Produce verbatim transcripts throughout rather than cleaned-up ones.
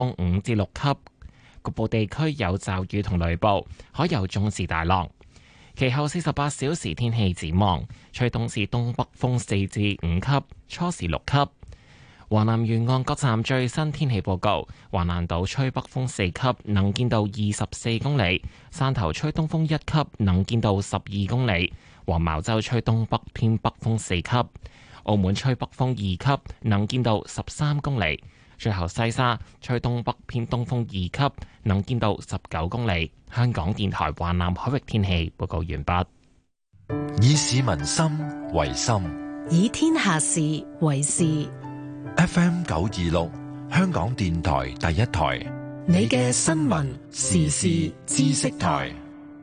風五至六級，局部地區有驟雨同雷暴，海有中至大浪。其後四十八小時天氣展望，吹東至東北風四至五級，初時六級。華南沿岸各站最新天氣報告：華南島吹北風四級，能見度二十四公里；汕頭吹東風一級，能見度十二公里；黃茅洲吹東北偏北風四級；澳門吹北風二級，能見度十三公里。最後西沙吹東北偏東風二級，能見度十九公里。香港電台華南海域天氣報告完畢。 以市民心為心， 以天下事為事。 F M 九二六，香港電台第一台， 你嘅新聞時事知識台。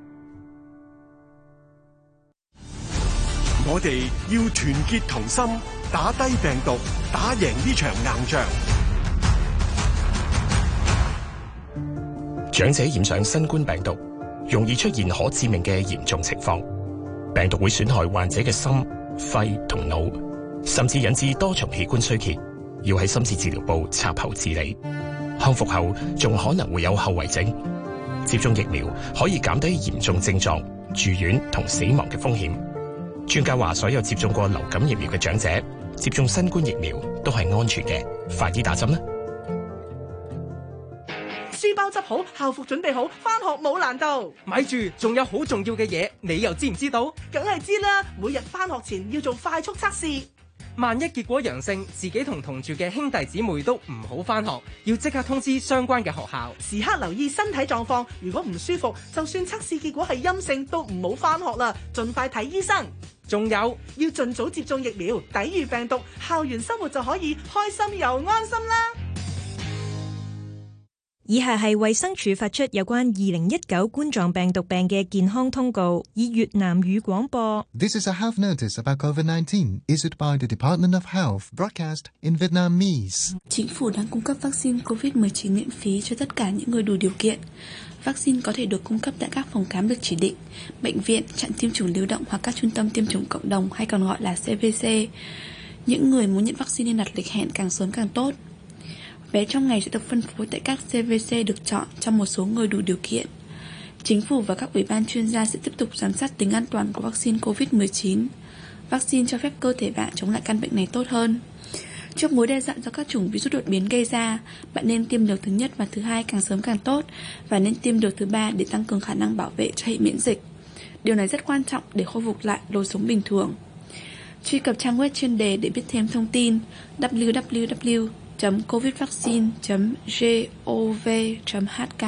我哋要團結同心，打低病毒，打贏呢場硬仗。 長者染上新冠病毒，容易出現可致命嘅嚴重情況。病毒會損害患者嘅心、肺同腦，甚至引致多重器官衰竭，要喺深切治療部插喉治理。康復後仲可能會有後遺症。接種疫苗可以減低嚴重症狀、住院同死亡嘅風險。專家話，所有接種過流感疫苗嘅長者接種新冠疫苗都係安全嘅，快啲打針啦！ 書包執好，校服準備好，返學冇難度。 咪住，仲有好重要嘅嘢，你又知唔知道？ 梗係知啦，每日返學前要做快速測試。 萬一結果陽性，自己同同住嘅兄弟姊妹都唔好返學，要即刻通知相關嘅學校。 時刻留意身體狀況，如果唔舒服，就算測試結果係陰性，都唔好返學啦，盡快睇醫生。 仲有， 要盡早接種疫苗，抵禦病毒，校園生活就可以開心又安心啦。 以下係衛生署發出有關二零一九冠狀病毒病嘅健康通告，以越南語廣播。 This is a health notice about COVID nineteen issued by the Department of Health, broadcast in Vietnamese. Chính phủ đang cung cấp vaccine covid mười chín miễn phí cho tất cả những người đủ điều kiện. Vaccine có thể được cung cấp tại các phòng khám được chỉ định, bệnh viện, trạm tiêm chủng lưu động hoặc các trung tâm tiêm chủng cộng đồng hay còn gọi là xê vê xê. Những người muốn nhận vaccine nên đặt lịch hẹn càng sớm càng tốt. Vé trong ngày sẽ được phân phối tại các xê vê xê được chọn cho một số người đủ điều kiện. Chính phủ và các ủy ban chuyên gia sẽ tiếp tục giám sát tính an toàn của vaccine covid mười chín. Vaccine cho phép cơ thể bạn chống lại căn bệnh này tốt hơn. Trước mối đe dọa do các chủng virus đột biến gây ra, bạn nên tiêm liều thứ nhất và thứ hai càng sớm càng tốt, và nên tiêm liều thứ ba để tăng cường khả năng bảo vệ cho hệ miễn dịch. Điều này rất quan trọng để khôi phục lại lối sống bình thường. Truy cập trang web chuyên đề để biết thêm thông tin w w w chấm covid vaccine chấm gov chấm h k.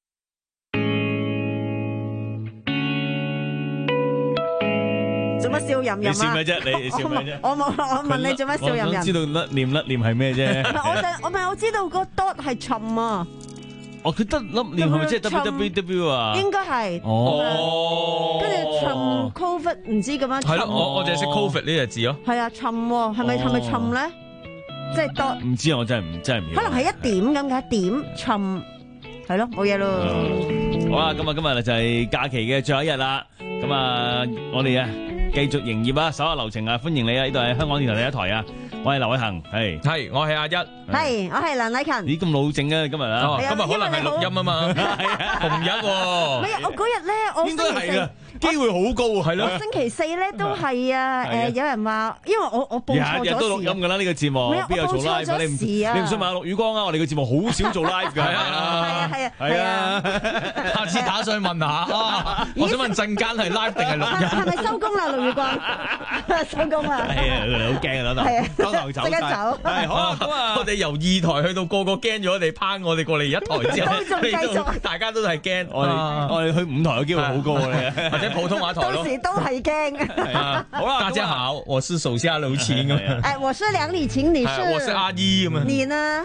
做乜笑吟吟啊？ 你笑咩啫？你笑咩啫？ 我冇，我問你做乜笑吟吟？ 我想知道甩念甩念係咩啫？ 我就我咪我知道個 dot 係沉啊。 哦，佢得甩念係咪即係 W W W 啊？ 應該係。 哦。 跟住沉 covid 唔知咁樣。 係咯，我我淨係識 covid 呢隻字咯。 係啊，沉喎，係咪係咪沉咧？即係 dot。唔知啊，我真係唔真係唔。 可能係一點咁嘅點沉，係咯，冇嘢咯。 好啊，咁啊，今日就係假期嘅最後一日啦。咁啊，我哋啊繼續營業啊，手下留情啊，歡迎你啊！呢度係香港電台第一台啊，我係劉偉恒，係係我係阿一， 係我係梁禮勤。 咦，咁老正啊，今日啊，今日可能係錄音啊嘛，係啊，紅日喎。唔係啊， 我嗰日咧，我應該係啊，機會好高係咯。 星期四咧都係啊，誒有人話，因為我我報錯咗時。日日都錄音㗎啦，呢個節目邊有做 live 你唔你唔信問陸宇光啊？我哋個節目好少做 live 㗎。係啊係啊係啊，下次打上去問下。我想問陣間係 live 定係錄音？ 係咪收工啦，陸宇光？收工啦！係啊， 好驚啊，當堂當堂走晒。係好啊，咁啊，我哋由二台去到個個驚咗，我哋攀我哋過嚟一台之後， 都仲繼續， 大家都係驚。我哋我哋去五台嘅機會好高嘅，或者普通話台咯。 到時都係驚。 好啦，大家好，我是手下留情咁樣。 誒，我是梁禮勤，你是？ 我是阿姨咁樣。 你呢？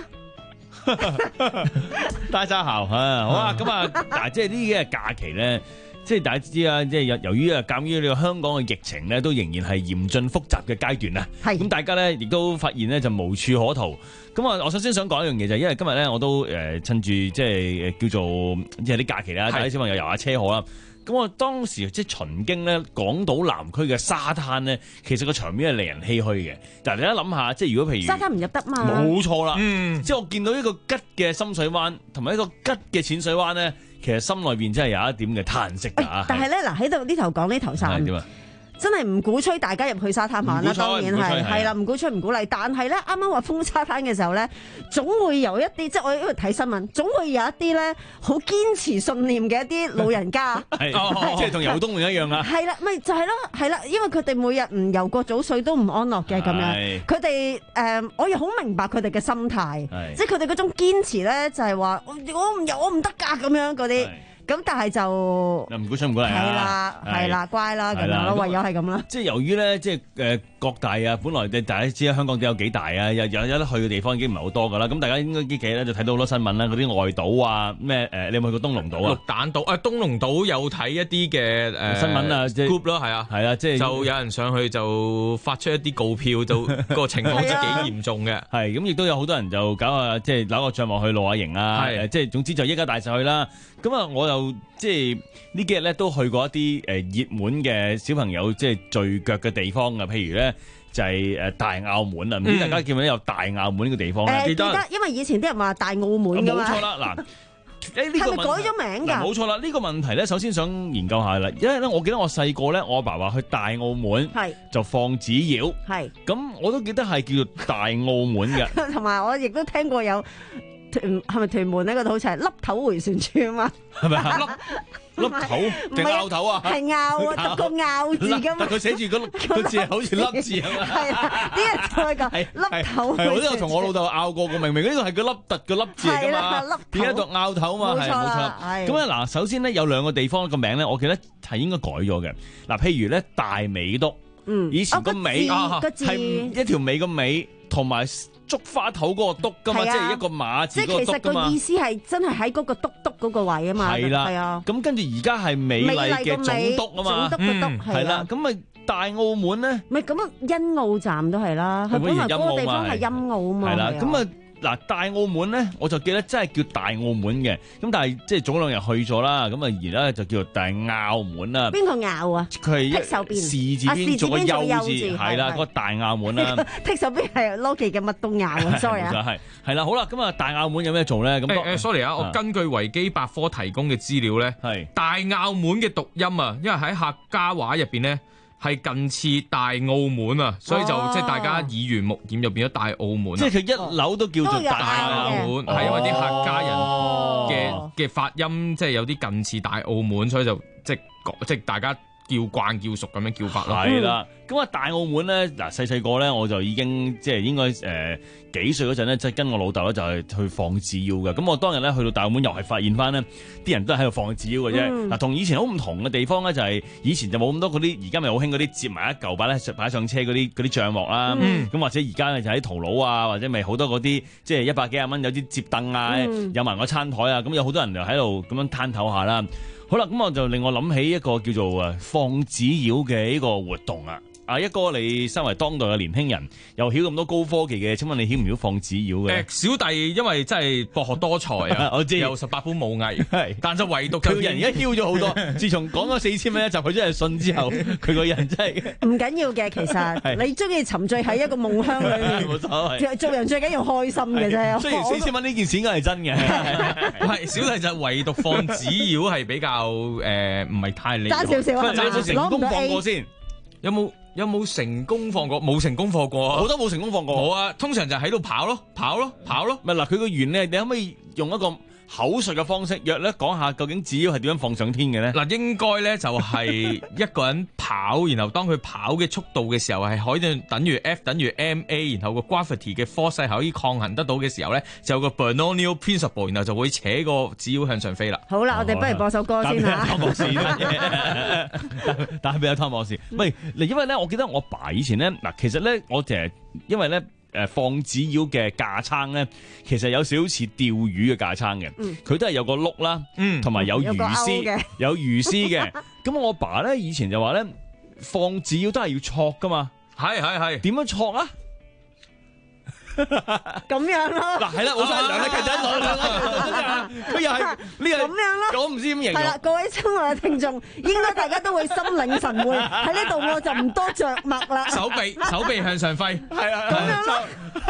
大家好啊，好啊，咁啊，嗱，即係呢幾日假期咧。即係大家知啊，即係由由於啊，鑑於呢個香港嘅疫情咧，都仍然係嚴峻複雜嘅階段啊。係咁，大家咧亦都發現咧就無處可逃。咁啊，我首先想講一樣嘢就係，因為今日咧我都誒趁住即係叫做即係啲假期啦，帶啲小朋友遊下車河啦。 咁我當時即係巡經咧，港島南區嘅沙灘咧，其實個場面係令人唏噓嘅。但係你一諗下，即係如果譬如沙灘唔入得嘛， 冇錯啦。 嗯， 即係我見到一個吉嘅深水灣同埋一個吉嘅淺水灣咧，其實心裏邊真係有一點嘅嘆息㗎。 但係咧嗱，喺度呢頭講呢頭散。 點啊？ 真係唔鼓吹大家入去沙灘玩啦，當然係係啦，唔鼓吹唔鼓勵。但係咧，啱啱話封沙灘嘅時候咧，總會有一啲，即係我因為睇新聞，總會有一啲咧好堅持信念嘅一啲老人家， 係即係同游東泳一樣啊。 係啦，咪就係咯，係啦，因為佢哋每日唔游過早水都唔安樂嘅咁樣。佢哋誒，我又好明白佢哋嘅心態，即係佢哋嗰種堅持咧，就係話我唔游我唔得㗎咁樣嗰啲。咁但係就唔鼓吹唔鼓勵啊！ 係啦，係啦，乖啦咁樣咯，唯有係咁啦。 即係由於咧，即係誒各大啊，本來大家知啦，香港都有幾大啊，有有有得去嘅地方已經唔係好多噶啦。咁大家應該呢幾日咧就睇到好多新聞啦，嗰啲外島啊，咩誒，你有冇去過東龍島啊？ 綠蛋島啊，東龍島有睇一啲嘅誒新聞啊 group 咯，係啊， 係啊，即係就有人上去就發出一啲告票，就個情況都幾嚴重嘅。 係咁，亦都有好多人就搞啊，即係攞個帳幕去露下營啊，即係總之就一家大細去啦。咁啊，我又即係呢幾日咧都去過一啲誒熱門嘅小朋友即係聚腳嘅地方啊，譬如咧就係誒大澳門啊，唔知大家見唔見有大澳門呢個地方咧？ 誒記得，因為以前啲人話大澳門㗎嘛。冇錯啦，嗱，誒呢個係咪改咗名㗎？ 冇錯啦，呢個問題咧，首先想研究下啦，因為咧我記得我細個咧，我阿爸話去大澳門就放紙鷂，係咁我都記得係叫做大澳門嘅， 同埋我亦都聽過有。屯係咪屯門呢個好似係粒頭回旋處啊嘛？ 係咪啊？粒粒頭定拗頭啊？ 係拗啊，得個拗字噶嘛？ 佢寫住個個字係好似粒字啊嘛？係啊，啲人再講粒頭。 係我都有同我老豆拗過個，明明呢個係個粒突個粒字嚟噶嘛？點解讀拗頭嘛？係冇錯。咁啊嗱，首先咧有兩個地方個名咧，我記得係應該改咗嘅。嗱，譬如咧大美督，嗯，以前個尾係一條尾個尾，同埋。竹花頭嗰個篤噶嘛，即係一個馬字嗰個篤噶嘛。即係其實個意思係真係喺嗰個篤篤嗰個位啊嘛。係啦，係啊。咁跟住而家係美麗嘅總督啊嘛。 總督嘅督係啦。咁啊大澳門咧， 唔係咁啊，欣澳站都係啦。佢本來嗰個地方係欣澳啊嘛。 係啦，咁啊。嗱，大澳門咧，我就記得真係叫大澳門嘅，咁但係即係早兩日去咗啦，咁啊而家就叫做大澳門啦。 邊個拗啊？ 佢係一士字邊做個幼字，係啦，嗰個大澳門啦。 剔手邊係 Loki 嘅乜都拗啊，sorry 啊。 係係啦，好啦，咁啊大澳門有咩做咧？咁誒 sorry 啊，我根據維基百科提供嘅資料咧，係大澳門嘅讀音啊，因為喺客家話入邊咧。係近似大澳門啊，所以就即係大家耳濡目染就變咗大澳門。 即係佢一樓都叫做大澳門， 係因為啲客家人嘅嘅發音即係有啲近似大澳門，所以就即係即係大家叫慣叫熟咁樣叫法咯。 係啦，咁啊大澳門咧，嗱細細個咧我就已經即係應該誒、呃、幾歲嗰陣咧，即係跟我老豆咧就係去放紙鷂嘅。咁我當日咧去到大澳門又係發現翻呢啲人都係喺度放紙鷂嘅啫。嗱、嗯，同以前好唔同嘅地方咧，就係以前就冇咁多嗰啲，而家咪好興嗰啲接埋一嚿擺咧擺上車嗰啲嗰啲帳幕啦。咁、嗯、或者而家就喺淘佬啊，或者咪好多嗰啲即係一百幾廿蚊有啲接凳啊，嗯、有埋個餐台啊，咁有好多人就喺度咁樣攤唞下啦。好啦，咁我就令我諗起一個叫做誒放紙鷂嘅呢個活動啊！啊，一哥，你身為當代嘅年輕人，又曉咁多高科技嘅，請問你曉唔曉放紙鷂嘅？ 誒，小弟因為真係博學多才啊，我知有十八般武藝，係，但就唯獨佢個人而家囂咗好多。自從講咗四千蚊一集，佢真係信之後，佢個人真係唔緊要嘅。其實你中意沉醉喺一個夢鄉裏面，冇所謂。做人最緊要開心嘅啫。 雖然四千蚊呢件事應該係真嘅， 係小弟就唯獨放紙鷂係比較誒唔係太厲害。 爭少少啊！ 你有冇成功放過先？ 有冇？有冇成功放過？冇成功放過啊！ 好多冇成功放過。 好啊，通常就喺度跑咯，跑咯，跑咯。 咪嗱，佢個圓咧，你可唔可以用一個口述嘅方式，約咧講下究竟紙鷂係點樣放上天嘅咧？ 嗱，應該咧就係一個人跑，然後當佢跑嘅速度嘅時候係可以等於 F 等於 ma， 然後個 gravity 嘅 force 係可以抗衡得到嘅時候咧，就有個 Bernoulli principle， 然後就會扯個紙鷂向上飛啦。 好啦，我哋不如播首歌先嚇。 湯博士，但係俾阿湯博士，唔係嗱，因為咧，我記得我爸以前咧嗱，其實咧，我淨係因為咧。誒放紙鷂嘅架撐咧，其實有少少似釣魚嘅架撐嘅，佢、嗯、都係有個碌啦，同埋、嗯、有魚絲，有魚絲嘅。咁我爸咧以前就話咧，放紙鷂都係要戳噶嘛， 係係係， 點樣戳啊？ 咁樣咯， 嗱係啦，我再兩粒雞仔攞兩粒，佢又係呢個咁樣咯。 我唔知點形容。 係啦，各位親愛嘅聽眾，應該大家都會心領神會。喺呢度我就唔多着墨啦。 手臂手臂向上揮， 係啊， 咁樣咯。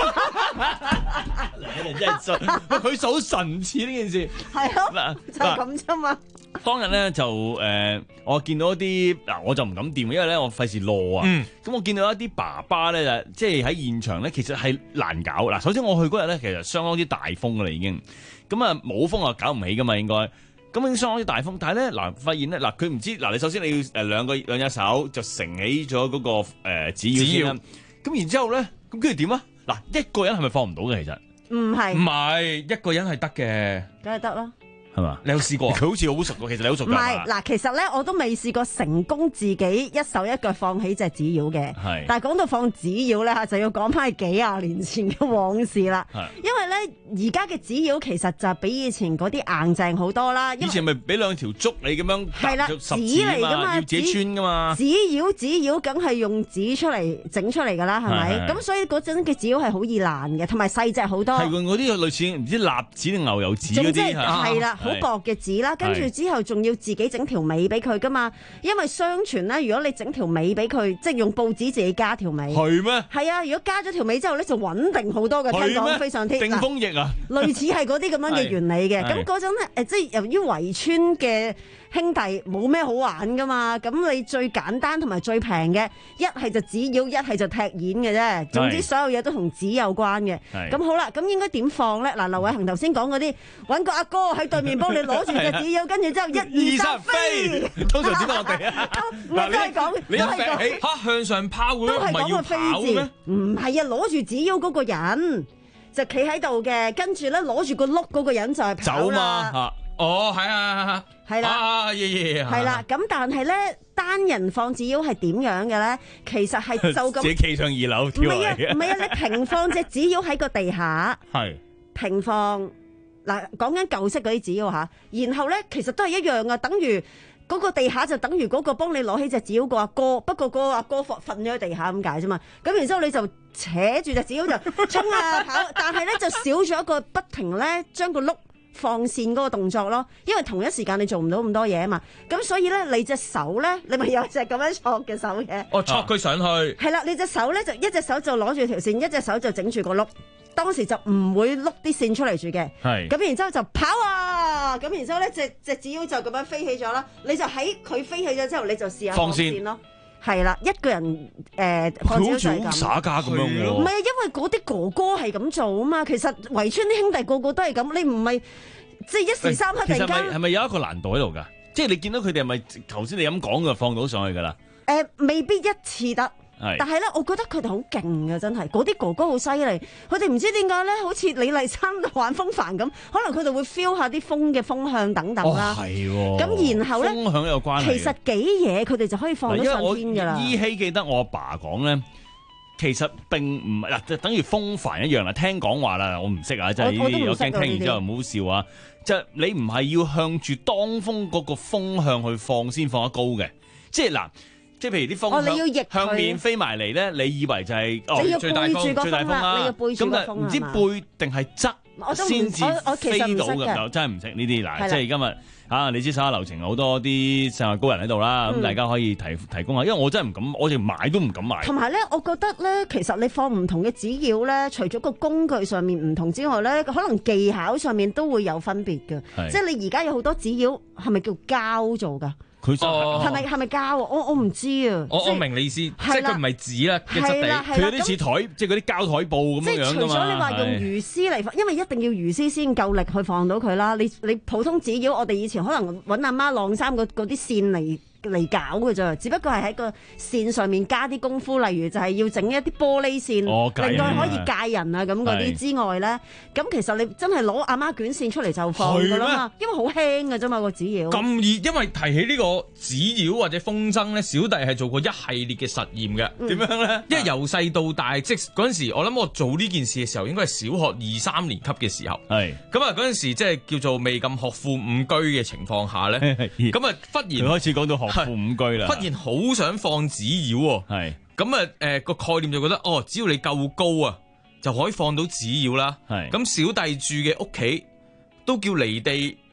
你哋真係信，佢就好神似呢件事。 係咯，就係咁啫嘛。 當日咧就誒、呃，我見到一啲嗱，我就唔敢掂，因為咧我費事攞啊。咁、嗯、我見到一啲爸爸咧，就即係喺現場咧，其實係難搞嗱。首先我去嗰日咧，其實相當之大風噶啦，已經咁啊冇風啊搞唔起噶嘛，應該咁已經相當之大風。但係咧嗱，發現咧嗱，佢唔知嗱，你首先你要誒兩個兩隻手就承起咗嗰、那個誒紙鷂先啦。咁然之後咧，咁跟住點啊？嗱，一個人係咪放唔到嘅？其實唔係， 唔係一個人係得嘅， 梗係得啦。 係嘛？你有試過？佢好似好熟喎，其實你好熟㗎。唔係嗱，其實咧我都未試過成功自己一手一腳放起隻紙鷂嘅。係。但係講到放紙鷂咧，就要講翻幾廿年前嘅往事啦。係。因為咧，而家嘅紙鷂其實就比以前嗰啲硬淨好多啦。以前咪俾兩條竹你咁樣搭咗十字嚟㗎嘛， 要自己穿㗎嘛。 紙鷂紙鷂梗係用紙出嚟整出嚟㗎啦，係咪？咁所以嗰陣嘅紙鷂係好易爛嘅，同埋細隻好多。係喎，嗰啲類似唔知蠟紙定牛油紙嗰啲係啦。好薄嘅紙啦，跟住之後仲要自己整條尾俾佢噶嘛，因為相傳咧，如果你整條尾俾佢，即係用報紙自己加條尾， 係咩？係啊，如果加咗條尾之後咧，就穩定好多嘅，聽講飛上天， 定風翼啊， 類似係嗰啲咁樣嘅原理嘅。咁嗰陣咧，誒，即係由於圍村嘅兄弟冇咩好玩噶嘛，咁你最簡單同埋最平嘅，一係就紙鷂，一係就踢毽嘅啫。總之所有嘢都同紙有關嘅。咁好啦，咁應該點放咧？嗱，劉偉恒頭先講嗰啲，揾個阿哥喺對面幫你攞住隻紙鷂，跟住之後一二三飛， 通常只得我哋啊。 我都係講， 你都係講嚇向上拋嘅， 都係講個飛字。唔係啊，攞住紙鷂嗰個人就企喺度嘅，跟住咧攞住個碌嗰個人就係跑啦。 哦，係啊， 係啦， 啊，係啦，咁但係咧，單人放紙鷂係點樣嘅咧？其實係就咁自己企上二樓跳嚟嘅。 唔係啊，唔係啊，你平放隻紙鷂喺個地下， 係平放嗱，講緊舊式嗰啲紙鷂吓，然後咧其實都係一樣啊，等於嗰個地下就等於嗰個幫你攞起隻紙鷂個阿哥，不過個阿哥瞓瞓咗喺地下咁解啫嘛。咁然之後你就扯住隻紙鷂就衝啊跑，但係咧就少咗一個不停咧將個碌放線嗰個動作咯，因為同一時間你做唔到咁多嘢啊嘛，咁所以咧你隻手咧，你咪有隻咁樣戳嘅手嘅， 哦，戳佢上去， 係啦，你隻手咧就一隻手就攞住條線，一隻手就整住個碌，當時就唔會碌啲線出嚟住嘅，係，咁然之後就跑啊，咁然之後咧隻隻紙鷂就咁樣飛起咗啦，你就喺佢飛起咗之後，你就試下放線咯。係啦，一個人誒，佢好似好耍家咁樣喎。 唔係啊，因為嗰啲哥哥係咁做啊嘛。其實圍村啲兄弟個個都係咁，你唔係即係一時三刻突然間。 其實係咪有一個難度喺度㗎？即係你見到佢哋係咪頭先你咁講嘅放到上去㗎啦？ 誒、呃，未必一次得。但係咧，我覺得佢哋好勁嘅，真係嗰啲哥哥好犀利。佢哋唔知點解咧，好似李麗珊玩風帆咁，可能佢哋會 feel 下啲風嘅風向等等啦。 哦，係喎。 咁然後咧， 風向有關係。 其實幾嘢佢哋就可以放到上天㗎啦。 依稀記得我阿爸講咧，其實並唔嗱，就等於風帆一樣啦。聽講話啦，我唔識啊，即係呢啲，我驚聽完之後唔好笑啊。即係你唔係要向住當風嗰個風向去放先放得高嘅，即係嗱。即係譬如啲風向、哦、你要逆向面飛埋嚟咧，你以為就係、是、哦最大風最大風啦，咁啊唔知背定係側先至飛到嘅，又真係唔識呢啲嗱。即係今日啊，你知手下留情好多啲世外高人喺度啦，咁、嗯、大家可以提提供下，因為我真係唔敢，我連買都唔敢買。同埋咧，我覺得咧，其實你放唔同嘅紙鷂咧，除咗個工具上面唔同之外咧，可能技巧上面都會有分別嘅。即係你而家有好多紙鷂係咪叫膠做㗎？佢係咪係咪膠？我我唔知啊。我我明你意思，即係佢唔係紙啦嘅質地，佢有啲似台，即係嗰啲膠台布咁樣樣㗎嘛。即係除咗你話用魚絲嚟放，因為一定要魚絲先夠力去放到佢啦。你你普通紙鷂，我哋以前可能揾阿媽晾衫嗰嗰啲線嚟嚟搞嘅啫，只不過係喺個線上面加啲功夫，例如就係要整一啲玻璃線，哦、令到可以界人啊咁嗰啲之外咧，咁其實你真係攞阿媽捲線出嚟就放㗎啦嘛，因為好輕嘅啫嘛個紙鷂。咁易，因為提起呢個紙鷂或者風箏咧，小弟係做過一系列嘅實驗嘅。點、嗯、樣咧？因為由細到大，即係嗰陣時，我諗我做呢件事嘅時候，應該係小學二三年級嘅時候。係咁啊，嗰陣時即係叫做未咁學富五車嘅情況下咧，咁啊忽然開始講到學。富五車啦，忽然好想放紙鷂喎，係咁啊誒個概念就覺得哦，只要你夠高啊，就可以放到紙鷂啦。係咁小弟住嘅屋企都叫離地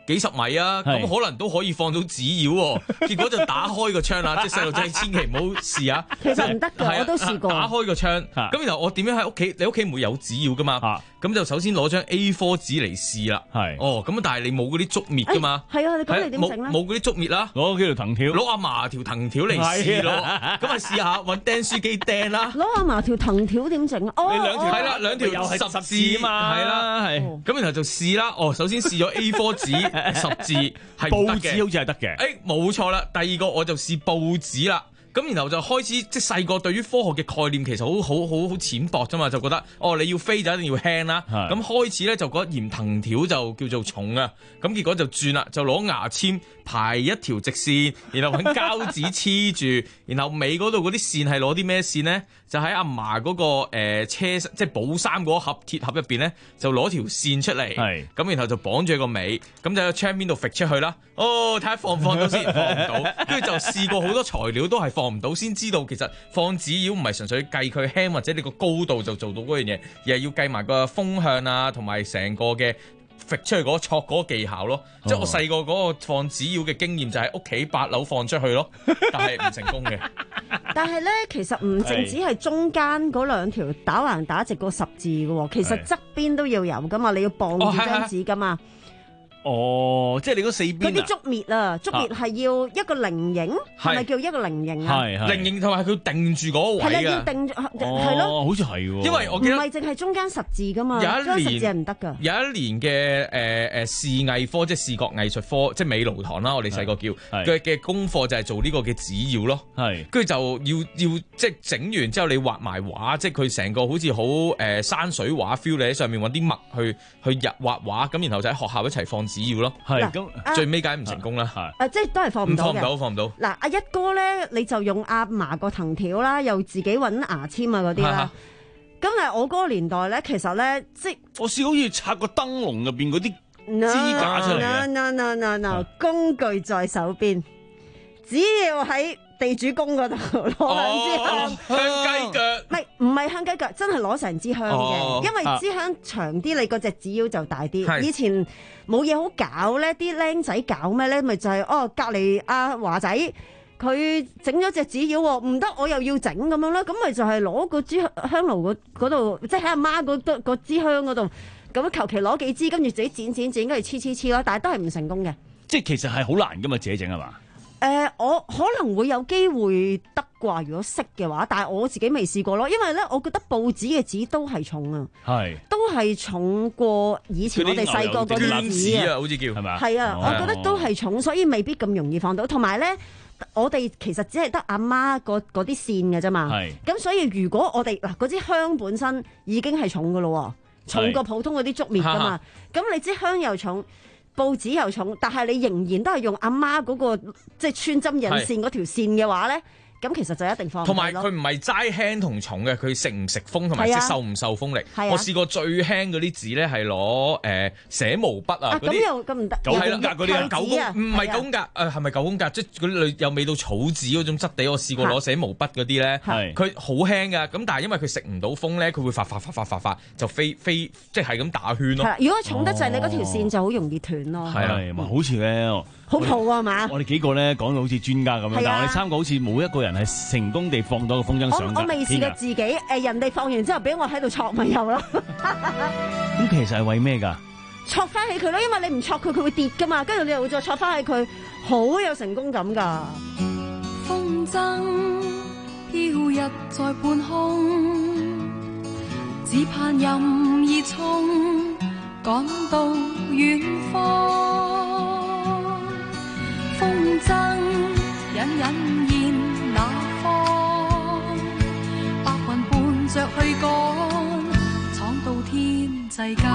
幾十米啊，咁可能都可以放到紙鷂喎。結果就打開個窗啦，即係細路仔千祈唔好試啊。 其實唔得㗎，我都試過。 打開個窗，咁然後我點樣喺屋企？你屋企唔會有紙鷂㗎嘛？咁就首先攞張 A 四 紙嚟試啦。係哦，咁但係你冇嗰啲竹篾㗎嘛？係啊，你咁你點整咧？冇嗰啲竹篾啦，攞幾條藤條，攞阿嫲條藤條嚟試咯。咁啊試下揾釘書機釘啦。攞阿嫲條藤條點整啊？哦， 你兩條係啦，兩條又係十字嘛，係啦，係。咁然後就試啦。哦，首先試咗 A 四 紙十字係唔得嘅，報紙好似係得嘅。誒，冇錯啦。第二個我就試報紙啦。咁然後就開始即係細個對於科學嘅概念其實好好好好淺薄啫嘛，就覺得哦你要飛就一定要輕啦。咁開始咧就覺得嫌藤條就叫做重啊。咁結果就轉啦，就攞牙籤排一條直線，然後揾膠紙黐住，然後尾嗰度嗰啲線係攞啲咩線咧？就喺阿嫲嗰個誒、呃、車即係保衫嗰盒鐵盒入邊咧，就攞條線出嚟，咁然後就綁住個尾，咁就喺窗邊度揈出去啦。哦，睇下放唔放到先，放唔到，跟住就試過好多材料都係放唔到，先知道其實放紙鷂唔係純粹計佢輕或者你個高度就做到嗰樣嘢，而係要計埋個風向啊，同埋成個嘅揈出去嗰個戳嗰個技巧咯。哦、即係我細個嗰個放紙鷂嘅經驗就喺屋企八樓放出去咯，但係唔成功嘅。 但係咧，其實唔淨止係中間嗰兩條打橫打直個十字嘅喎，其實側邊都要有噶嘛，你要綁住張紙噶嘛。 哦，即係你嗰四邊嗰啲竹篾啊，竹篾係要一個菱形，係咪叫一個菱形啊？ 係菱形同埋佢定住嗰個位啊。係啦，要定住，係咯。 哦，好似係喎。因為我記得唔係淨係中間十字噶嘛， 有一年十字係唔得㗎。 有一年嘅誒誒視藝科，即係視覺藝術科，即係美勞堂啦，我哋細個叫嘅嘅功課就係做呢個嘅紙鷂咯。係，跟住就要要即係整完之後，你畫埋畫，即係佢成個好似好誒山水畫 feel，你喺上面揾啲墨去去入畫畫，咁然後就喺學校一齊放紙鷂咯。係咁，最尾梗係唔成功啦。係誒，即係都係放唔到嘅。 放唔到，放唔到。嗱， 阿一哥咧，你就用阿嫲個藤條啦，又自己揾牙籤啊嗰啲啦。咁啊，我嗰個年代咧，其實咧，即係我試好似拆個燈籠入邊嗰啲支架出嚟嘅。 no no no no，工具在手邊，只要喺地主公嗰度攞兩支香， 香雞腳， 唔係唔係香雞腳，真係攞成支香嘅， 哦、 因為支香長啲，你嗰隻紙鷂就大啲。 是以前冇嘢好搞咧，啲僆仔搞咩咧？咪就係、是、哦，隔離阿華仔佢整咗隻紙鷂喎，唔得我又要整咁樣啦，咁咪就係攞個支香爐嗰度，即係喺阿媽嗰嗰支香嗰度，咁樣求其攞幾支，跟住自己剪剪剪，跟住黐黐黐咯，但係都係唔成功嘅。 即係其實係好難噶嘛，自己整係嘛？ 誒、呃，我可能會有機會得啩，如果識嘅話，但係我自己未試過咯，因為咧，我覺得報紙嘅紙都係重啊，係都係重過以前我哋細個嗰啲紙啊， 好似叫係咪？ 係啊，哦、我覺得都係重，所以未必咁容易放到。同埋咧，我哋其實只係得阿媽嗰啲線嘅啫嘛，係咁，所以如果我哋嗱嗰支香本身已經係重噶咯，重過普通嗰啲竹篾噶嘛，咁你支香又重。報紙又重，但係你仍然都係用阿媽嗰個即係穿針引線嗰條線嘅話咧，咁其實就一定放唔到咯。同埋佢唔係齋輕同重嘅，佢食唔食風同埋即受唔受風力。啊、我試過最輕嗰啲紙咧係攞誒寫毛筆啊，嗰啲又咁唔得，九宮格嗰啲啊，九宮唔係九宮格誒，係咪九宮格？即係嗰啲又未到草紙嗰種質地。我試過攞寫毛筆嗰啲咧，佢好輕噶，咁但係因為佢食唔到風咧，佢會發發發發發發就飛飛，即係咁打圈咯。係啦，如果重得滯，你嗰條線就好容易斷咯。係啊， 咪好似咧。 好蒲啊嘛！ 我哋幾個咧講到好似專家咁樣，啊、但係我哋三個好似冇一個人係成功地放到個風箏上。我我未試過自己誒、呃，人哋放完之後俾我喺度戳咪有咯。咁其實係為咩㗎？ 戳翻起佢咯，因為你唔戳佢，佢會跌㗎嘛。跟住你又會再戳翻起佢，好有成功感㗎。風箏飄逸在半空，只盼任意衝，趕到遠方。風箏隱隱現那方，白雲伴着去趕，闖到天際間。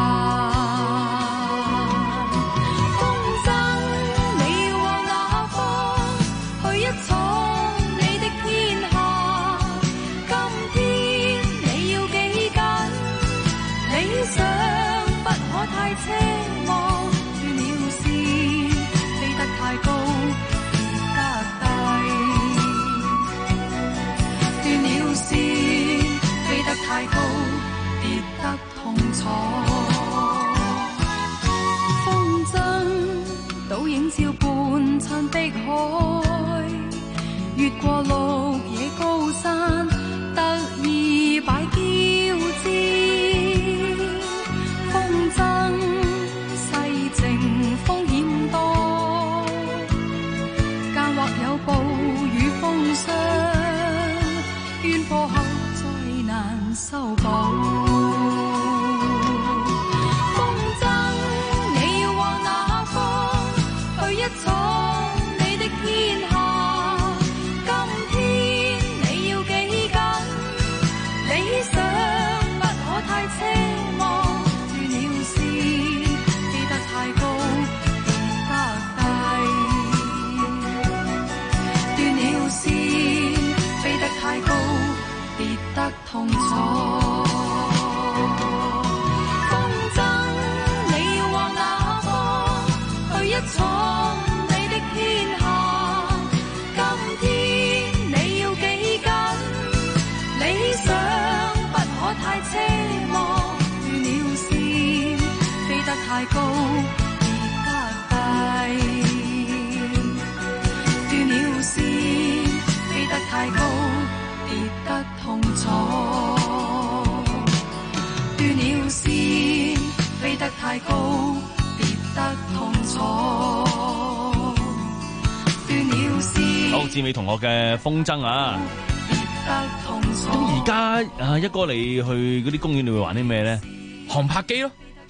風箏你要往哪方？去一闖你的天下。今天你要幾緊？理想不可太奢望，斷了線飛得太高。太高，跌得痛楚。 潮伴襯碧海，越過綠野高山，特意擺嬌姿，風箏世靜風險多，間或有暴雨風霜，冤破後再難修補。痛楚，風箏你要往哪方？去一闖你的天下。今天你要幾緊？理想不可太奢望，斷了線，飛得太高，跌得低。斷了線，飛得太高。跌得痛楚，斷了線，飛得太高，跌得痛楚，斷了線。 好，志美同學嘅風箏啊！ 跌得痛楚。 咁而家啊，一哥你去嗰啲公園，你會玩啲咩咧？ 航拍機咯，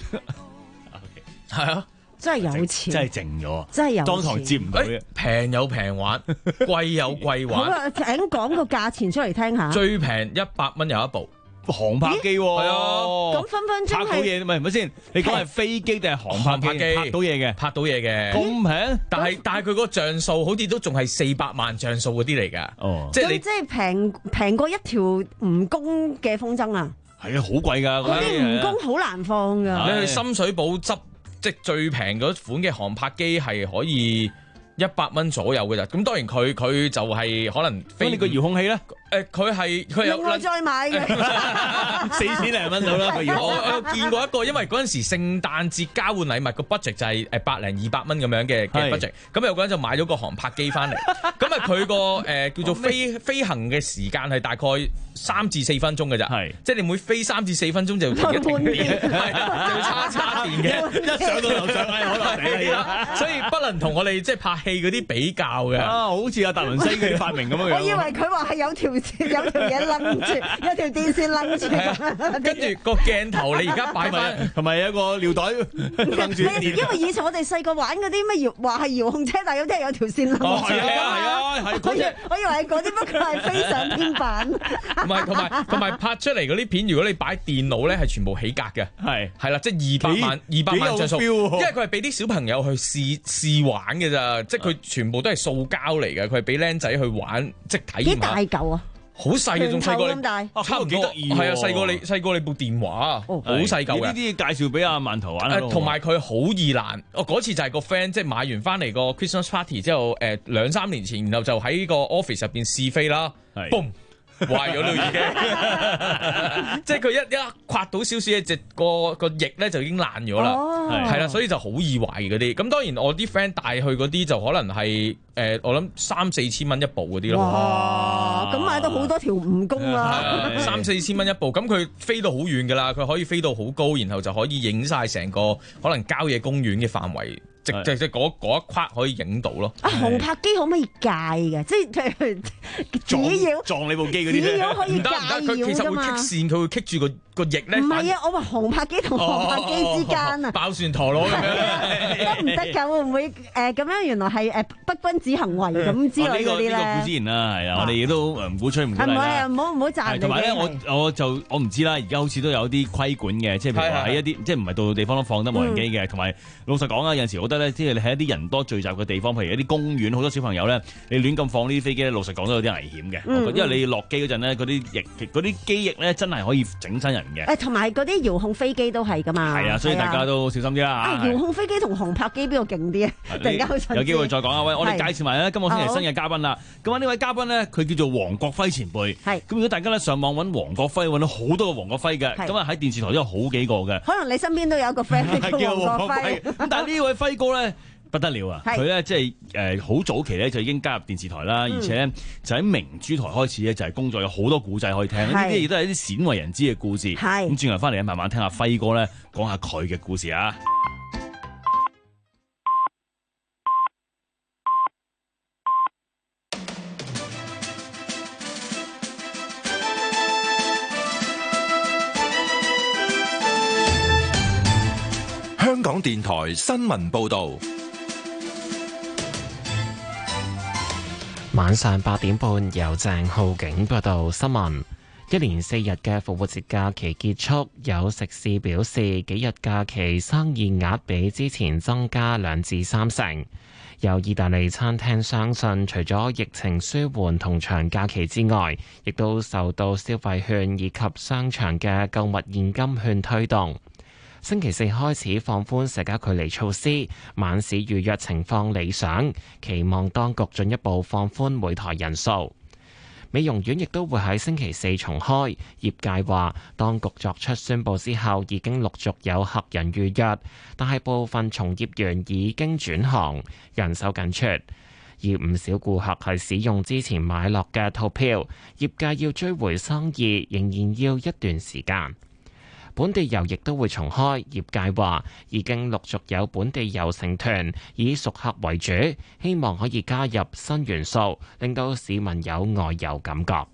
係啊。 真係有錢， 真係靜咗， 真係有錢。 當堂接唔到嘅， 平有平玩，貴有貴玩。 好啊，請講個價錢出嚟聽下。 最平一百蚊有一部航拍機，係啊， 咁分分鐘拍到嘢，唔係唔係先？你講係飛機定係航拍機？拍到嘢嘅， 拍到嘢嘅， 咁平？ 但係但係佢個像素好似都仲係四百萬像素嗰啲嚟㗎。 哦， 即係你即係平平過一條蜈蚣嘅風箏啊！ 係啊，好貴㗎， 嗰啲蜈蚣好難放㗎。 你去深水埗執。即係最平嗰款嘅航拍機係可以一百蚊左右嘅咋，咁當然佢佢就係可能飛。 你個遙控器咧？ 誒，佢係佢有另外再買嘅， 四千零蚊到啦。 我我見過一個，因為嗰陣時聖誕節交換禮物個 budget 就係誒百零二百蚊咁樣嘅嘅 budget，咁有個人就買咗個航拍機翻嚟，咁啊佢個誒叫做飛飛行嘅時間係大概三至四分鐘嘅咋，係即係你每飛三至四分鐘就要停一停電，係就要叉叉電嘅，一上到樓上係可能死啦，所以不能同我哋即係拍戲嗰啲比較嘅。 啊，好似阿達倫西佢發明咁樣樣。 我以為佢話係有條有條嘢擸住，有條電線擸住， 跟住個鏡頭你而家擺翻， 同埋有一個尿袋擸住電。 因為以前我哋細個玩嗰啲咩遙話係遙控車，但係有啲係有條線擸住。 哦，係啊，係啊，係嗰隻。 我以為係嗰啲，不過係飛上天版。 唔係，同埋同埋拍出嚟嗰啲片，如果你擺電腦咧，係全部起格嘅。係係啦，即係二百萬二百萬像素，因為佢係俾啲小朋友去試試玩嘅咋，即係佢全部都係塑膠嚟嘅，佢係俾僆仔去玩，即係體驗下。 幾大嚿啊！ 好細嘅，仲細過你，差唔多。 得意係啊，細過你，細過你部電話啊，好細嚿嘅。 呢啲介紹俾阿饅頭玩啦。 同埋佢好易爛。我嗰次就係個 friend，即係買完翻嚟個 Christmas party 之後，誒兩三年前，然後就喺個 office 入邊試飛啦，boom 壞咗啦已經。即係佢一一刮到少少嘅隻個個翼咧，就已經爛咗啦。係啦，所以就好易壞嗰啲。咁當然我啲 friend 帶去嗰啲就可能係誒，我諗三四千蚊一部嗰啲咯。 哇！咁買到好多條蜈蚣啦。 三四千蚊一部，咁佢飛到好遠㗎啦，佢可以飛到好高，然後就可以影晒成個可能郊野公園嘅範圍。即即即嗰嗰一框可以影到咯。 啊，航拍機可唔可以戒嘅？即係只要撞你部機嗰啲只要可以戒佢其實會棘線，佢會棘住個個翼咧。 唔係啊，我話航拍機同航拍機之間啊， 爆旋陀螺咁樣得唔得㗎？會唔會誒咁樣？原來係誒不君子行為咁之類嗰啲咧？ 呢個固之然啦，係啊，我哋亦都唔鼓吹唔鼓勵啦。 係咪啊？唔好唔好讚你。 同埋咧，我我就我唔知啦。而家好似都有啲規管嘅，即係譬如話喺一啲即係唔係到到地方都放得無人機嘅。同埋老實講啊，有陣時我覺得咧，即係你喺一啲人多聚集嘅地方，譬如一啲公園，好多小朋友咧，你亂咁放呢啲飛機咧，老實講都有啲危險嘅。嗯、因為你落機嗰陣咧，嗰啲翼嗰啲機翼咧，真係可以整親人嘅。 誒，同埋嗰啲遙控飛機都係㗎嘛。 係啊，所以大家都小心啲啦。 啊，遙控飛機同航拍機邊個勁啲啊？突然間好想知。 有機會再講啊！喂，我哋介紹埋咧，今個星期新嘅嘉賓啦。咁啊，呢位嘉賓咧，佢叫做黃國輝前輩。係。咁如果大家咧上網揾黃國輝，揾到好多個黃國輝嘅。咁啊喺電視台都有好幾個嘅。 可能你身邊都有一個 friend 叫黃國輝。 咁但係呢位輝哥咧。 不得了啊！ 係佢咧即係誒好早期咧就已經加入電視台啦， 嗯而且咧就喺明珠台開始咧就係工作，有好多古仔可以聽。呢啲亦都係一啲鮮為人知嘅故事。 係咁轉頭翻嚟咧，慢慢聽下輝哥咧講下佢嘅故事啊！ 香港電台新聞報導， 晚上八點半由鄭浩景報道新聞。一連四日嘅復活節假期結束，有食肆表示幾日假期生意額比之前增加兩至三成。有意大利餐廳相信，除咗疫情舒緩同長假期之外，亦都受到消費券以及商場嘅購物現金券推動。星期四開始放寬社交距離措施，晚市預約情況理想，期望當局進一步放寬每台人數。美容院亦都會喺星期四重開，業界話當局作出宣佈之後，已經陸續有客人預約，但係部分從業員已經轉行，人手緊缺，而唔少顧客係使用之前買落嘅套票，業界要追回生意仍然要一段時間。本地遊亦都會重開，業界話已經陸續有本地遊成團以熟客為主，希望可以加入新元素，令到市民有外遊感覺。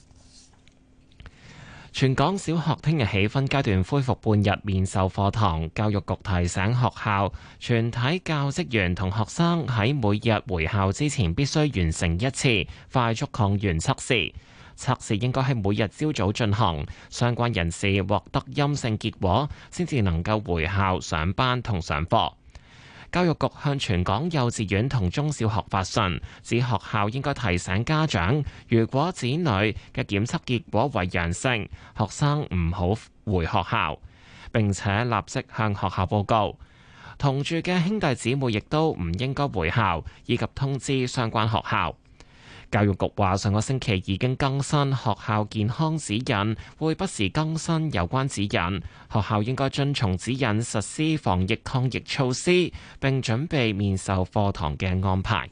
全港小學聽日起分階段恢復半日面授課堂，教育局提醒學校全體教職員同學生喺每日回校之前必須完成一次快速抗原測試。測試應該喺每日朝早進行，相關人士獲得陰性結果，先至能夠回校上班同上課。教育局向全港幼稚園同中小學發信，指學校應該提醒家長，如果子女嘅檢測結果為陽性，學生唔好回學校，並且立即向學校報告。同住嘅兄弟姊妹亦都唔應該回校，以及通知相關學校。教育局話，上個星期已經更新學校健康指引，會不時更新有關指引。學校應該遵從指引實施防疫抗疫措施，並準備面授課堂嘅安排。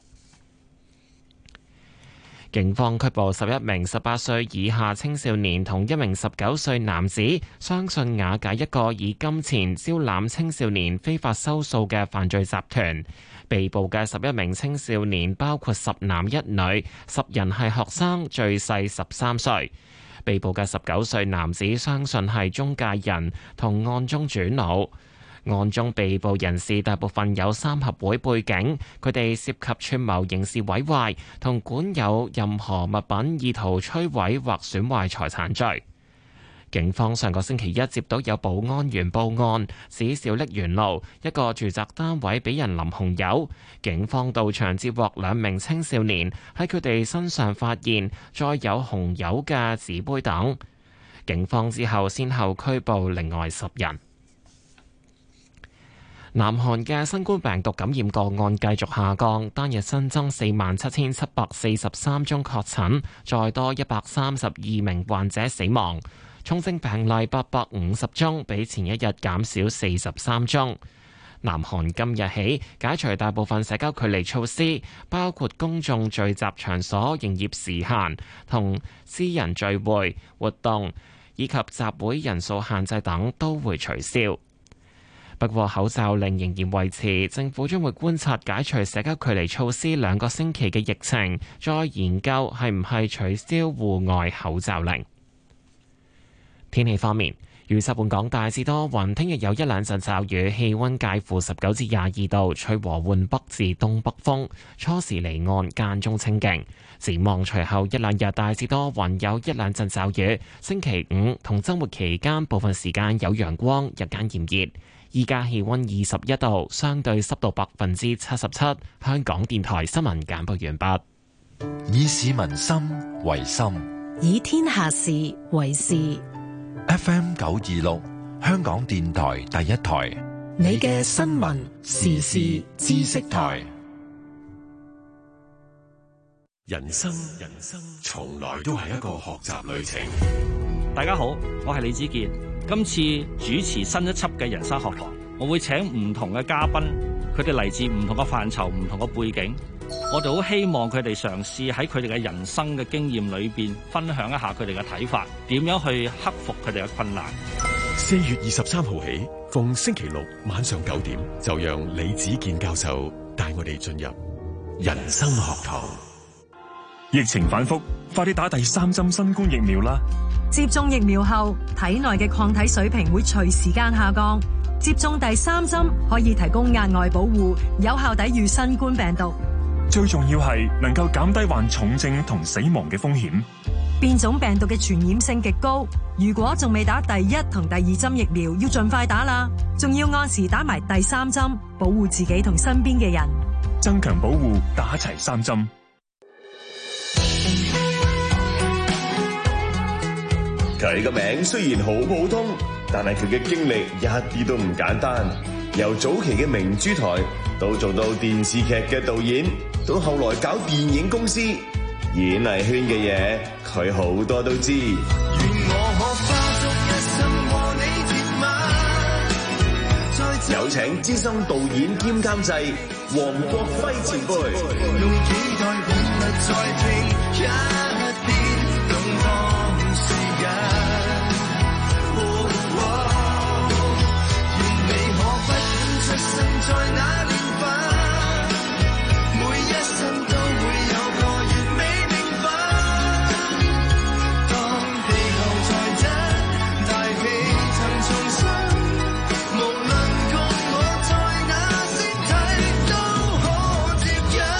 警方拘捕十一名十八歲以下青少年同一名十九歲男子，相信瓦解一個以金錢招攬青少年非法收數嘅犯罪集團。被捕嘅十一名青少年包括十男一女，十人係學生，最細十三歲。被捕嘅十九歲男子相信係中介人同案中主腦。案中被捕人士大部分有三合會背景，佢哋涉及串謀刑事毀壞同管有任何物品意圖摧毀或損壞財產罪。警方上個星期一接到有保安員報案，指小瀝源路一個住宅單位俾人淋紅油。警方到場接獲兩名青少年喺佢哋身上發現載有紅油嘅紙杯等。警方之後先後拘捕另外十人。南韓嘅新冠病毒感染個案繼續下降，單日新增四萬七千七百四十三宗確診，再多一百三十二名患者死亡。重症病例八百五十宗，比前一日減少四十三宗。南韓今日起解除大部分社交距離措施，包括公眾聚集場所營業時限同私人聚會活動以及集會人數限制等都會取消。不過口罩令仍然維持，政府將會觀察解除社交距離措施兩個星期嘅疫情，再研究係唔係取消戶外口罩令。天氣方面，預測本港大致多雲，聽日有一兩陣驟雨，氣溫介乎十九至廿二度，吹和緩北至東北風，初時離岸間中清勁。展望隨後一兩日大致多雲，有一兩陣驟雨。星期五同週末期間部分時間有陽光，日間炎熱。依家氣溫二十一度，相對濕度百分之七十七。香港電台新聞簡報完畢。 以市民心為心， 以天下事為事。 F M 九二六，香港電台第一台， 你嘅新聞時事知識台。 人生，人生從來都係一個學習旅程。 大家好，我係李子健。今次主持新一輯嘅人生學堂，我會請唔同嘅嘉賓佢哋嚟自唔同嘅範疇、唔同嘅背景，我哋好希望佢哋嘗試喺佢哋嘅人生嘅經驗裏邊分享一下佢哋嘅睇法，點樣去克服佢哋嘅困難。 四月二十三號起，逢星期六晚上九點，就讓李子健教授帶我哋進入人生學堂。 疫情反覆，快啲打第三針新冠疫苗啦！ 接種疫苗後，體內嘅抗體水平會隨時間下降。接種第三針可以提供額外保護，有效抵禦新冠病毒。 最重要係能夠減低患重症同死亡嘅風險。 變種病毒嘅傳染性極高，如果仲未打第一同第二針疫苗，要盡快打啦。仲要按時打埋第三針，保護自己同身邊嘅人。 增強保護，打齊三針。 佢個名雖然好普通，但係佢嘅經歷一啲都唔簡單。由早期嘅明珠台，到做到電視劇嘅導演，到後來搞電影公司，演藝圈嘅嘢佢好多都知。有請資深導演兼監製黃國輝前輩。用幾代本物再拼一遍，動盪時間。願你可不管出生在哪年份，每一生都會有個完美命分。當地球在震，大氣層重生，無論共我在哪星體都可接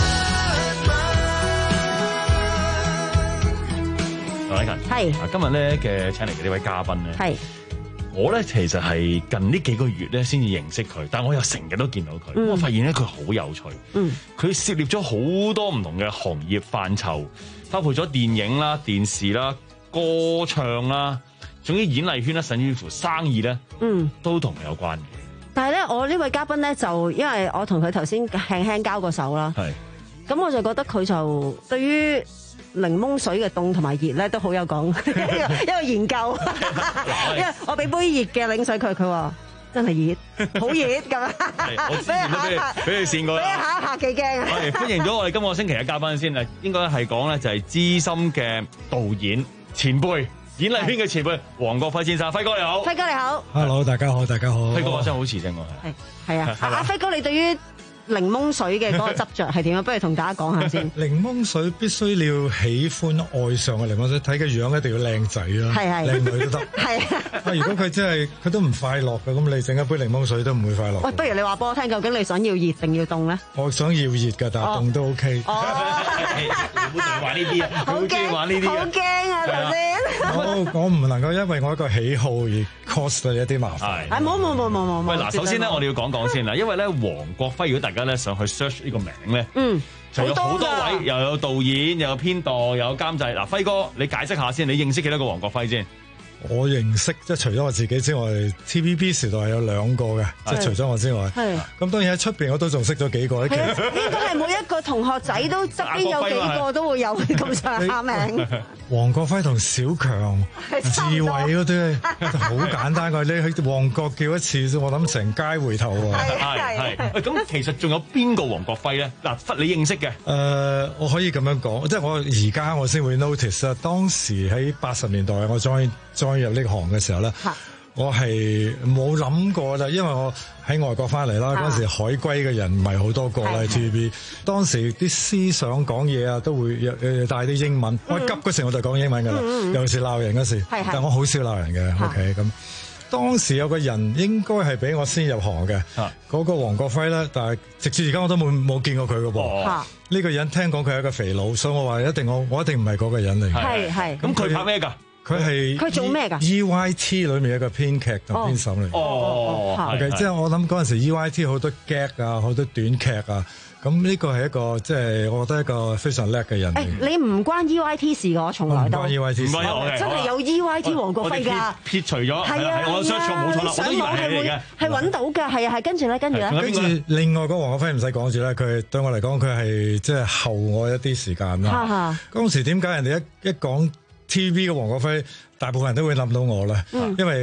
一吻。 羅禮勤係啊，今日咧嘅請嚟嘅呢位嘉賓咧係。我咧其實係近呢幾個月咧先至認識佢，但我又成日都見到佢。嗯、我發現咧佢好有趣，佢、嗯、涉獵咗好多唔同嘅行業範疇，包括咗電影啦、電視啦、歌唱啦，總之演藝圈啦，甚至乎生意咧，嗯，都同佢有關嘅。 但係咧，我呢位嘉賓咧就因為我同佢頭先輕輕交過手啦，係，咁我就覺得佢就對於檸檬水嘅凍同埋熱咧都好有講一個一個研究，因為我俾杯熱嘅檸水佢，佢話真係熱，好熱咁啊！ 我之前都俾你俾你試過啦， 嚇一嚇幾驚啊！ 係歡迎咗我哋今個星期嘅嘉賓先啊，應該係講咧就係資深嘅導演前輩，演藝圈嘅前輩黃國輝先生，輝哥你好， 輝哥你好 ，Hello 大家好，大家好， 輝哥把聲好似正喎， 係係啊，阿輝哥你對於檸檬水嘅嗰個執着係點啊？不如同大家講下先。 檸檬水必須你要喜歡愛上嘅檸檬水，睇個樣一定要靚仔啦，係係靚女都得。係啊，如果佢真係佢都唔快樂嘅，咁你整一杯檸檬水都唔會快樂。 喂，不如你話俾我聽，究竟你想要熱定要凍咧？ 我想要熱㗎，但係凍都 OK。 哦，唔好玩呢啲啊！ 好驚玩呢啲，好驚啊！頭先。 我我唔能夠因為我一個喜好而 cause 到一啲麻煩。 係冇冇冇冇冇。 喂，嗱，首先咧，我哋要講講先啦，因為咧，黃國輝，如果大家咧上去 search 呢個名咧，嗯，就有好多位，又有導演，又有編導，又有監製。嗱，輝哥，你解釋下先，你認識幾多個黃國輝先？ 我認識即係除咗我自己之外 ，T V B 時代有兩個嘅，即係除咗我之外。係。咁當然喺出邊我都仲識咗幾個。其實應該係每一個同學仔都側邊有幾個都會有咁上下名。 黃國輝同小強、志偉嗰啲好簡單㗎，你去旺角叫一次，我諗成街回頭喎。 係係。喂，咁其實仲有邊個黃國輝咧？嗱，你認識嘅？誒， 我可以咁樣講，即係我而家我先會 notice 啊。當時喺八十年代我 join join入呢行嘅時候咧，我係冇諗過啦，因為我喺外國翻嚟啦，嗰陣時海歸嘅人唔係好多個啦喺 T V B。當時啲思想講嘢啊，都會誒帶啲英文。我急嗰時我就講英文㗎啦，尤其是鬧人嗰時。但我好少鬧人嘅。OK，咁當時有個人應該係比我先入行嘅，嗰個黃國輝咧，但係直至而家我都冇冇見過佢嘅噃。呢個人聽講佢係一個肥佬，所以我話一定我我一定唔係嗰個人嚟嘅。 係係。 咁佢拍咩㗎？ 佢係佢做咩㗎 ？E Y T 裏面一個編劇同編審嚟。 哦， 係即係我諗嗰陣時 E Y T 好多 gag 啊，好多短劇啊。咁呢個係一個即係我覺得一個非常叻嘅人。 誒，你唔關 E Y T 事㗎，我從來都唔關 E Y T 事。 真係有 E Y T 黃國輝㗎。 撇除咗係啊， 我 search 錯冇錯啦，我都以為係你嚟嘅。 係揾到㗎，係啊係，跟住咧，跟住咧。 跟住另外嗰個黃國輝唔使講住咧，佢對我嚟講佢係即係後我一啲時間啦。嗰陣時點解人哋一一講 T V B 嘅黃國輝，大部分人都會諗到我啦，因為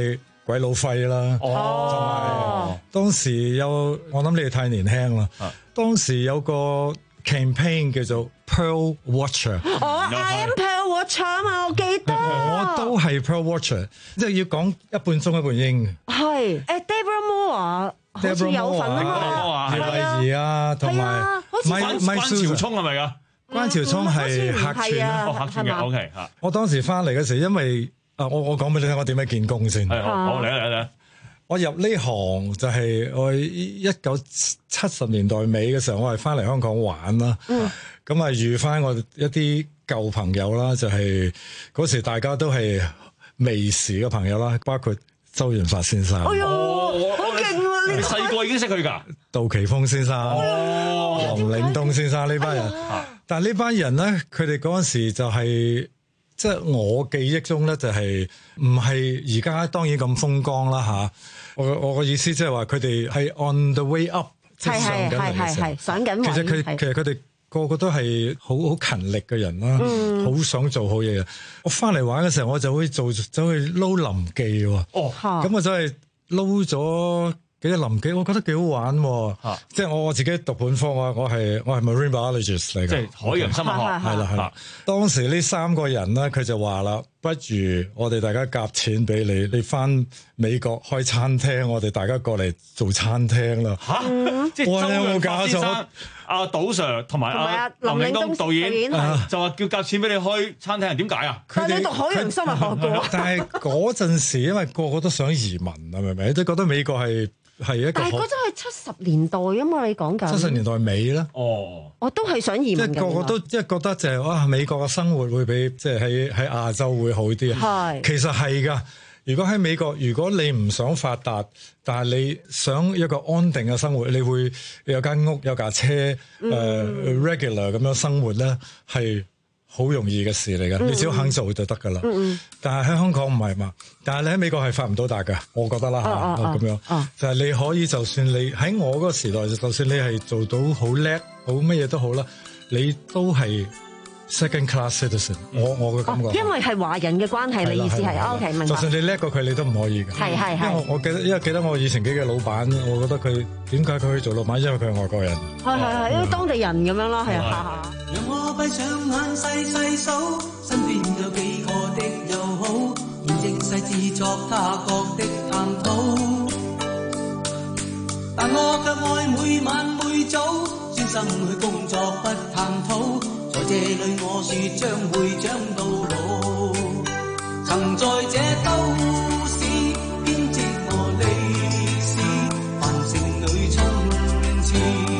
鬼佬徽啦。 哦， 當時有我諗你哋太年輕啦。當時有個 campaign 叫做 Pearl Watcher。 哦 ，I am Pearl Watcher 啊嘛，我記得。 我都係 Pearl Watcher，即係要講一半中一半英。 係誒 Deborah Moore 好似有份啊嘛， 葉麗儀啊，同埋關關潮聰係咪㗎？ 關潮聰係客串啦， 哦客串嘅 OK 嚇。 我當時翻嚟嘅時候，因為啊，我我講俾你聽，我點樣見工先。 係好，好嚟嚟嚟。 我入呢行就係我一九七十年代尾嘅時候，我係翻嚟香港玩啦。咁啊遇翻我一啲舊朋友啦，就係嗰時大家都係微時嘅朋友啦，包括周潤發先生。 哎呦，好勁啊！ 你細個已經識佢㗎？ 杜琪峰先生、黃嶺東先生呢班人。但係呢班人咧，佢哋嗰陣時就係即係我記憶中咧，就係唔係而家當然咁風光啦嚇。我我個意思即係話佢哋係 on the way up， 即係上緊嚟嘅時候， 上緊位。 其實佢其實佢哋個個都係好好勤力嘅人啦，好、嗯、想做好嘢。我翻嚟玩嘅時候，我就會做走去撈臨記喎。哦，咁我就係撈咗幾隻臨記，我覺得幾好玩喎。啊、即係我我自己讀本科，我我係我係 marine biologist 嚟嘅， 即係海洋生物學。 係啦係啦。當時呢三個人咧，佢就話啦，不如我哋大家夾錢俾你，你翻美國開餐廳，我哋大家過嚟做餐廳啦。嚇、嗯！ 即係周潤發先生、阿杜 Sir 同埋阿林嶺東導演，就話叫夾錢俾你開餐廳，點解啊？ 但係你讀海洋生物學過。 但係嗰陣時，因為個個都想移民啊，明唔明？即係覺得美國係。係一個， 但係嗰陣係七十年代啊嘛，你講緊七十年代尾啦。 哦， 我都係想移民嘅。 即係個個都即係覺得就係、是、哇，美國嘅生活會比即係喺喺亞洲會好啲。係，其實係㗎。如果喺美國，如果你唔想發達，但係你想一個安定嘅生活，你會有間屋、有架車，誒、嗯呃、regular 咁樣生活咧，係好容易嘅事嚟嘅，你只要肯做就得噶啦。嗯嗯，但係喺香港唔係嘛，但係你喺美國係發唔到達嘅，我覺得啦嚇咁樣。啊、就係你可以，就算你喺我嗰個時代，就算你係做到好叻，好乜嘢都好啦，你都係 second class citizen。我我嘅感覺、哦，因為係華人嘅關係，你意思係 OK 明白。 就算你叻過佢，你都唔可以嘅。係係係。因為我記得，因為記得我以前幾個老闆，我覺得佢點解佢可以做老闆，因為佢係外國人。 係係係，因為當地人咁樣啦，係啊。 讓我閉上眼細細數，身邊有幾個的友好，現正細緻作他國的探討。但我卻愛每晚每早，專心去工作不探討。在這裏我說將會長到老，曾在這都市編織我歷史，繁盛裏衝刺，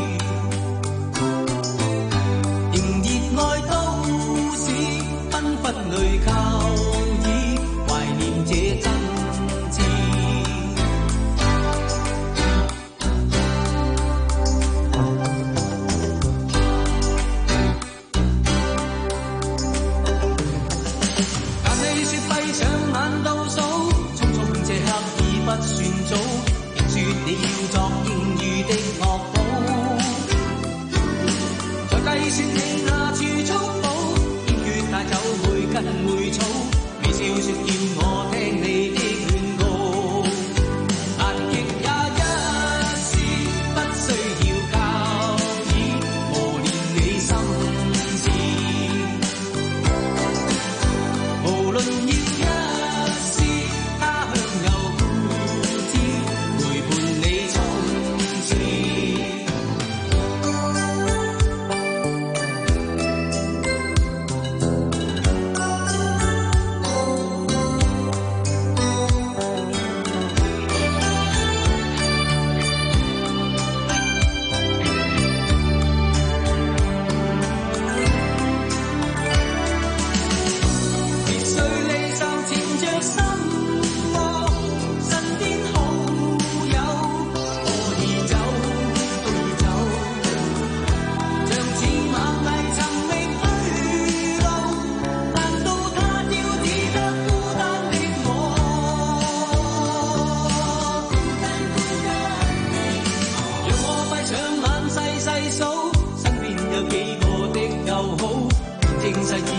仍熱愛都市，繽紛裏靠倚，懷念這真摯。不算早，亦說你要作應遇的樂譜，再計算你那處粗魯，堅決帶走每根每草，微笑說要我聽你的勸告，但亦也一時不需要教義磨練你心智，無論要一時他鄉有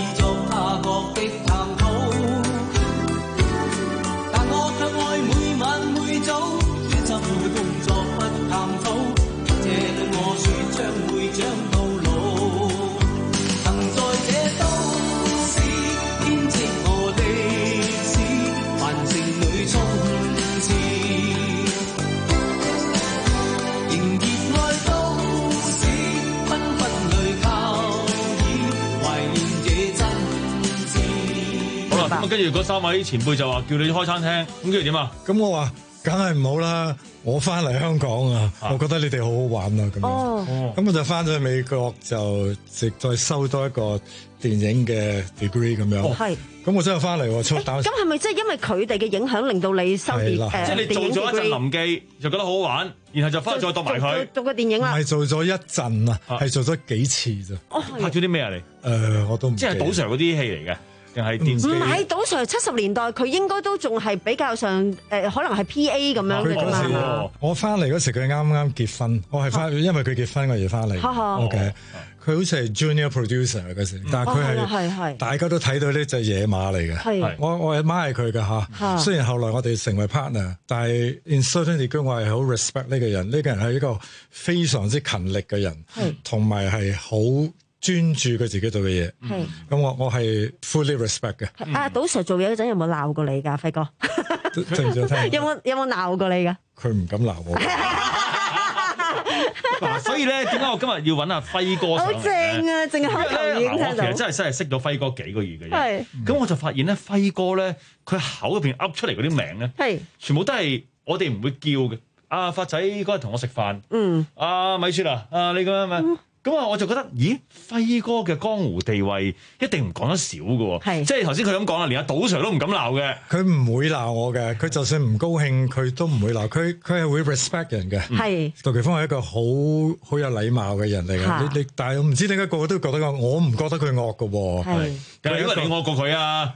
每晚啊，跟住嗰三位前輩就話叫你開餐廳，咁跟住點啊？ 咁我話梗係唔好啦，我翻嚟香港啊，我覺得你哋好好玩啊，咁樣。 哦， 咁我就翻咗去美國，就直再收多一個電影嘅 degree 咁樣。 係。 咁我真係翻嚟喎，出打。 咁係咪即係因為佢哋嘅影響令到你收電誒即係你做咗一陣臨記，就覺得好好玩，然後就翻去再讀埋佢。 讀個電影啦。 唔係做咗一陣啊，係做咗幾次咋。 哦， 拍咗啲咩啊？你誒，我都唔即係賭 Sir 嗰啲戲嚟嘅。定係電視？ 唔係，賭 Sir 七十年代佢應該都仲係比較上誒、呃，可能係 P A 咁樣嘅啫嘛。 我翻嚟嗰時佢啱啱結婚，我係翻，因為佢結婚我而翻嚟。OK，佢好似係 Junior Producer 嗰時，但係佢係大家都睇到呢隻野馬嚟嘅。我我阿媽係佢嘅嚇，雖然後來我哋成為 partner，但係 in certain degree 我係好 respect 呢個人，呢個人係一個非常之勤力嘅人，同埋係好專注佢自己做嘅嘢，咁、嗯、我我係 fully respect 嘅。 啊，賭 Sir 做嘢嗰陣有冇鬧過你㗎，輝哥？有冇有冇鬧過你㗎？ 佢唔敢鬧我。 嗱，所以咧，點解我今日要揾阿輝哥上嚟？ 好正啊！淨係開頭已經聽到。 我其實真係真係識咗輝哥幾個月嘅啫。 係。咁我就發現咧，輝哥咧，佢口入邊噏出嚟嗰啲名咧，係全部都係我哋唔會叫嘅。阿發仔嗰日同我食飯，嗯，阿米雪啊，啊你咁樣咪。咁啊，我就覺得，咦，輝哥嘅江湖地位一定唔講得少嘅喎，即係頭先佢咁講啦，連阿賭 Sir 都唔敢鬧嘅。 佢唔會鬧我嘅，佢就算唔高興，佢都唔會鬧。佢佢係會 respect 人嘅。係，杜琪峰係一個好好有禮貌嘅人嚟嘅。你你，但係我唔知點解個個都覺得我，我唔覺得佢惡嘅喎。係， 但係因為你惡過佢啊，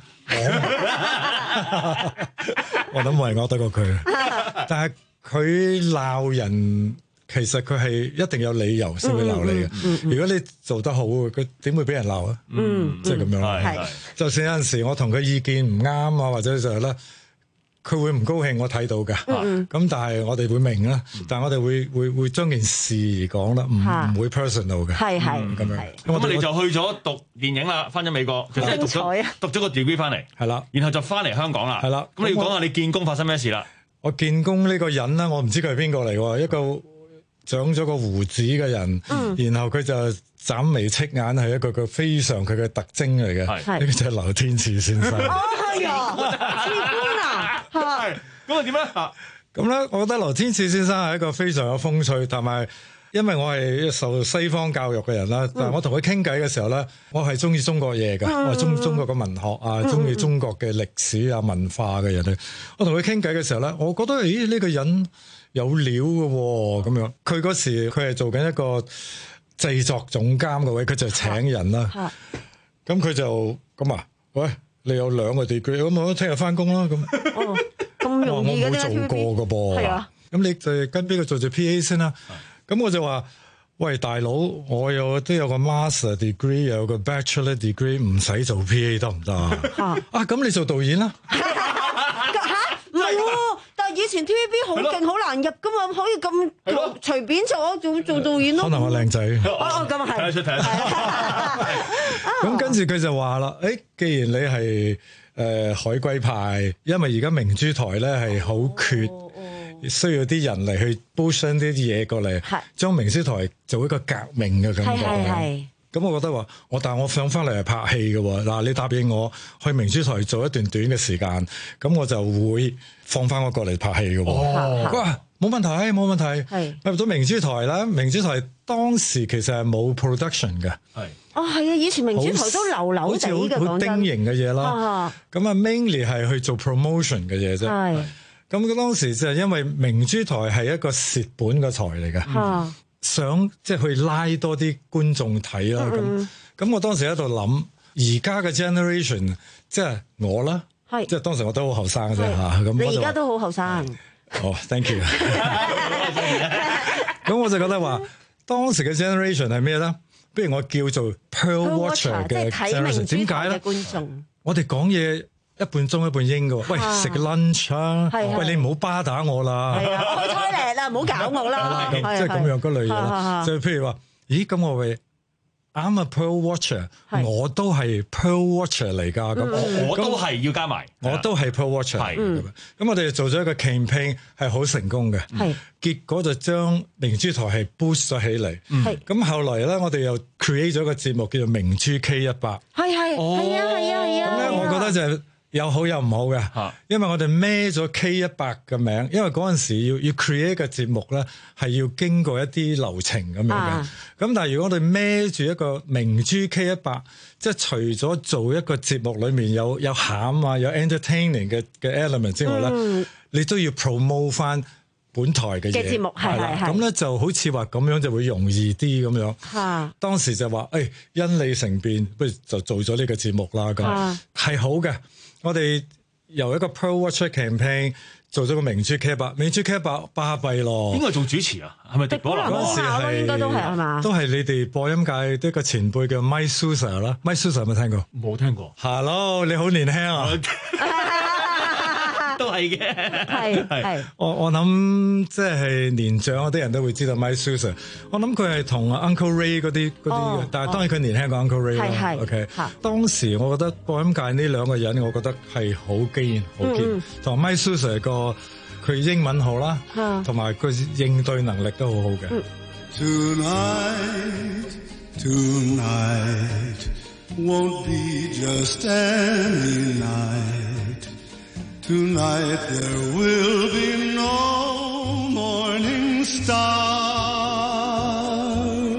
我都冇人惡得過佢。但係佢鬧人。其實佢係一定有理由先會鬧你嘅。嗯嗯嗯、如果你做得好，佢點會俾人鬧啊？嗯，即係咁樣。係，就算有陣時我同佢意見唔啱啊，或者就係咧，佢會唔高興，我睇到㗎。咁、嗯、但係我哋會明啦。嗯、但係我哋會會會將件事講啦，唔唔會 personal 嘅。係係咁樣。 咁你就去咗讀電影啦，翻咗美國，即係讀咗讀咗個 degree 翻嚟。係啦，然後就翻嚟香港啦。係啦。咁你要講下你見工發生咩事啦？ 我見工呢個人咧，我唔知佢係邊個嚟喎，一個長咗個鬍子嘅人，嗯、然後佢就眨眉戚眼，係一個個非常佢嘅特徵嚟嘅。呢個就係劉天賜先生。 哦，係啊，賜官啊， 係咁啊點咧？ 咁咧，我覺得劉天賜先生係一個非常有風趣，同埋因為我係受西方教育嘅人啦，嗯、但係我同佢傾偈嘅時候咧，我係中意中國嘢嘅，嗯、我係中中國嘅文學啊，中意、嗯、中國嘅歷史啊文化嘅人咧。我同佢傾偈嘅時候咧，我覺得咦呢、呢個人有料嘅喎，咁樣佢嗰時佢係做緊一個製作總監嘅位，佢就請人啦。咁佢就咁啊，喂，你有兩個 degree，咁我聽日翻工啦。咁哦，咁容易嘅啫。 我冇做過嘅噃。係啊。咁你就跟邊個做做 P A 先啦？咁我就話：喂，大佬，我有都有個 master degree，有個 bachelor degree，唔使做 P A 得唔得啊？啊，咁你做導演啦。 唔係喎，但係以前 T V B 好勁好難入噶嘛，可以咁隨便做做做導演咯。 可能我靚仔。 哦，咁啊係。睇得出，睇得出。 咁跟住佢就話啦，誒，既然你係誒海歸派，因為而家明珠台咧係好缺。需要啲人嚟去 push 啲嘢過嚟，將明珠台做一個革命嘅感覺。咁我覺得話，我但係我想翻嚟係拍戲嘅喎。嗱，你答應我去明珠台做一段短嘅時間，咁我就會放翻我過嚟拍戲嘅喎。佢話冇問題，冇問題。入到明珠台啦，明珠台當時其實係冇 production 嘅。係。 哦，係啊，以前明珠台都流流地嘅， 好丁型嘅嘢啦。咁啊 mainly 係去做 promotion 嘅嘢啫。係。咁佢當時就係因為明珠台係一個蝕本嘅台嚟嘅，嗯、想即係去拉多啲觀眾睇啦。咁咁、嗯、我當時喺度諗，而家嘅 generation 即係我啦，是即係當時我都好後生嘅啫嚇。咁你而家都好後生。 哦 ，thank you。咁我就覺得話，當時嘅 generation 係咩咧？不如我叫做 Pearl Watcher 嘅 generation。點解咧？我哋講嘢。一半中一半英嘅喎，喂，食 lunch 啊，喂，你唔好巴打我啦， 係啊，我去 toilet 啦，唔好搞我啦， 即係咁樣嗰類嘢啦。就譬如話，咦，咁我會 I'm a pearl watcher，我都係 pearl watcher 嚟㗎，咁我都係要加埋， 我都係 pearl watcher。咁我哋做咗一個 campaign 係好成功嘅，結果就將明珠台係 boost 咗起嚟。咁後來咧，我哋又 create 咗個節目叫做明珠 K 一百。 係係係啊係啊係啊。 咁咧，我覺得就係。 有好有唔好嘅，因為我哋孭咗 K 一百嘅名，因為嗰陣時要要 create 嘅節目咧係要經過一啲流程咁樣嘅。咁、啊、但係如果我哋孭住一個明珠 K 一百，即係除咗做一個節目裏面有有餡啊，有 entertaining 嘅嘅 element 之外咧，嗯、你都要 promote 翻本台嘅嘢節目，係係係。 咁咧就好似話咁樣就會容易啲咁樣。 啊、當時就話誒、哎、因利成便，不如就做咗呢個節目啦。咁係、啊、好嘅。我哋由一個 Pearl Watcher campaign 做咗個明珠 K 一百，明珠 K 一百巴閉咯。 邊個做主持啊？係咪狄寶南？ 嗰時係應該都係係嘛？ 都係你哋播音界一個前輩叫 Mike Sousa 啦。Mike Sousa 有冇聽過？ 冇聽過。 Hello， 你好年輕啊！ 都係嘅， 係係。 我我諗即係年長嗰啲人都會知道 Mike Sousa。我諗佢係同 Uncle Ray 嗰啲嗰啲嘅，但係當然佢年輕過 Uncle Ray 啦。係係。OK。當時我覺得播音界呢兩個人，我覺得係好堅好堅。同 Mike Sousa 個佢英文好啦，同埋佢應對能力都好好嘅。 Tonight, tonight won't be just any night.Tonight there will be no morning star.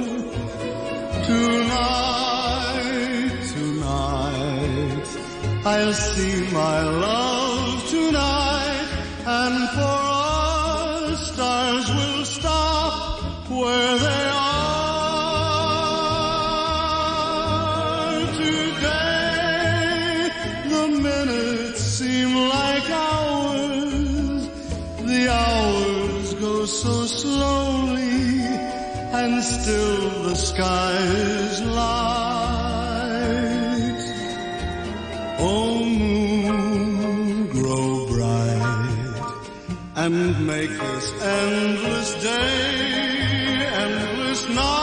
Tonight, tonight, I'll see my love tonight, and for us stars will stop where they are.Today the minutes seem like hours.The hours go so slowly, and still the sky is light. Oh, moon, grow bright, and make this endless day, endless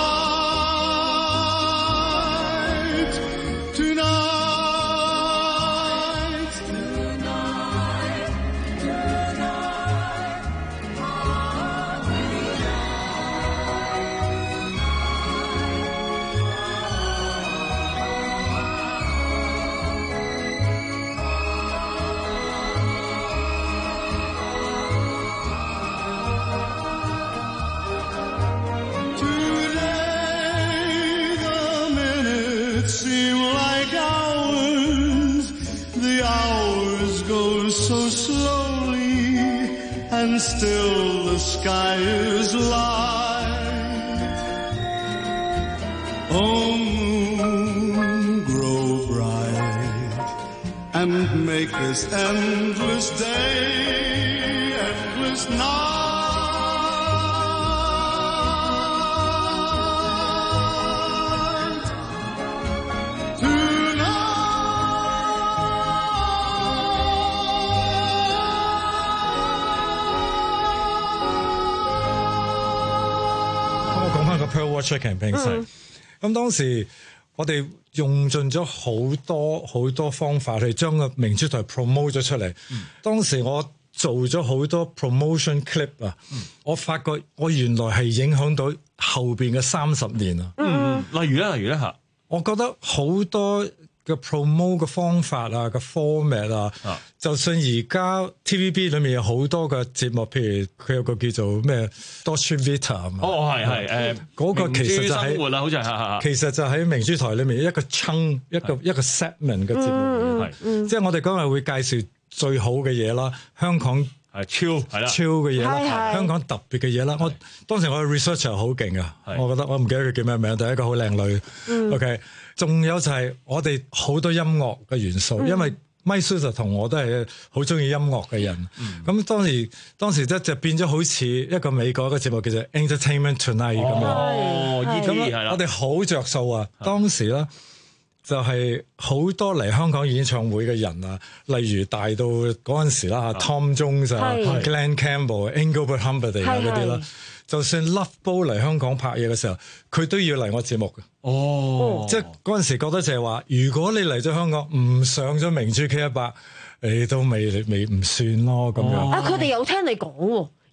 night.Seem like hours, the hours go so slowly, and still the sky is light. Oh, moon, grow bright, and make this endless day, endless night. 個 Pearl Watcher campaign 咁、嗯、當時我哋用盡咗好多好多方法去將個明珠台 promote 咗出嚟。嗯、當時我做咗好多 promotion clip 啊、嗯，我發覺我原來係影響到後邊嘅三十年啊。 嗯，例如咧，例如咧嚇， 我覺得好多嘅 promote 嘅方法啊，個 format 啊，啊就算而家 T V B 裏面有好多嘅節目，譬如佢有個叫做咩 Dolce Vita 啊嘛， 哦係係誒嗰個其實就喺、 生活啦，好似係其實就喺明珠台裏面一個 chunk 一個一個 segment 嘅節目，係、嗯、即係我哋今日會介紹最好嘅嘢啦，香港係超係啦， 超嘅嘢啦，香港特別嘅嘢啦。我當時我嘅 researcher 好勁啊，我覺得我唔記得佢叫咩名，但係一個好靚女、嗯、，OK。仲有就係我哋好多音樂嘅元素，嗯、因為 Mike Sousa 同我都係好中意音樂嘅人。咁、嗯、當時當時即就變咗好似一個美國一個節目叫做 Entertainment Tonight 咁樣。 哦，呢啲係啦。 我哋好着數啊！當時咧就係好多嚟香港演唱會嘅人啊，例如大到嗰陣時啦嚇 Tom Jones 啊、Glen Campbell、Engelbert Humperdinck 啊嗰啲啦。就算 Love Boat 嚟香港拍嘢嘅時候，佢都要嚟我節目嘅。 哦， 即係嗰陣時覺得就係話，如果你嚟咗香港唔上咗明珠 K 一百，你都未未唔算咯咁樣。 啊，佢哋有聽你講喎。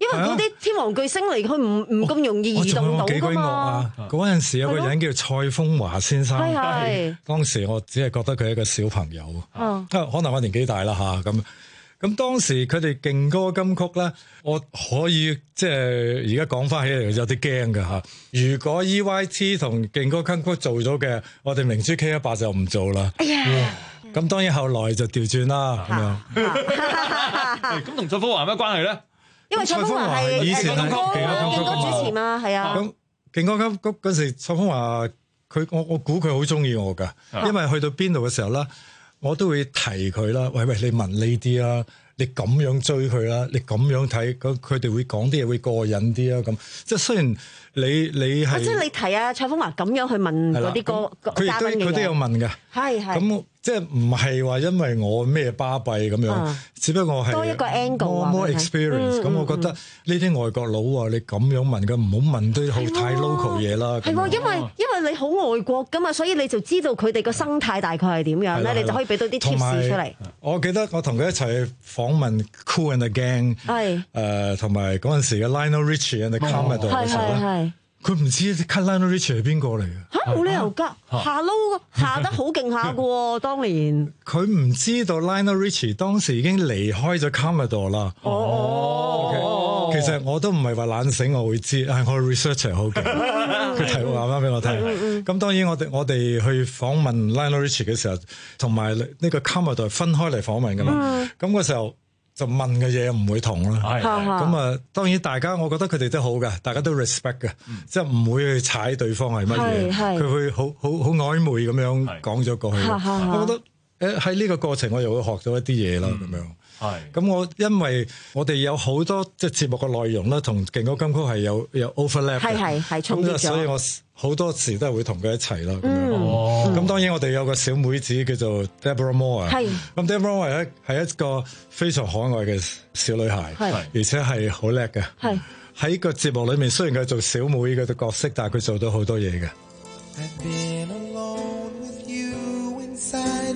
因為嗰啲天王巨星嚟，佢唔唔咁容易移動到㗎嘛。 嗰陣時有個人叫蔡風華先生， 係係當時我只係覺得佢係一個小朋友， 哦可能我年紀大啦嚇咁。咁當時佢哋勁歌金曲咧，我可以即係而家講翻起嚟有啲驚㗎嚇。如果 E Y T 同勁歌金曲做咗嘅，我哋明珠 K 一百就唔做啦。 哎呀！ 咁當然後來就調轉啦咁樣。 咁同蔡風華有咩關係咧？ 因為蔡風華係以前係勁歌勁歌主持嘛，係啊。 咁勁歌金曲嗰時，蔡風華佢我我估佢好中意我㗎，因為去到邊度嘅時候咧，我都會提佢啦。喂喂，你問呢啲啦，你咁樣追佢啦，你咁樣睇，咁佢哋會講啲嘢會過癮啲啊。咁即係雖然你你係， 即係你提啊蔡風華咁樣去問嗰啲歌佢亦都佢都有問嘅， 係係。 咁即係唔係話因為我咩巴閉咁樣， 啊、 只不過係多一個 angle more experience。咁、嗯嗯、我覺得呢啲外國佬啊，你咁樣問嘅，唔好問啲好太 local 嘢啦。 係喎，因為因為你好外國噶嘛，所以你就知道佢哋個生態大概係點樣咧，你就可以俾到啲 tips 出嚟。 我記得我同佢一齊訪問 Kool and the Gang， 係誒同埋嗰陣時嘅 Lionel Richie and the Commodores 嘅時候咧。佢唔知 Lionel Richie 係邊個嚟嘅？嚇，冇理由㗎，下撈下得好勁下嘅喎，當年。佢唔知道 Lionel Richie 當時已經離開咗 Commodore 啦。哦，其實我都唔係話懶醒，我會知，係我 research 好勁。佢提話翻俾我聽。咁當然我哋我哋去訪問 Lionel Richie 嘅時候，同埋呢個 Commodore 分開嚟訪問㗎嘛。咁嗰時候。就問嘅嘢唔會同啦，咁啊當然大家我覺得佢哋都好嘅，大家都 respect 嘅，即係唔會去踩對方係乜嘢，佢會好好好曖昧咁樣講咗過去。我覺得誒喺呢個過程我又會學到一啲嘢啦，咁樣。係，咁我因為我哋有好多即係節目嘅內容咧，同勁歌金曲係有有 overlap 嘅，係係係重疊咗，所以我好多時都係會同佢一齊啦。咁樣，哦，咁當然我哋有個小妹子叫做 Deborah Moore，係，咁 Deborah Moore 咧係一個非常可愛嘅小女孩，係，而且係好叻嘅，係，喺個節目裏面雖然佢做小妹嘅角色，但係佢做到好多嘢嘅。I've been alone with you inside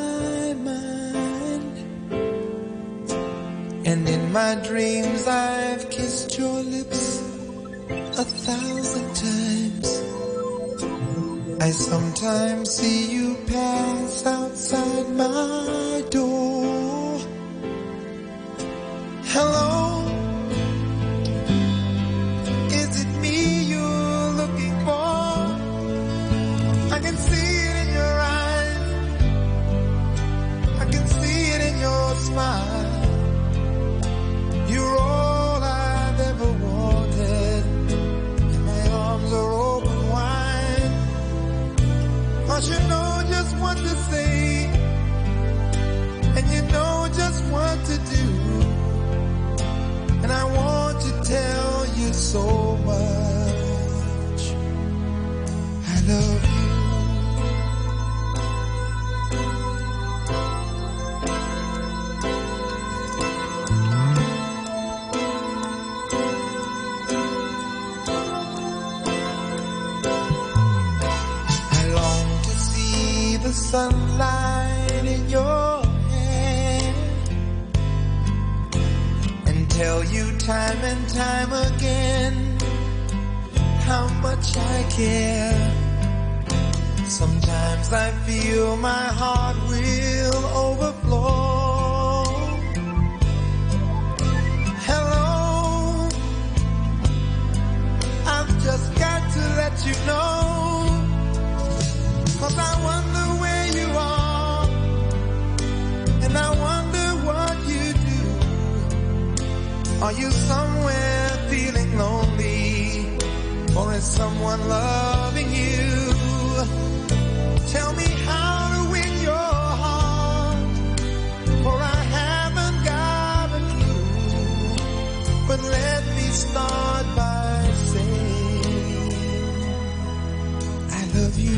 my mind, and in my dreams I've kissed your lips a thousand times. I sometimes see you pass outside my door. Hello, is it me you're looking for? I can see it in your eyes, I can see it in your smile. You're all I've ever wanted, and my arms are open wide. Cause you know just what to say, and you know just what to do, and I want to tell you so much I love you. Sunlight in your hair, and tell you time and time again how much I care. Sometimes I feel my heart will overflow. Hello, I've just got to let you know, 'cause I wonder where you are, and I wonder what you do. Are you somewhere feeling lonely, or is someone loving you? Tell me how to win your heart, for I haven't got a clue. But let me start by saying I love you.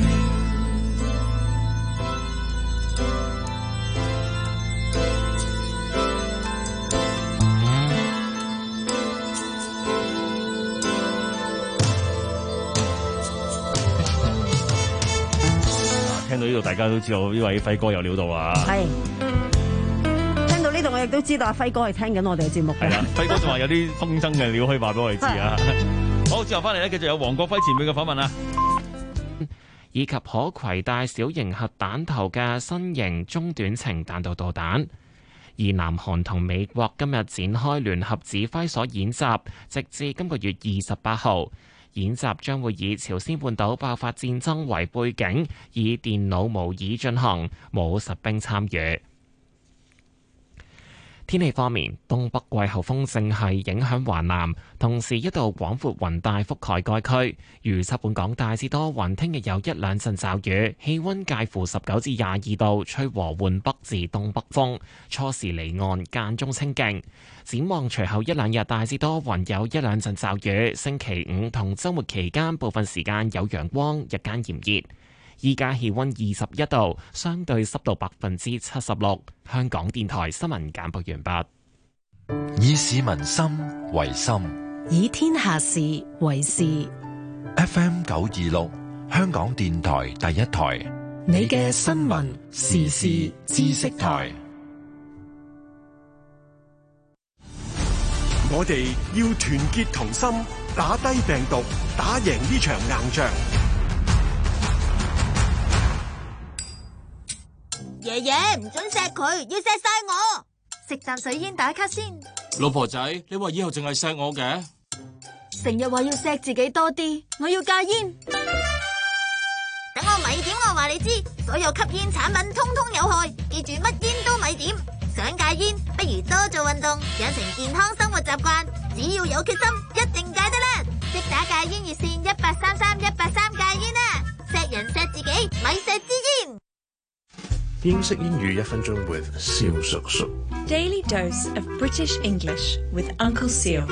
亦都知道阿輝哥係聽緊我哋嘅節目嘅。 係啦，輝哥仲話有啲風箏嘅料可以話俾我哋知啊。好，之後翻嚟咧，繼續有黃國輝前輩嘅訪問啊。 以及可攜帶小型核彈頭嘅新型中短程彈道導彈。而南韓同美國今日展開聯合指揮所演習，直至今個月二十八號。演習將會以朝鮮半島爆發戰爭為背景，以電腦模擬進行，冇實兵參與。天氣方面，東北季候風正係影響華南，同時一道廣闊雲帶覆蓋該區。預測本港大致多雲，聽日有一兩陣驟雨，氣溫介乎十九至廿二度，吹和緩北至東北風，初時離岸，間中清勁。展望隨後一兩日大致多雲，有一兩陣驟雨。星期五同週末期間部分時間有陽光，日間炎熱。依家氣溫二十一度，相對濕度百分之七十六。香港電台新聞簡報完畢。 以市民心為心， 以天下事為事。 F M 九二六，香港電台第一台， 你嘅新聞時事知識台。 我哋要團結同心，打低病毒，打贏呢場硬仗。 爺爺唔准錫佢，要錫晒我。食啖水煙打卡先。 老婆仔，你話以後淨係錫我嘅？ 成日話要錫自己多啲，我要戒煙。等我咪點，我話你知，所有吸煙產品通通有害，記住乜煙都咪點。想戒煙，不如多做運動，養成健康生活習慣。只要有決心，一定戒得啦！即打戒煙熱線一八三三一八三戒煙啊！錫人錫自己，咪錫支煙。 英式英語一分鐘 with 蕭叔叔。 Daily dose of British English with Uncle Seal。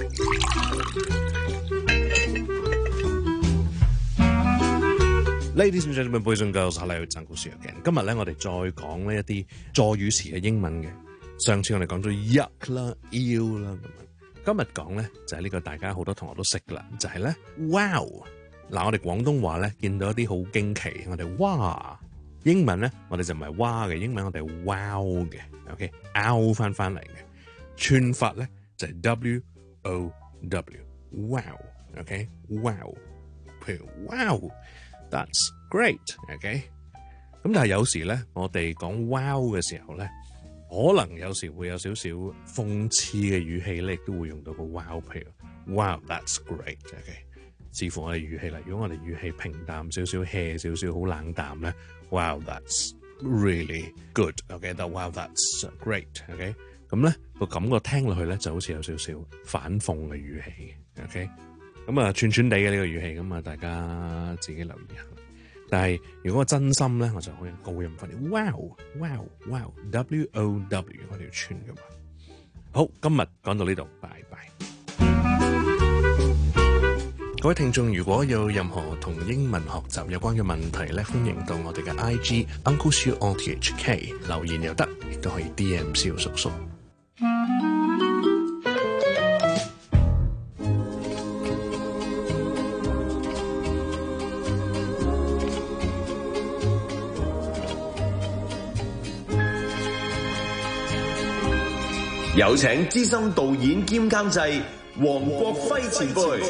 Ladies and gentlemen, boys and girls, hello, it's Uncle Seal again。今日咧，我哋再講呢一啲助語詞嘅英文嘅。上次我哋講咗 yuck 啦、ew 啦咁樣。今日講咧就係呢個大家好多同學都識噶啦，就係咧 wow。嗱，我哋廣東話咧見到一啲好驚奇，我哋哇。英文咧，我哋就唔係哇嘅，英文我哋係 wow 嘅 ，OK，out 翻翻嚟嘅，串法咧就係 W O W，wow，OK，wow，譬如 wow，that's great，OK，咁但係有時咧，我哋講 wow 嘅時候咧，可能有時會有少少諷刺嘅語氣咧，亦都會用到個 wow，譬如 wow，that's great，OK，視乎我哋語氣啦。如果我哋語氣平淡少少 hea 少少，好冷淡咧。Wow, that's really good. OK, that wow, that's great. OK， 咁咧個感覺聽落去咧就好似有少少反諷嘅語氣。OK， 咁啊串串地嘅呢個語氣，咁啊大家自己留意下。但係如果我真心咧，我就可以高音翻啲。Wow, wow, wow. W O W 我哋要串㗎嘛。好，今日講到呢度，拜拜。各位聽眾，如果有任何同英文學習有關嘅問題咧，歡迎到我哋嘅 I G Uncle Siu O T H K 留言又得，亦都可以 D M 蕭叔叔。 有請資深導演兼監製黃國輝前輩。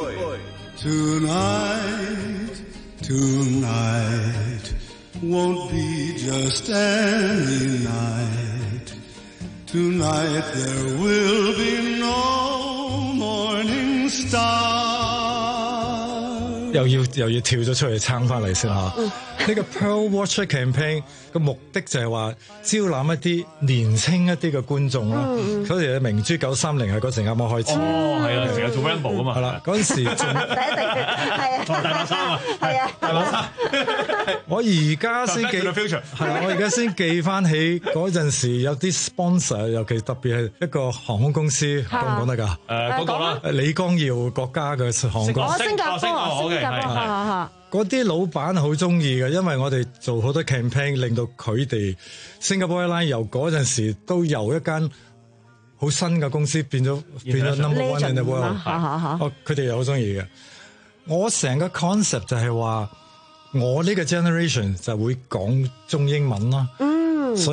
Tonight, tonight won't be just any night. Tonight there will be no morning star. 又要又要跳咗出嚟撐翻嚟先嚇。呢個 Pearl Watcher Campaign 個目的就係話招攬一啲年青一啲嘅觀眾啦。嗰時嘅明珠九三零係嗰陣啱啱開始。 哦，係啊，成日做 Rambo 啊嘛。 係啦，嗰陣時仲第一定係啊， 大白衫啊， 係啊， 大白衫。 我而家先記係啊，我而家先記翻起嗰陣時有啲 sponsor， 尤其特別係一個航空公司，講唔講得㗎？誒嗰個啦， 李光耀國家嘅航空公司。 新加坡，新加坡， 嗰啲老闆好中意嘅，因為我哋做好多 campaign， 令到佢哋 Singapore Airlines 由嗰陣時都由一間好新嘅公司變咗變咗 number one in the world。哦，佢哋又好中意嘅。我成個 concept 就係話，我呢個 generation 就會講中英文咯。嗯，所以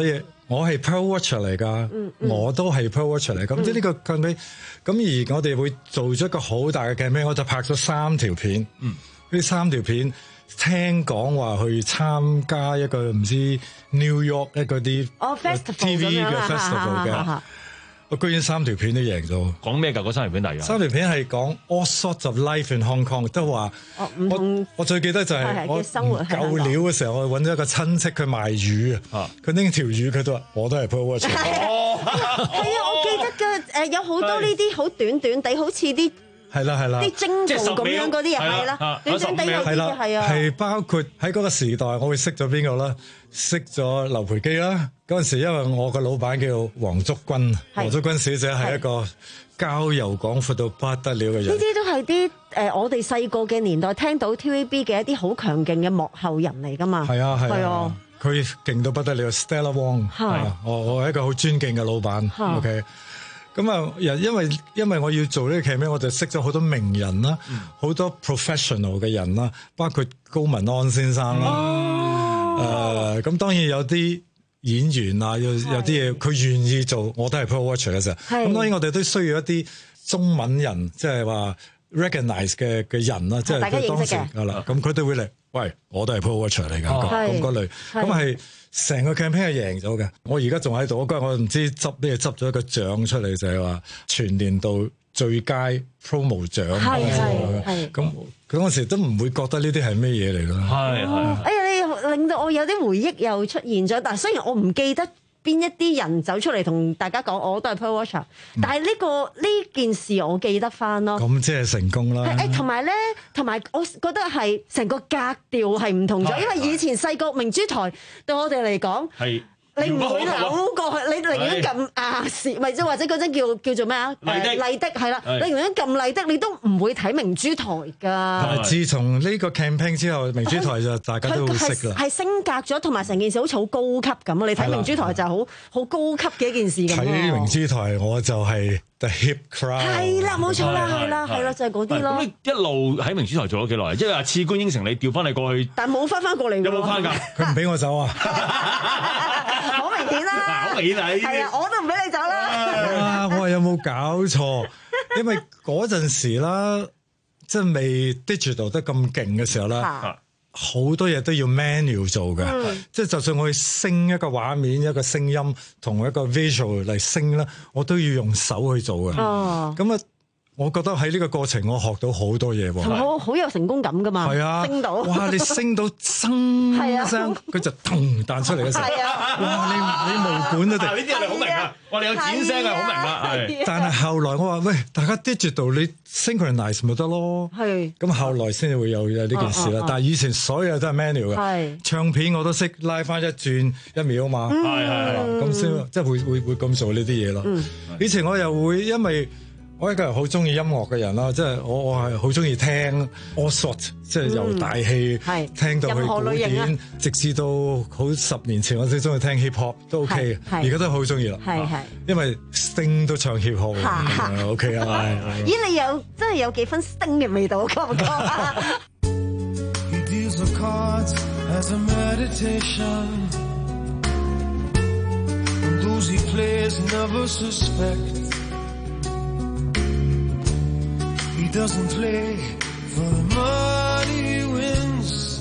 我係 Pearl Watcher 嚟㗎， 嗯嗯我都係 Pearl Watcher 嚟。咁即係呢個 campaign，咁而我哋會做咗一個好大嘅 campaign，我就拍咗三條片。呢、嗯、三條片聽講話去參加一個唔知 New York 一個啲哦 festival T V 嘅 festival 嘅。我居然三條片都贏咗。 講咩㗎？嗰三條片嚟㗎？三條片係講 all sorts of life in Hong Kong，都話、 哦、 我我最記得就係我夠料嘅時候，我揾咗一個親戚佢賣魚啊，佢拎條魚佢都話我都係 Pearl Watcher。 係啊，我記得嘅誒有好多呢啲好短短地，好似啲。 係啦係啦， 啲征途咁樣嗰啲嘢係啦，短短地嗰啲嘢係啊， 係包括喺嗰個時代，我會識咗邊個啦？識咗劉培基啦。嗰陣時因為我個老闆叫黃竹君，黃竹君小姐係一個交遊廣闊到不得了嘅人。 呢啲都係啲誒我哋細個嘅年代聽到 T V B 嘅一啲好強勁嘅幕後人嚟㗎嘛。 係啊係啊， 啊，佢勁到不得了 Stella Wong，我我係一個好尊敬嘅老闆。OK。咁啊，因為因為我要做呢個劇名，我就識咗好多名人啦，好、嗯、多 professional 嘅人啦，包括高文安先生啦。誒、哦，咁、呃、當然有啲演員啊，有有啲嘢佢願意做，我都係 Pearl Watcher 嘅時候。咁當然我哋都需要一啲中文人，即係話 recognize 嘅嘅人啦，即係佢當時係啦。咁佢哋會嚟，喂，我都係 Pearl Watcher 嚟㗎，咁嗰類，咁係。成個 campaign 係贏咗嘅，我而家仲喺度。我嗰日我唔知執咩執咗一個獎出嚟，就係、是、話全年度最佳 promo 獎。係係係。咁佢嗰時都唔會覺得呢啲係咩嘢嚟咯。係係。哎呀，你令到我有啲回憶又出現咗，但係雖然我唔記得邊一啲人走出嚟同大家講，我都係 Pearl Watcher，但係呢、這個呢件事我記得翻咯。咁即係成功啦。誒，同埋咧，同埋我覺得係成個格調係唔同咗，因為以前細個明珠台對我哋嚟講係。你唔會扭過去，你寧願撳亞視，咪即或者嗰陣叫叫做咩啊？麗的麗的係啦，你寧願撳麗的，你都唔會睇明珠台㗎。自從呢個 campaign 之後，明珠台就大家都會識啦。係升格咗，同埋成件事好似好高級咁。你睇明珠台就好好高級嘅一件事咁。睇明珠台我就係 the hip crowd。係啦，冇錯啦，係啦，係啦，就係嗰啲咯。咁你一路喺明珠台做咗幾耐？即係話次官應承你調翻你過去，但冇翻翻過嚟。有冇翻㗎？佢唔俾我走啊！好明顯啦，好明顯係，係啊，我都唔俾你走啦。啊，我話有冇搞錯？因為嗰陣時啦，即係未 digital 得咁勁嘅時候啦，好多嘢都要 manual 做嘅。即係就算我去升一個畫面、一個聲音同一個 visual 嚟升啦，我都要用手去做嘅。哦，咁啊。我覺得喺呢個過程，我學到好多嘢喎，好好有成功感噶嘛，係啊，升到，哇！你升到生聲，佢就噔彈出嚟嘅時候，啊、哇！你你無管都得，呢啲人好明啊，哇！你有剪聲啊，好明啦，係。但係後來我話喂，大家 digital 你 synchronize 咪得咯，係。咁後來先至會有有呢件事啦，啊啊、但係以前所有都係 manual 嘅，係。唱片我都識拉翻一轉一秒嘛，係係，咁先即係會會會咁做呢啲嘢咯。嗯、以前我又會因為。我一個人好中意音樂嘅人啦，即係我我係好中意聽 all sort，即係由大戲、嗯、聽到去古典，直至到好十年前我先中意聽 hip hop 都 OK 嘅，而家都好中意啦。係係，因為 Sting 都唱 hip hop 嘅，OK 啊。咦，你有真係有幾分 Sting 嘅味道，覺唔覺啊？He doesn't play for the money he wins.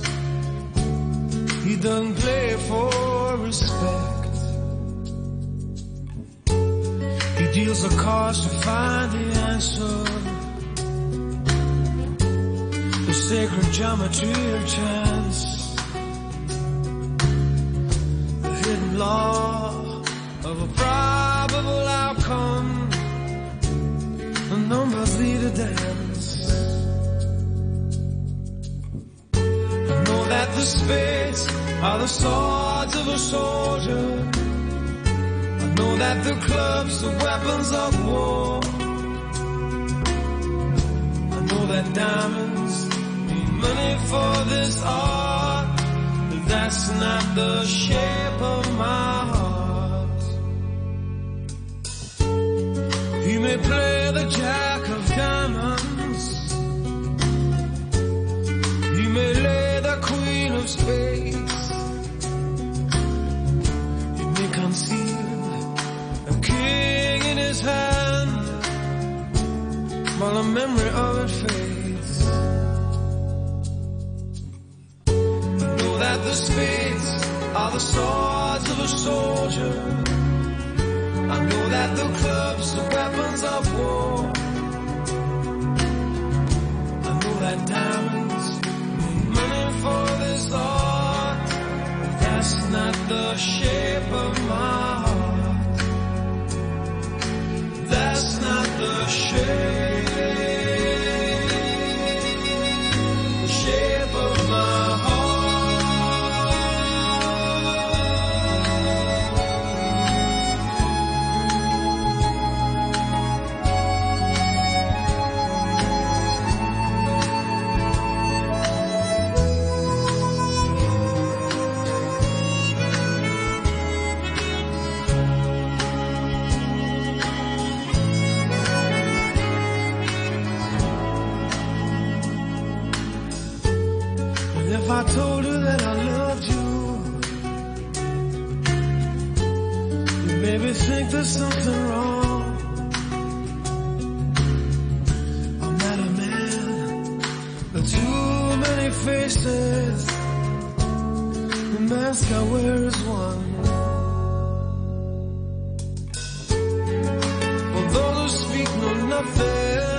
He doesn't play for respect. He deals the cards to find the answer. The sacred geometry of chance. The hidden law of a probable outcome.The numbers lead a dance. I know that the spades are the swords of a soldier. I know that the clubs are weapons of war. I know that diamonds need money for this art, but that's not the shape of my heart.He may play the jack of diamonds. He may lay the queen of spades. He may concede moment fades. I know that the spades are the swords of a soldier. I know that the clubs are weapons of war. I know that diamonds mean money for this art, but that's not the shape of my heart. That's not the shape, the shape of my heart. If I told you that I loved you, you maybe think there's something wrong. I'm not a man with too many faces. The mask I wear is one. For those who speak know nothing.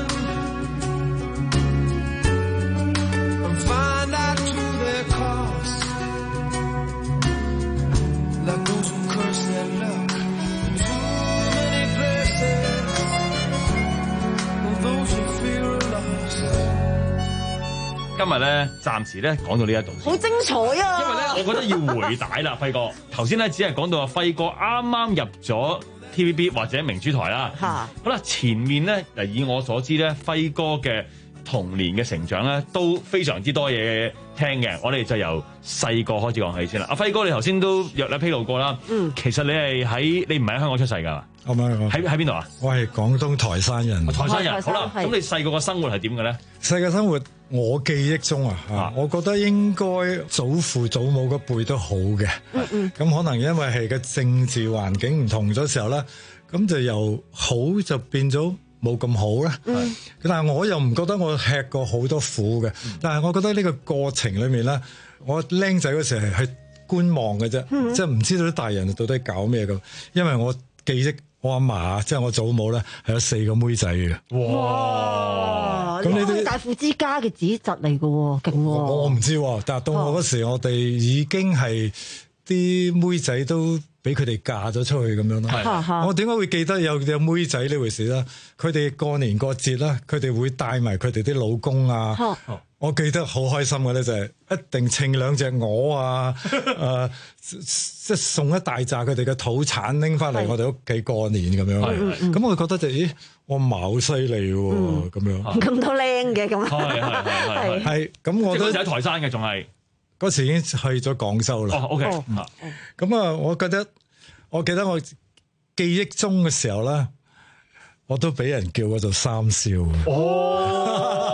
今日咧，暫時咧講到呢一度， 好精彩啊！ 因為咧，我覺得要回帶啦，輝哥。頭先咧只係講到阿輝哥啱啱入咗 T V B 或者明珠台啦。嚇！好啦，前面咧嗱，以我所知咧，輝哥嘅童年嘅成長咧都非常之多嘢聽嘅。我哋就由細個開始講起先啦。阿輝哥，你頭先都約你披露過啦。嗯。其實你係喺你唔係喺香港出世㗎？ 我唔係， 喺喺邊度啊？ 我係廣東台山人。 台山人，好啦。咁你細個嘅生活係點嘅咧？ 細個生活，我記憶中啊，啊我覺得應該祖父祖母嗰輩都好嘅。嗯嗯。咁可能因為係個政治環境唔同咗時候咧，咁就由好就變咗冇咁好啦。嗯。但係我又唔覺得我吃過好多苦嘅。嗯。但係我覺得呢個過程裏面咧，我僆仔嗰時係係觀望嘅啫，嗯、即係唔知道啲大人到底搞咩咁。因為我記憶。我阿嫲即係我祖母咧，係有四個妹仔嘅。 哇！咁你哋大富之家嘅子侄嚟嘅喎，勁喎！ 我我唔知喎，但係到我嗰時，我哋已經係啲妹仔都俾佢哋嫁咗出去咁樣咯。我點解會記得有有妹仔呢回事咧？佢哋過年過節啦，佢哋會帶埋佢哋啲老公啊。我記得好開心嘅咧，就係一定稱兩隻鵝啊，誒、呃，即係送一大紮佢哋嘅土產拎翻嚟我哋屋企過年咁樣。咁我覺得就咦，我嫲好犀利喎，咁樣。 咁多靚嘅咁。 係係係係。咁我都喺台山嘅，仲係嗰時已經去咗廣州啦。 哦 ，OK。 咁啊，我覺得，我記得我記憶中嘅時候咧，我都俾人叫我做三少。 哦。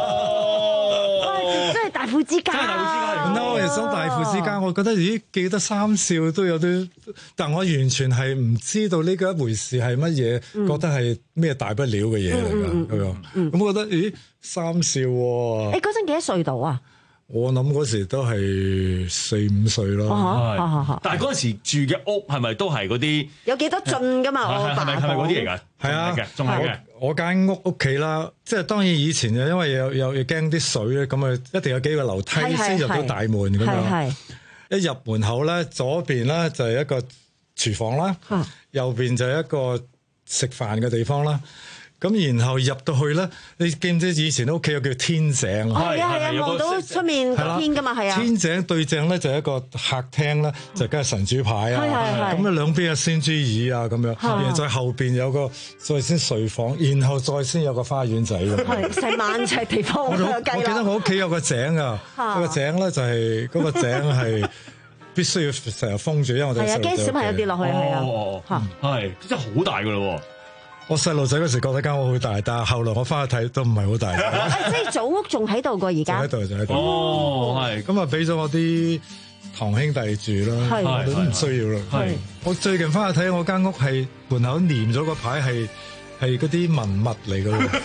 大富之家，真係大富之家。 no， 我哋想大富之家，我覺得咦，記得三少都有啲，但我完全係唔知道呢個一回事係乜嘢，嗯、覺得係咩大不了嘅嘢嚟㗎咁樣。咁我覺得咦，三少喎、啊。 你嗰陣幾多歲到啊？ 我諗嗰時都係四五歲咯， 係。但係嗰陣時住嘅屋係咪都係嗰啲有幾多進㗎嘛？我係咪係咪嗰啲嚟㗎？ 係啊， 仲係嘅。 我間屋屋企啦，即係當然以前就因為有有驚啲水咧，咁啊一定有幾個樓梯先入到大門咁樣。一入門口咧，左邊咧就係一個廚房啦，右邊就係一個食飯嘅地方啦。咁然後入到去咧，你記唔記得以前屋企有叫天井？ 係啊係啊，望到出面個天噶嘛，係啊。 天井對正咧就係一個客廳啦，就梗係神主牌啊，咁啊兩邊有先珠椅啊咁樣，然後再後邊有個再先睡房，然後再先有個花園仔咁。 係成萬尺地方我記得我屋企有個井啊，個井咧就係嗰個井係必須要成日封住，因為我哋係啊驚小朋友跌落去係啊，係真係好大噶咯。 我細路仔嗰時覺得間屋好大，但係後來我翻去睇都唔係好大。 即係祖屋仲喺度過而家。 喺度就喺度。 哦，係。 咁啊，俾咗我啲堂兄弟住啦，我哋都唔需要啦。係。我最近翻去睇我間屋係門口黏咗個牌係係嗰啲文物嚟噶咯。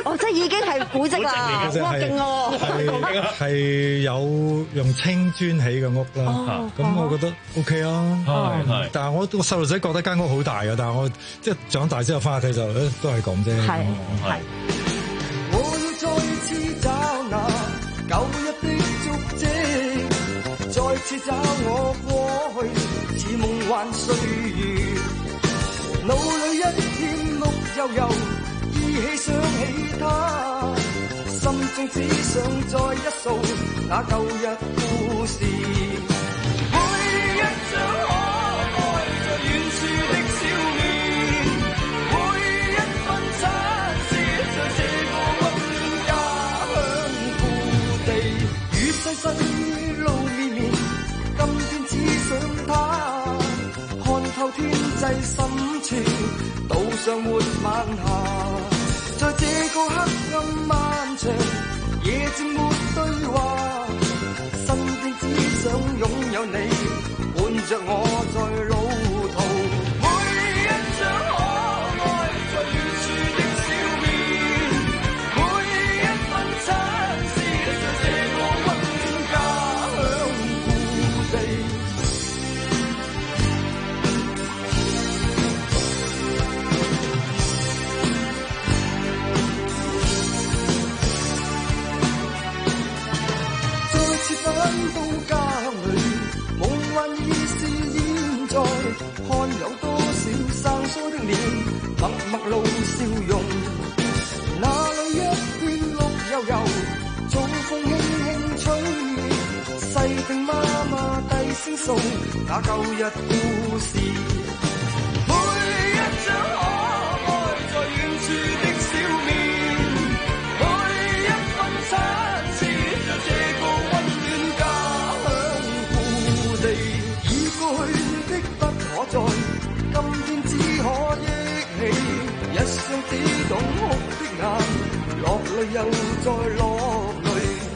哦，即係已經係古蹟啦，哇勁喎！ 係係有用青磚起嘅屋啦，咁我覺得 OK 啊。 係係， 但係我個細路仔覺得間屋好大嘅，但係我即係長大之後翻去睇就誒都係咁啫。 係係。 我要再次找那舊日的足跡，再次找我過去似夢幻歲月，腦裏一片綠油油，依稀想起他，心中只想再一掃那舊日故事，每一張可愛在遠處的笑面，每一分親切在這個溫暖家鄉故地，與世世路綿綿，今天只想他，看透天際深處，島上沒晚霞，在這個黑暗漫長，夜靜沒對話，身邊只想擁有你，伴着我在路途，每一張可愛在遠處的笑面，每一分親切在這個溫暖家鄉故地。返到家鄉裏，夢幻已是現在，看有多少生疏的臉，默默露笑容。那裏一片綠油油，早風輕輕吹，細聽媽媽低聲訴那舊日故事，每一張可愛在遠處的笑面，每一分親切在這個溫過去的不可再，今天只可憶起，一雙只懂哭的眼，落淚又再落淚。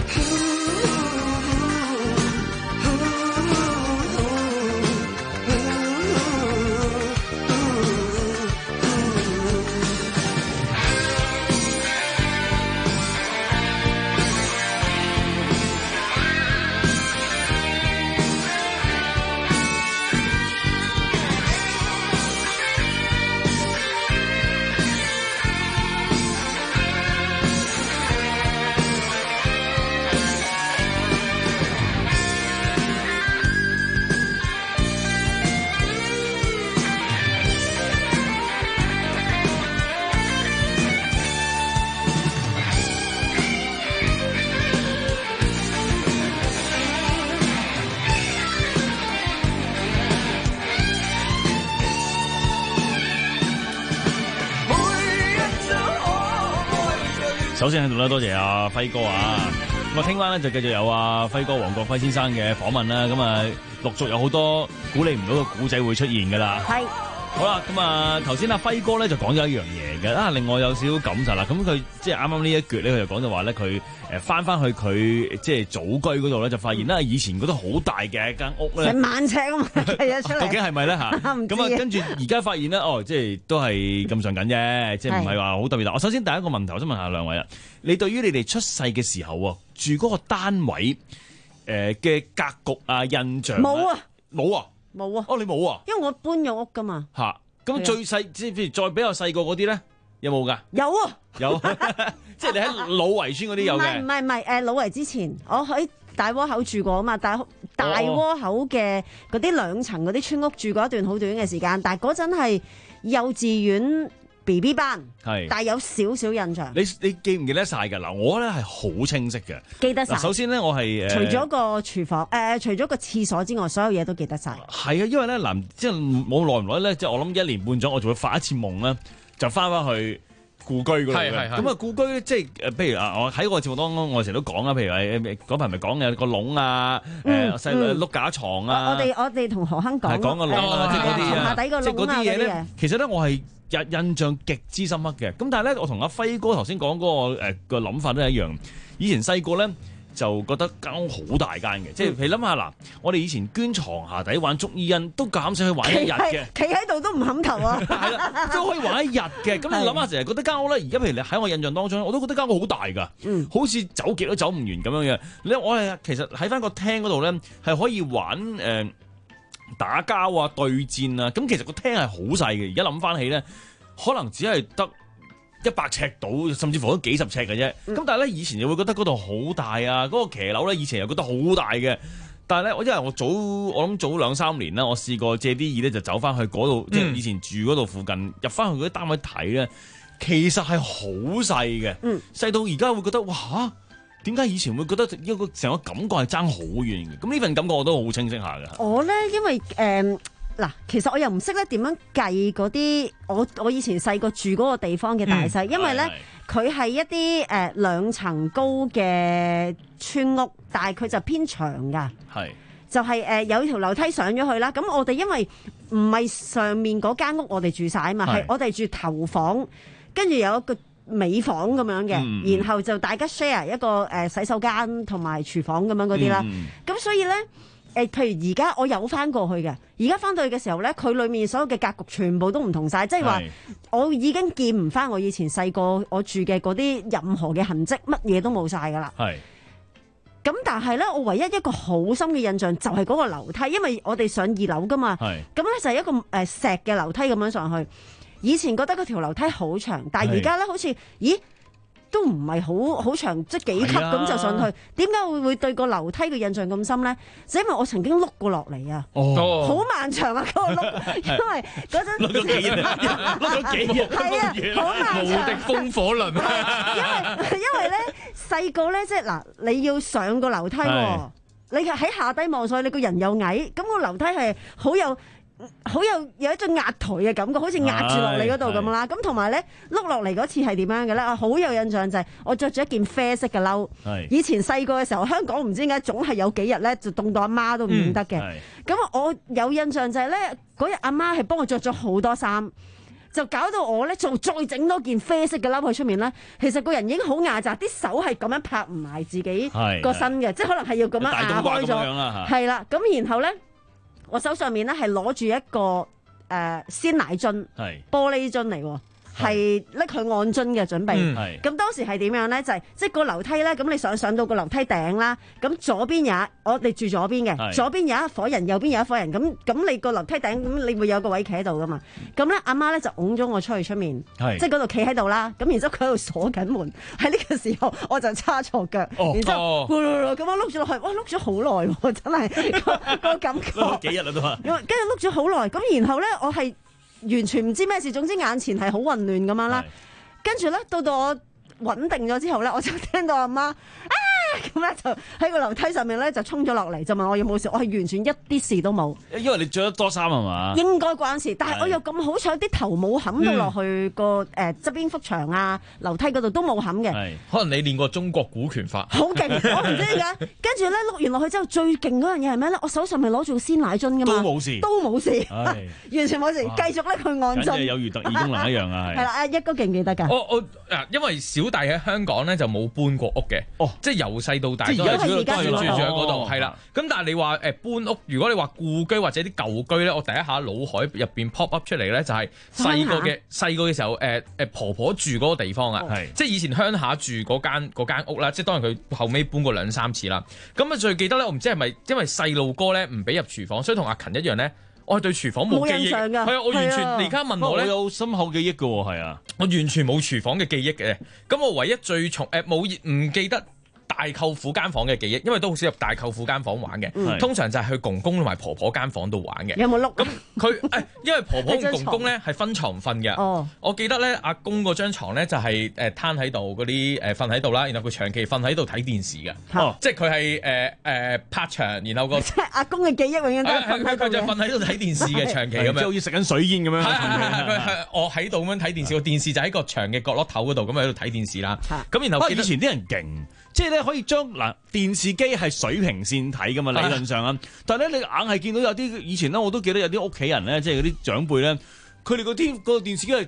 首先喺度咧，多謝阿輝哥啊！咁啊，聽晚咧就繼續有阿輝哥黃國輝先生嘅訪問啦。咁啊，陸續有好多估你唔到嘅古仔會出現噶啦。 係。 好啦，咁啊，頭先阿輝哥咧就講咗一樣嘢嘅，啊，另外有少少感受啦。咁佢即係啱啱呢一橛咧，佢就講就話咧，佢誒翻翻去佢即係祖居嗰度咧，就發現啦，以前嗰度好大嘅一間屋咧， 成萬尺啊嘛，係啊出嚟。 究竟係咪咧嚇？ 唔知咁啊，跟住而家發現咧，哦，即係都係咁上緊啫，即係唔係話好特別大。我首先第一個問題，我想問下兩位啊，你對於你哋出世嘅時候啊，住嗰個單位誒嘅格局啊、印象冇啊， 冇啊， 冇啊， 哦，你冇啊？ 因為我搬咗屋噶嘛。 嚇！咁最細即係譬如再比較細個嗰啲咧，有冇㗎？ 有啊， 有，即係你喺老圍村嗰啲有嘅。 唔係唔係誒老圍之前，我喺大窩口住過啊嘛，大大窩口嘅嗰啲兩層嗰啲村屋住過一段好短嘅時間，但係嗰陣係幼稚園 B B 班，係，但係有少少印象。 你你記唔記得晒㗎？嗱，我咧係好清晰嘅， 記得晒。 首先咧，我係除咗個廚房誒、呃，除咗個廁所之外，所有嘢都記得晒。係啊，因為咧嗱，即係冇耐唔耐咧，即係我諗一年半載，我就會發一次夢咧，就翻返去故居嗰度嘅。咁啊，故居咧，即係誒，譬如啊，我喺個節目當中，我成日都講啊，譬如誒嗰排咪講嘅個籠啊，誒細路碌架床啊。 我哋我哋同何亨講， 講個籠啊，即係嗰啲啊， 下底個籠啊嗰啲嘢。 其實咧，我係印印象極之深刻嘅。咁但係咧，我同阿輝哥頭先講嗰個誒個諗法都係一樣。以前細個咧， 就覺得間屋好大間嘅，即係你諗下嗱，我哋以前捐床下底玩捉伊人都減少去玩一日嘅， 企喺度都唔冚頭啊， 係啦，都可以玩一日嘅。咁你諗下，成日覺得間屋咧，而家譬如你喺我印象當中，我都覺得間屋好大㗎， 嗯、 好似走極都走唔完咁樣嘅。你我係其實喺翻個廳嗰度咧，係可以玩誒、呃、打交啊、對戰啊。咁其實個廳係好細嘅，而家諗翻起咧，可能只係得一百尺到，甚至乎都幾十尺嘅啫。咁、嗯、但係咧，以前又會覺得嗰度好大啊，嗰、嗰個騎樓咧，以前又覺得好大嘅。但係咧，我因為我早我諗早兩三年啦，我試過借啲意咧，就走翻去嗰度，嗯、即係以前住嗰度附近，入翻去嗰啲單位睇咧，其實係好細嘅，細、嗯、到而家會覺得哇，點解以前會覺得一個成個感覺係爭好遠嘅？咁呢份感覺我都好清晰下嘅。 我咧，因為誒。呃嗱，其實我又唔識咧點樣計嗰啲我我以前細個住嗰個地方嘅大細，嗯、因為咧佢係一啲誒兩層高嘅村屋，但係佢就偏長㗎，係就係、是、誒、呃、有條樓梯上咗去啦。咁我哋因為唔係上面嗰間屋我哋住晒啊嘛，係我哋住頭房，跟住有一個尾房咁樣嘅，嗯、然後就大家 share 一個誒洗手間同埋廚房咁樣嗰啲啦。咁、嗯、所以咧。誒，譬如而家我有翻過去嘅，而家翻到去嘅時候咧，佢裏面所有嘅格局全部都唔同晒，即係話我已經見唔翻我以前細個我住嘅嗰啲任何嘅痕跡，乜嘢都冇晒噶啦。係。咁但係咧，我唯一一個好深嘅印象就係嗰個樓梯，因為我哋上二樓噶嘛。係。咁咧就係一個誒石嘅樓梯咁樣上去。以前覺得嗰條樓梯好長，但係而家咧好似，咦？都唔係好好長，即係幾級咁就上去。點解會會對個樓梯嘅印象咁深咧？就因為我曾經碌過落嚟啊，好、哦、漫長啊嗰、嗰個碌，因為嗰陣碌咗幾日，碌咗幾日，係啊，好漫長，無敵風火輪。因為因為咧細個咧，即係嗱，你要上個樓梯，你喺下低望上去，你個人又矮，咁、個樓梯係好有。好有有一種壓台嘅感覺，好似壓住落嚟嗰度咁啦。咁同埋咧碌落嚟嗰次係點樣嘅咧？好有印象就係我着住一件啡色嘅褸。以前細個嘅時候，香港唔知點解總係有幾日咧就凍到阿媽都唔認得嘅。咁、嗯、我有印象就係咧嗰日阿媽係幫我着咗好多衫，就搞到我咧就再整多件啡色嘅褸喺出面咧。其實個人已經好壓榨，啲手係咁樣拍唔埋自己個身嘅，即係可能係要咁樣壓開咗。係啦，咁然後咧。我手上面咧係攞住一個誒、呃、鮮奶樽，玻璃樽嚟喎。係拎佢按樽嘅準備，咁、嗯、當時係點樣咧？就係即係個樓梯咧，咁你上上到個樓梯頂啦，咁左邊有一我哋住左邊嘅，左邊有一夥人，右邊有一夥人，咁咁你個樓梯頂咁你會有個位企喺度噶嘛？咁咧阿媽咧就拱咗我出去出面，即係嗰度企喺度啦。咁然之後佢喺度鎖緊門，喺呢個時候我就叉錯腳，哦、然之後咁樣碌咗落去，哇碌咗好耐喎，真係個個感覺。碌幾日啦都話。跟住碌咗好耐，咁然後咧我係。完全唔知咩事，總之眼前係好混亂咁樣啦。跟住咧，到到我穩定咗之後咧，我就聽到阿媽啊咁咧，就喺個樓梯上面咧就衝咗落嚟，就問我有冇事。我係完全一啲事都冇。因為你着得多衫係嘛？應該關事，但係我又咁好彩，啲頭冇冚到落去個誒側邊幅牆啊、樓梯嗰度都冇冚嘅。 可能你練過中國股權法。好勁！ 我唔知點解。跟住咧碌完落去之後，最勁嗰樣嘢係咩咧？我手上咪攞住個鮮奶樽噶嘛，都冇事，都冇事，完全冇事，繼續咧去按樽。有如特異功能一樣啊！係。係啦，阿一哥記唔記得㗎？ 我我嗱，因為小弟喺香港咧就冇搬過屋嘅，哦，即係由細到大都係住住喺嗰度，係啦。咁但係你話誒搬屋，如果你話故居或者啲舊居咧，我第一下腦海入邊 pop up 出嚟咧，就係細個嘅細個嘅時候，誒誒婆婆住嗰個地方啊，係即係以前鄉下住嗰間嗰間屋啦。即係當然佢後尾搬過兩三次啦。咁啊最記得咧，我唔知係咪因為細路哥咧唔俾入廚房，所以同阿勤一樣咧，我係對廚房冇記憶。係啊，我完全你而家問我咧，我有深厚記憶嘅喎，係啊，我完全冇廚房嘅記憶嘅。咁我唯一最重誒冇唔記得大舅父間房嘅記憶，因為都好少入大舅父間房玩嘅，嗯、通常就係去公公同埋婆婆間房度玩嘅。有冇碌？咁佢誒，因為婆婆同公公咧係分床瞓嘅。哦，我記得咧，阿公嗰張床咧就係誒攤喺度嗰啲誒瞓喺度啦，然後佢長期瞓喺度睇電視嘅。哦，即係佢係誒誒拍牆，然後個即係阿公嘅記憶永遠都係瞓喺度嘅。佢就瞓喺度睇電視嘅長期咁樣，即係好似食緊水煙咁樣。係係係，佢係我喺度咁樣睇電視，個電視就喺個牆嘅角落頭嗰度咁喺度睇電視啦。咁然後以前啲人勁。即係咧可以將嗱電視機係水平線睇噶嘛，理論上啊，但係咧你硬係見到有啲以前咧我都記得有啲屋企人咧，即係嗰啲長輩咧，佢哋個天個電視機係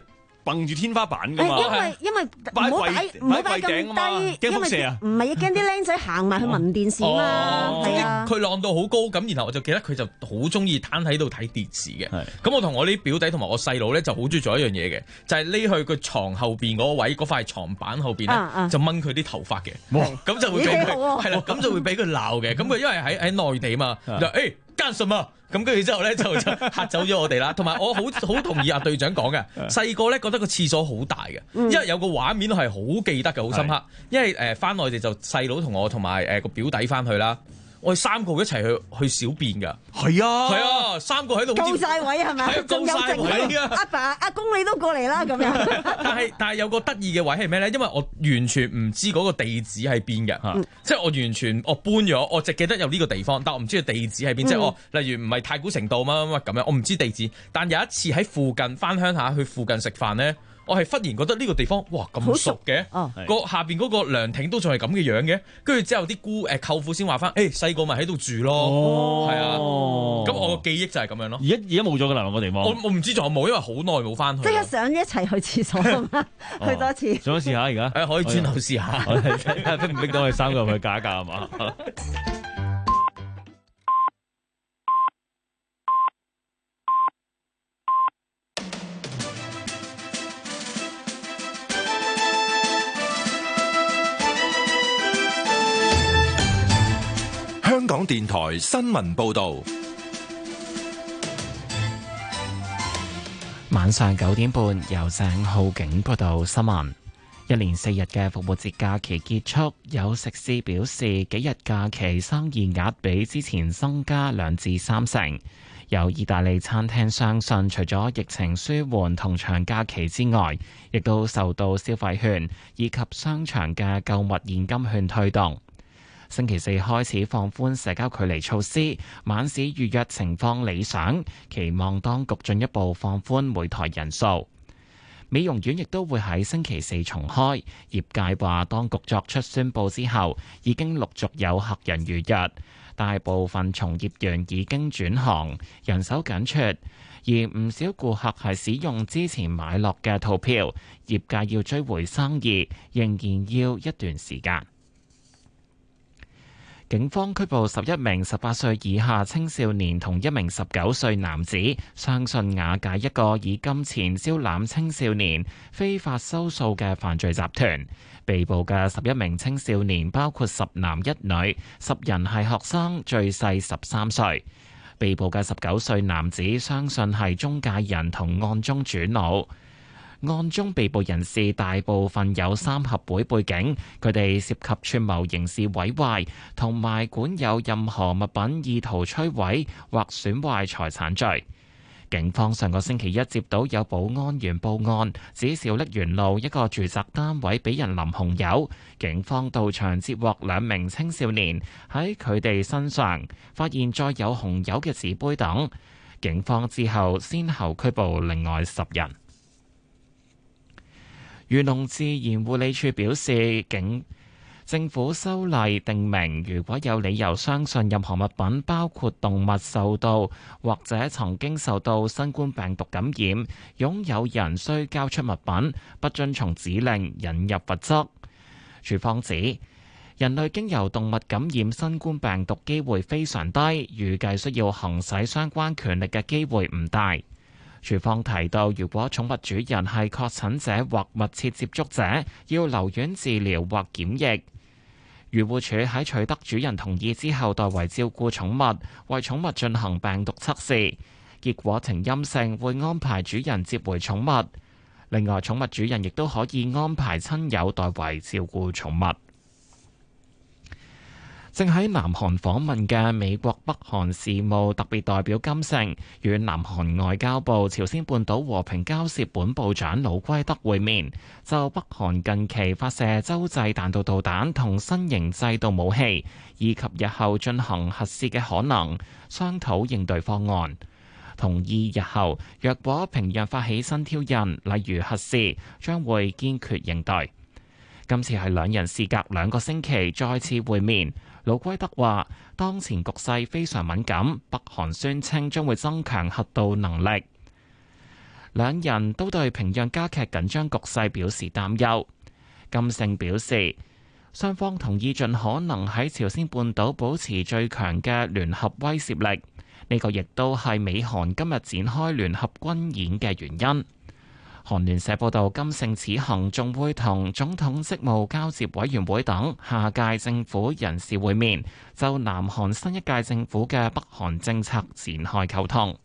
蹦住天花板噶嘛。 因為因為唔好擺唔好擺咁低， 驚輻射啊！ 唔係啊，驚啲僆仔行埋去聞電視嘛。係啊， 佢晾到好高咁，然後我就記得佢就好中意攤喺度睇電視嘅。咁我同我啲表弟同埋我細佬咧就好中意做一樣嘢嘅，就係匿去佢床後邊嗰位嗰塊床板後邊咧，就掹佢啲頭髮嘅。咁就會俾佢係啦，咁就會俾佢鬧嘅。咁佢因為喺喺內地嘛，就誒幹什麼？咁跟住之後咧就就嚇走咗我哋啦。同埋我好好同意阿隊長講嘅，細個咧覺得個廁所好大嘅，因為有個畫面係好記得嘅，好深刻。因為誒翻內地就細佬同我同埋誒個表弟翻去啦。我哋三個一齊去去小便㗎，係啊，係啊，三個喺度夠晒位係咪？係啊， 夠晒位啊！ 阿爸阿公你都過嚟啦咁樣。 但係但係有個得意嘅位係咩咧？因為我完全唔知嗰個地址喺邊嘅，嗯、即係我完全我搬咗，我淨記得有呢個地方，但我唔知個地址喺邊。嗯、即係我例如唔係太古城道乜乜乜咁樣，我唔知地址。但有一次喺附近翻鄉下去附近食飯咧。我係忽然覺得呢個地方哇咁熟嘅，個下邊嗰個涼亭都仲係咁嘅樣嘅，跟住之後啲姑誒舅父先話翻，誒細個咪喺度住咯，係啊，咁我個記憶就係咁樣咯。 而家而家冇咗㗎啦，個地方。我我唔知仲有冇，因為好耐冇翻去。 即刻想一齊去廁所啊嘛，去多次。 想試下而家？ 誒可以轉頭試下， 逼唔逼到我哋三個去加價係嘛？ 香港電台新聞報道， 晚上九點半由鄭浩景報道新聞。一連四日嘅復活節假期結束，有食肆表示幾日假期生意額比之前增加兩至三成。有意大利餐廳相信，除咗疫情舒緩同長假期之外，亦都受到消費券以及商場嘅購物現金券推動。星期四開始放寬社交距離措施，晚市預約情況理想，期望當局進一步放寬每台人數。美容院亦都會喺星期四重開，業界話當局作出宣佈之後，已經陸續有客人預約，大部分從業員已經轉行，人手緊缺，而唔少顧客係使用之前買落嘅套票，業界要追回生意，仍然要一段時間。警方拘捕十一名十八歲以下青少年同一名十九歲男子，相信瓦解一個以金錢招攬青少年非法收數嘅犯罪集團。被捕嘅十一名青少年包括十男一女，十人係學生，最細十三歲。被捕嘅十九歲男子相信係中介人同案中主腦。案中被捕人士大部分有三合會背景，佢哋涉及串謀刑事毀壞同埋管有任何物品意圖摧毀或損壞財產罪。警方上個星期一接到有保安員報案，指小瀝源路一個住宅單位俾人淋紅油，警方到場接獲兩名青少年喺佢哋身上發現載有紅油嘅紙杯等，警方之後先後拘捕另外十人。漁農自然護理署表示，警政府修例定明，如果有理由相信任何物品，包括動物受到或者曾經受到新冠病毒感染，擁有人需交出物品，不遵從指令，引入罰則。署方指，人類經由動物感染新冠病毒機會非常低，預計需要行使相關權力嘅機會唔大。署方提到，如果寵物主人係確診者或密切接觸者，要留院治療或檢疫。漁護署喺取得主人同意之後，代為照顧寵物，為寵物進行病毒測試，結果呈陰性，會安排主人接回寵物。另外，寵物主人亦都可以安排親友代為照顧寵物。正喺南韓訪問嘅美國北韓事務特別代表金正與南韓外交部朝鮮半島和平交涉本部長魯圭德會面，就北韓近期發射洲際彈道導彈同新型制導武器，以及日後進行核試嘅可能，商討應對方案。同意日後若果平壤發起新挑釁，例如核試，將會堅決應對。今次係兩人事隔兩個星期再次會面。魯圭德話：當前局勢非常敏感，北韓宣稱將會增強核導能力。 兩人都對平壤加劇緊張局勢表示擔憂。金正表示，雙方同意盡可能喺朝鮮半島保持最強嘅聯合威懾力，呢個亦都係美韓今日展開聯合軍演嘅原因。韓聯社報道，金正此行仲會同總統職務交接委員會等下屆政府人士會面，就南韓新一屆政府嘅北韓政策展開溝通。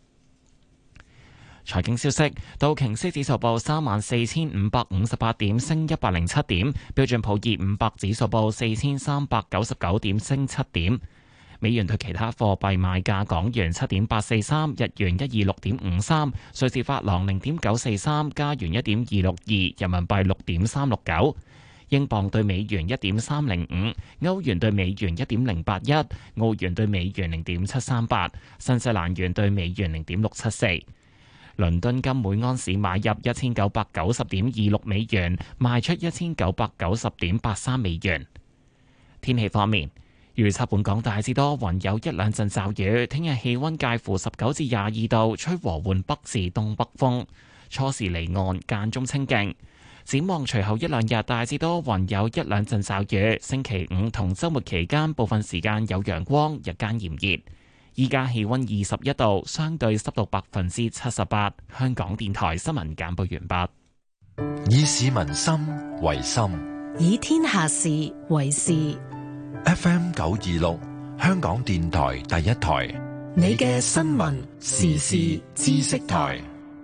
財經消息，道瓊斯指數報三萬四千五百五十八點，升一百零七點；標準普爾五百指數報四千三百九十九點，升七點。美元對其他貨幣賣價：港元七點八四三，日元一二六點五三，瑞士法郎零點九四三，加元一點二六二，人民幣六點三六九，英鎊對美元一點三零五，歐元對美元一點零八一，澳元對美元零點七三八，新西蘭元對美元零點六七四。倫敦金每安士買入一千九百九十點二六美元，賣出一千九百九十點八三美元。天氣方面，預測本港大致多雲，有一兩陣驟雨。聽日氣溫介乎十九至廿二度，吹和緩北至東北風，初時離岸，間中清勁。展望隨後一兩日大致多雲，有一兩陣驟雨。星期五同週末期間部分時間有陽光，日間炎熱。依家氣溫二十一度，相對濕度百分之七十八。香港電台新聞簡報完畢。以市民心為心， 以天下事為事。 F M 九二六，香港電台第一台， 你嘅新聞時事知識台。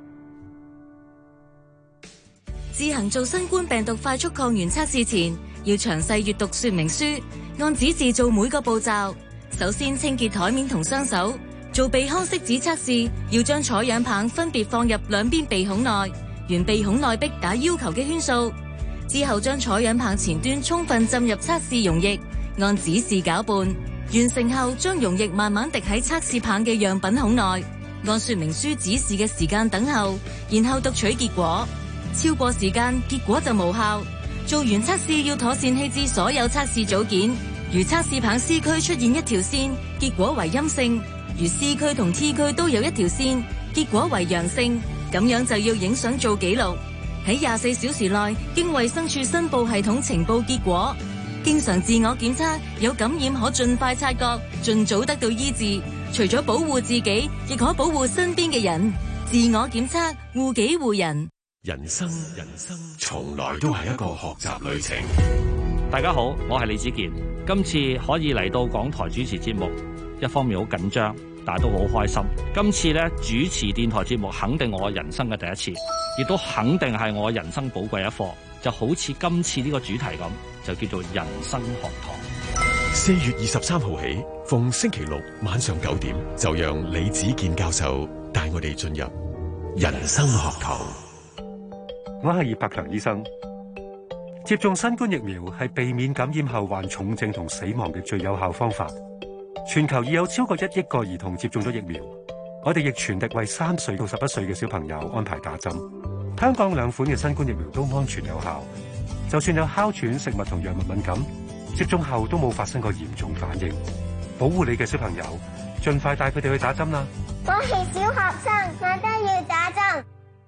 自行做新冠病毒快速抗原測試前，要詳細閱讀說明書，按指示做每個步驟。首先清潔台面同雙手，做鼻腔拭子測試，要將採樣棒分別放入兩邊鼻孔內，沿鼻孔內壁打要求嘅圈數。之後將採樣棒前端充分浸入測試溶液，按指示攪拌。完成後將溶液慢慢滴喺測試棒嘅樣品孔內，按說明書指示嘅時間等候，然後讀取結果。超過時間，結果就無效。做完測試要妥善棄置所有測試組件。如測試棒 C 區出現一條線，結果為陰性；如 C 區同 T 區都有一條線，結果為陽性。咁樣就要影相做記錄，喺廿四小時內經衛生署申報系統呈報結果。經常自我檢測，有感染可盡快察覺，盡早得到醫治。除咗保護自己，亦可保護身邊嘅人。自我檢測，護己護人。 人生，人生從來都係一個學習旅程。 大家好，我係李子健。今次可以嚟到港台主持節目，一方面好緊張，但係都好開心。今次咧主持電台節目，肯定我人生嘅第一次，亦都肯定係我人生寶貴一課。就好似今次呢個主題咁，就叫做人生學堂。 四月二十三號起，逢星期六晚上九點，就讓李子健教授帶我哋進入人生學堂。 我係葉柏強醫生。接種新冠疫苗係避免感染後患重症同死亡嘅最有效方法。全球已有超過一億個兒童接種咗疫苗，我哋亦全力為三歲到十一歲嘅小朋友安排打針。香港兩款嘅新冠疫苗都安全有效，就算有哮喘、食物同藥物敏感，接種後都冇發生過嚴重反應。保護你嘅小朋友，盡快帶佢哋去打針啦！ 我係小學生，我都要打針。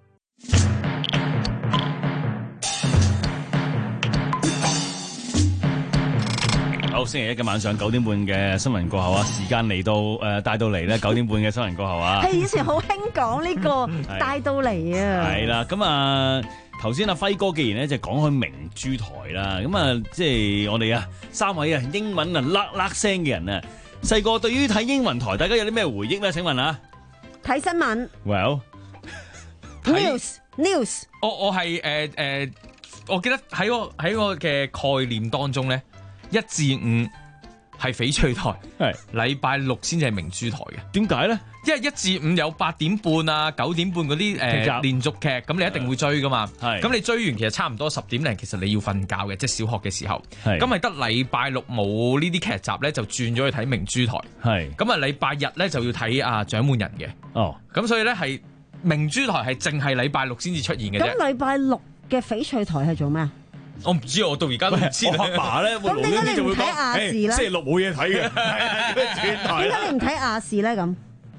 好，星期一嘅晚上九點半嘅新聞過後啊，時間嚟到誒帶到嚟咧九點半嘅新聞過後啊， 係以前好興講呢個帶到嚟啊， 係啦，咁啊頭先阿輝哥既然咧就講開明珠台啦，咁啊即係我哋啊三位啊英文啊叻叻聲嘅人啊，細個對於睇英文台，大家有啲咩回憶咧？請問啊， 睇新聞 ，Well news news， 我我係誒誒，我記得喺我喺我嘅概念當中咧。一至五係翡翠台，係禮拜六先至係明珠台嘅。 點解咧？ 因為一至五有八點半啊、九點半嗰啲誒連續劇，咁你一定會追噶嘛。係咁你追完其實差唔多十點零，其實你要瞓覺嘅，即係小學嘅時候。係咁係得禮拜六冇呢啲劇集咧，就轉咗去睇明珠台。係咁啊，禮拜日咧就要睇啊獎門人嘅。哦，咁所以咧係明珠台係淨係禮拜六先至出現嘅啫。 咁禮拜六嘅翡翠台係做咩啊？ 我唔知，我到而家都唔知。 我阿爸咧， 咁點解你唔睇亞視咧？ 星期六冇嘢睇嘅，轉台。 點解你唔睇亞視咧？咁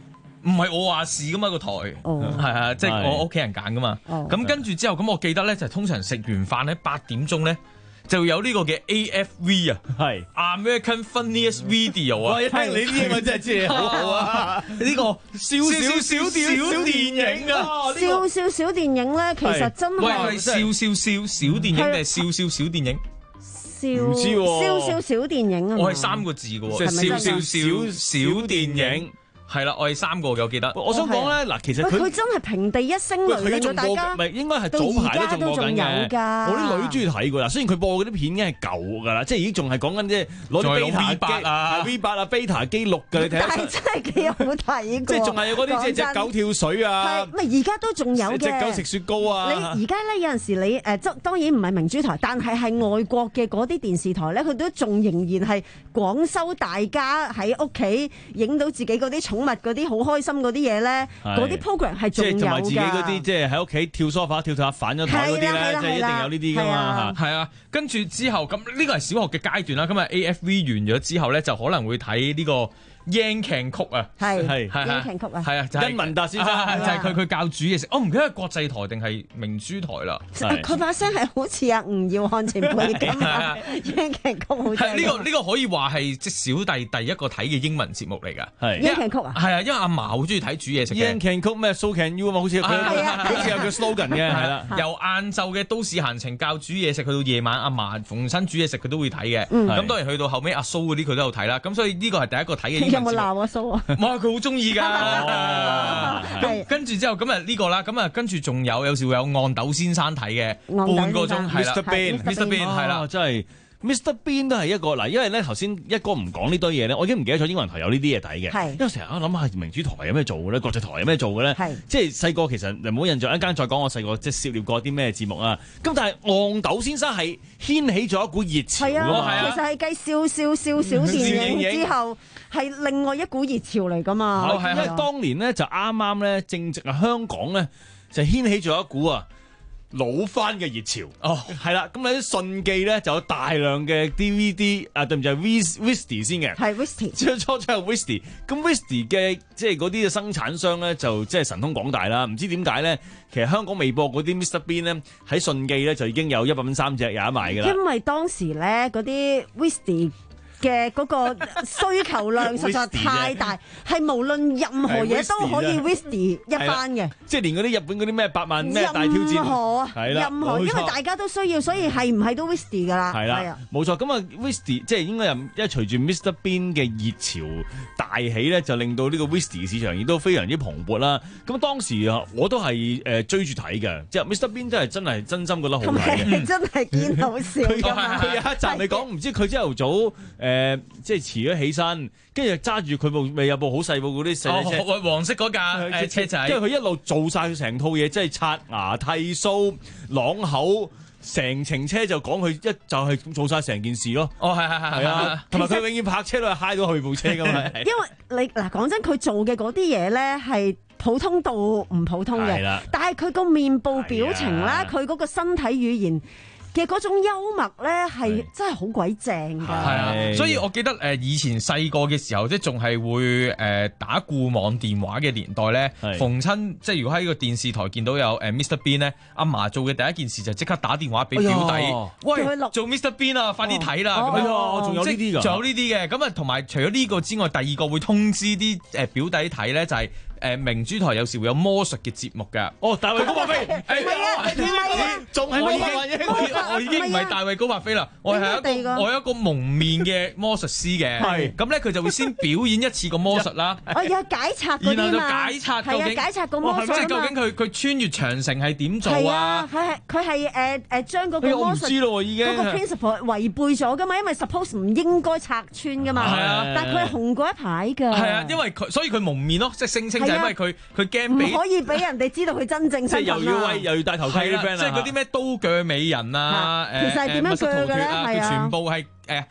唔係我話事噶嘛個台，係啊，即係我屋企人揀噶嘛。咁跟住之後，咁我記得咧就通常食完飯咧八點鐘咧。就有呢個嘅 A F V 啊，係 American Funniest Video 啊！ 哇！一聽你啲英文真係知你好好啊！呢個少少少電小電影啊， 少少小電影咧，其實真係喂，少少少小電影定係少少小電影？ 少唔知喎，少少小電影啊！ 我係三個字嘅喎，少少少小電影。係啦，我哋三個嘅，我記得。 我想講咧，嗱，其實佢佢真係平地一聲雷，令到大家。 唔係應該係早排都仲播緊嘅。我啲女中意睇㗎啦，雖然佢播嗰啲片已經係舊㗎啦，即係已經仲係講緊即係攞啲 beta 機啊、V 八啊、beta 機錄嘅，你睇下。 但係真係幾好睇㗎。 即係仲係有嗰啲即係隻狗跳水啊。 係，咪而家都仲有嘅。 隻狗食雪糕啊。 你而家咧有陣時你誒，即當然唔係明珠台，但係係外國嘅嗰啲電視台咧，佢都仲仍然係廣收大家喺屋企影到自己嗰啲寵物嗰啲好開心嗰啲嘢咧，嗰啲 program 係仲有㗎。即係同埋自己嗰啲，即係喺屋企跳梳化、跳跳下反咗台嗰啲咧，即係一定有呢啲㗎嘛。 係啊，跟住之後咁呢個係小學嘅階段啦。咁啊 A F V 完咗之後咧，就可能會睇呢個。英劇曲啊， 係係英劇曲啊， 係啊，就係殷文達先生， 就係佢佢教煮嘢食。我唔記得係國際台定係明珠台啦。 佢把聲係好似阿吳耀漢前輩咁啊，英劇曲好正。 呢個呢個可以話係即小弟第一個睇嘅英文節目嚟㗎。 係英劇曲啊， 係啊，因為阿嫲好中意睇煮嘢食嘅。 英劇曲咩 So Can You 啊嘛，好似佢好似有個 slogan 嘅，係啦。 由晏晝嘅都市閒情教煮嘢食，去到夜晚阿嫲逢親煮嘢食，佢都會睇嘅。咁當然去到後尾阿蘇嗰啲佢都有睇啦。咁所以呢個係第一個睇嘅英文節目。 有冇鬧阿蘇？ 哇！佢好中意㗎，咁跟住之後咁啊呢個啦，咁啊跟住仲有有時會有憨豆先生睇嘅半個鐘，係啦 ，Mister Bean，Mister Bean 係啦， 真係 Mister Bean 都係一個嗱，因為咧頭先一哥唔講呢堆嘢咧，我已經唔記得咗英文台有呢啲嘢睇嘅，因為成日我諗下明珠台有咩做嘅咧，國際台有咩做嘅咧，即係細個其實冇印象，一間再講我細個即係涉獵過啲咩節目啊，咁但係憨豆先生係掀起咗一股熱潮㗎嘛，其實係繼笑笑笑小電影之後。係另外一股熱潮嚟㗎嘛， 因為當年咧就啱啱咧正值啊香港咧就掀起咗一股啊老番嘅熱潮哦，係啦，咁喺順記咧就有大量嘅 D V D 啊，對唔住係 Whisty 先嘅， 係 Whisty， 最初初係 Whisty，咁 Whisty 嘅即係嗰啲嘅生產商咧就即係神通廣大啦，唔知點解咧，其實香港未播嗰啲 Mister Bean 咧喺順記咧就已經有一百蚊三隻有得賣㗎啦， 因為當時咧嗰啲 Whisty嘅嗰個需求量實在太大，係無論任何嘢都可以 Whisty 一番嘅， 即係連嗰啲日本嗰啲咩百萬咩大挑戰， 任何啊，任何，因為大家都需要，所以係唔係都 Whisty 㗎啦， 係啦，冇錯。咁啊 Whisty 即係應該又因為隨住 Mister Bean 嘅熱潮大起咧，就令到呢個 Whisty 市場亦都非常之蓬勃啦。咁當時啊，我都係誒追住睇嘅，即係 Mister Bean 真係真係真心覺得好睇嘅， 真係見好笑。 佢有一集你講唔知佢朝頭早誒。誒，即係遲咗起身，跟住揸住佢部未有部好細部嗰啲細車， 哦，黃色嗰架誒車仔， 跟住佢一路做晒佢成套嘢，即係刷牙、剃鬚、啷口，成程車就講佢一就係做晒成件事咯。 哦，係係係係啊，同埋佢永遠泊車都係揩到佢部車噶嘛。 因為你嗱講真，佢做嘅嗰啲嘢咧係普通到唔普通嘅，但係佢個面部表情啦，佢嗰個身體語言嘅嗰種幽默咧，係真係好鬼正㗎。係啊，所以我記得誒以前細個嘅時候，即係仲係會誒打固網電話嘅年代咧，逢親即係如果喺個電視台見到有誒 Mister Bean 咧，阿嫲做嘅第一件事就即刻打電話俾表弟，喂，做 Mister Bean 啊，快啲睇啦！咁樣， 仲有呢啲㗎， 仲有呢啲嘅。咁啊，同埋除咗呢個之外，第二個會通知啲誒表弟睇咧，就係。誒明珠台有時會有魔術嘅節目㗎。 哦，大衛高柏飛， 係啊，係啊， 仲係我已經我已經唔係大衛高柏飛啦，我係一個我有一個蒙面嘅魔術師嘅。係咁咧，佢就會先表演一次個魔術啦。 我有解拆嗰啲嘛， 然後就解拆究竟解拆個魔術， 即係究竟佢佢穿越長城係點做啊？ 佢係佢係誒誒將嗰個魔術嗰個 principle 違背咗㗎嘛，因為 suppose 唔應該拆穿㗎嘛。係啊，但係佢係紅過一排㗎。 係啊，因為佢所以佢蒙面咯，即係聲稱就。因為佢佢驚俾唔可以俾人哋知道佢真正身份啊！ 即係又要威又要戴頭盔啲 friend 啊！ 即係嗰啲咩刀鋸美人啊， 其實係點樣鋸嘅咧？係啊， 全部係誒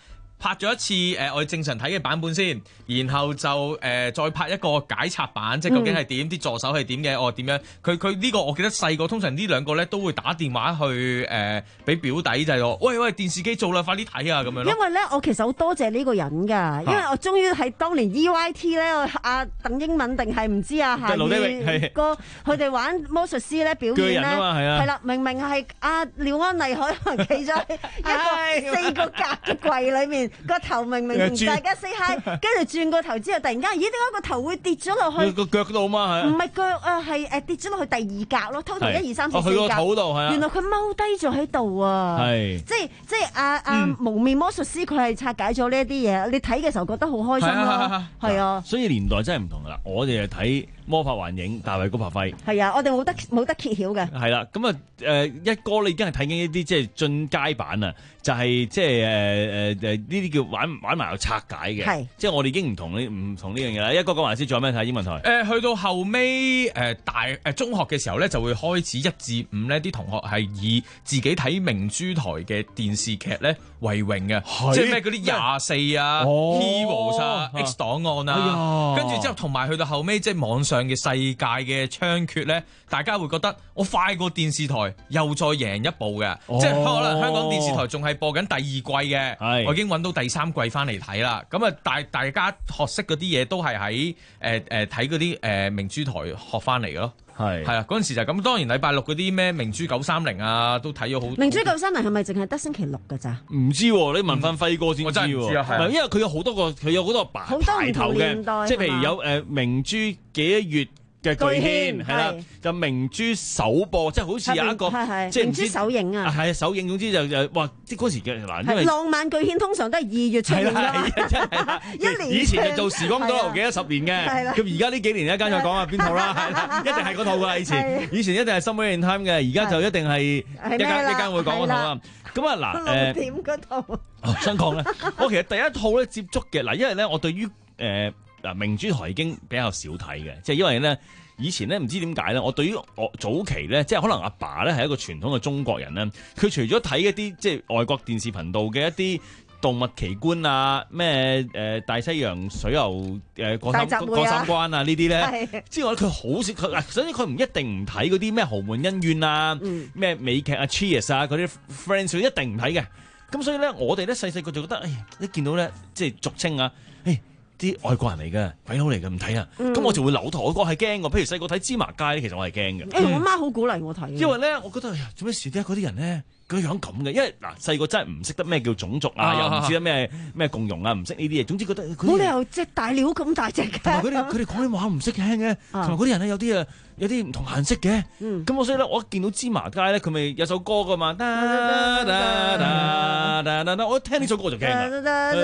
拍咗一次誒、呃、我哋正常睇嘅版本先，然後就誒、呃、再拍一個解拆版，即係究竟係點，啲、嗯、助手係點嘅，哦點樣？佢佢呢個我記得細個通常呢兩個咧都會打電話去誒俾、呃、表弟就係話，喂喂電視機做啦，快啲睇啊咁樣咯。 因為咧，我其實好多謝呢個人㗎，因為我終於喺當年 E Y T 咧，阿鄧英敏定係唔知啊夏宇哥佢哋玩魔術師咧表演咧，係啦，明明係阿廖安麗可能企咗一個四個格嘅櫃裏面，個頭明明同大家 say hi， 跟住轉個頭之後，突然間，咦點解個頭會跌咗落去個腳度嘛？係唔係腳啊？係誒跌咗落去第二格咯，total一二三四四格。 去個肚度係啊！ 原來佢踎低咗喺度啊！係即係即係阿阿蒙面魔術師，佢係拆解咗呢一啲嘢。你睇嘅時候覺得好開心咯，係啊！ 所以年代真係唔同噶啦，我哋係睇魔法幻影，大衛高柏輝。 係啊，我哋冇得冇得揭曉嘅。 係啦，咁啊誒一哥，你已經係睇緊一啲即係進階版啊，就係即係誒誒誒呢啲叫玩玩埋又拆解嘅。係，即係我哋已經唔同呢唔同呢樣嘢啦。一哥講埋先，仲有咩睇英文台？誒、 呃，去到後尾誒、呃、大誒、呃、中學嘅時候咧，就會開始一至五咧，啲同學係以自己睇明珠台嘅電視劇咧為榮嘅，即係咩嗰啲廿四啊、Heroes 啊、X 檔案啊，跟住之後同埋去到後尾即係網上嘅世界嘅猖獗咧，大家會覺得我快過電視台，又再贏一步嘅，哦、即係可能香港電視台仲係播緊第二季嘅，我已經揾到第三季翻嚟睇啦。咁啊，大大家學識嗰啲嘢都係喺誒誒睇嗰啲誒明珠台學翻嚟嘅咯。係係啊，嗰陣時就咁。當然禮拜六嗰啲咩明珠九三零啊，都睇咗好。 明珠九三零係咪淨係得星期六㗎咋？ 唔知喎，你問翻輝哥先知喎。我真係唔知啊，係因為佢有好多個，佢有好多排排頭嘅，即係譬如有誒明珠幾月嘅巨獻係啦，就明珠首播，即係好似有一個即係明珠首映啊， 係首映。總之就就哇，即係嗰時嘅嗱，因為浪漫巨獻通常都係二月出現㗎，一年以前就做時光倒流幾多十年嘅，咁而家呢幾年一間再講下邊套啦，係啦，一定係嗰套㗎。以前以前一定係 Somewhere in Time 嘅，而家就一定係一間一間會講嗰套啦。咁啊嗱誒， 點嗰套？ 我想講咧，我其實第一套咧接觸嘅嗱，因為咧我對於誒。嗱，明珠台已經比較少睇嘅，即係因為咧以前咧唔知點解咧，我對於我早期咧，即係可能阿爸咧係一個傳統嘅中國人咧，佢除咗睇一啲即係外國電視頻道嘅一啲動物奇觀啊，咩誒、呃、大西洋水牛誒、呃、過三、啊、過三關啊呢啲咧之外，佢好少佢，首先佢唔一定唔睇嗰啲咩豪門恩怨啊，咩、嗯、美劇啊 Cheers 啊嗰啲 Friends 佢一定唔睇嘅。咁所以咧，我哋咧細細個就覺得，誒一見到咧即係俗稱啊，誒。啲外國人嚟嘅，鬼佬嚟嘅，唔睇啊！咁、嗯、我就會扭頭，我係驚嘅。譬如細個睇芝麻街咧，其實我係驚嘅。 誒、欸，我媽好鼓勵我睇。因為咧，我覺得哎呀，做咩事咧？嗰啲人咧，佢樣咁嘅。因為嗱，細個真係唔識得咩叫種族啊，啊又唔知得咩咩共融啊，唔識呢啲嘢。總之覺得冇理由隻大鳥咁大隻嘅。 同埋佢哋佢哋講啲話唔識聽嘅，同埋嗰啲人咧有啲啊有啲唔同顏色嘅。咁、嗯、我所以咧，我一見到芝麻街咧，佢咪有首歌噶嘛。噠噠噠噠噠我一聽呢首歌就驚啦。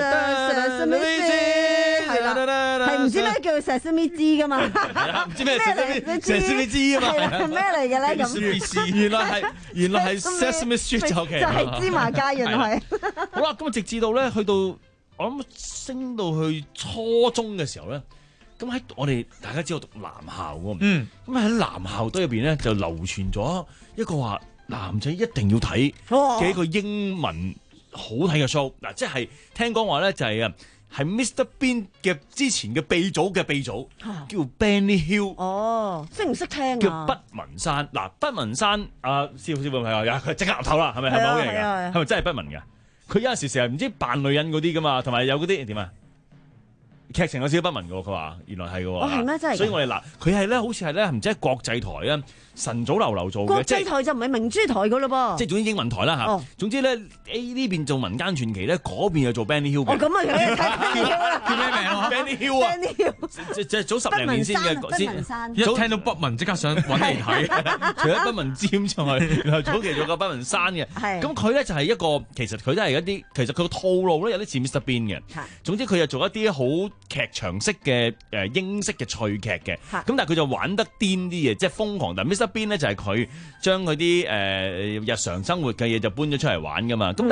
係啦，係唔知咩叫 Sesame 枝噶嘛？ 唔知咩 Sesame 枝啊嘛？ 係咩嚟嘅咧？咁原來係原來係 Sesame Street 就係就係芝麻街，原來係。 好啦，咁啊直至到咧去到我諗升到去初中嘅時候咧，咁喺我哋大家知道讀男校喎，嗯，咁喺男校隊入邊咧就流傳咗一個話男仔一定要睇嘅一個英文好睇嘅 show，嗱，即係聽講話咧就係啊。係 Mister Bean 嘅之前嘅鼻祖嘅鼻祖，叫 Benny Hill。 哦，識唔識聽啊？ 叫畢文山。嗱，畢文山，阿師傅師傅係啊，佢即刻岌頭啦，係咪係咪好嘢㗎？係咪真係畢文㗎？佢有陣時成日唔知扮女人嗰啲㗎嘛，同埋有嗰啲點啊？劇情有少少不文嘅喎，佢話原來係嘅喎。 哦，係咩？真係。所以我哋嗱，佢係咧，好似係咧，唔知係國際台啊，晨早流流做嘅。 國際台就唔係明珠台嘅咯噃。 即係總之英文台啦嚇。哦。總之咧 ，A 呢邊做民間傳奇咧，嗰邊又做 Benny Hill 嘅。 哦，咁啊，睇 Benny Hill 啦。 叫咩名啊 ？Benny Hill 啊。 Benny Hill。 即即早十零年先嘅先。 一聽到不文即刻想揾嚟睇。 除咗不文尖之外，然後早期做過不文山嘅。係。咁佢咧就係一個，其實佢都係一啲，其實佢個套路咧有啲似 Mister Bean 嘅。係。總之佢又做一啲好劇場式嘅誒英式嘅趣劇嘅，咁但係佢就玩得癲啲嘅，即係瘋狂。但係 Mister Bean 咧就係佢將佢啲誒日常生活嘅嘢就搬咗出嚟玩噶嘛。咁、嗯、但係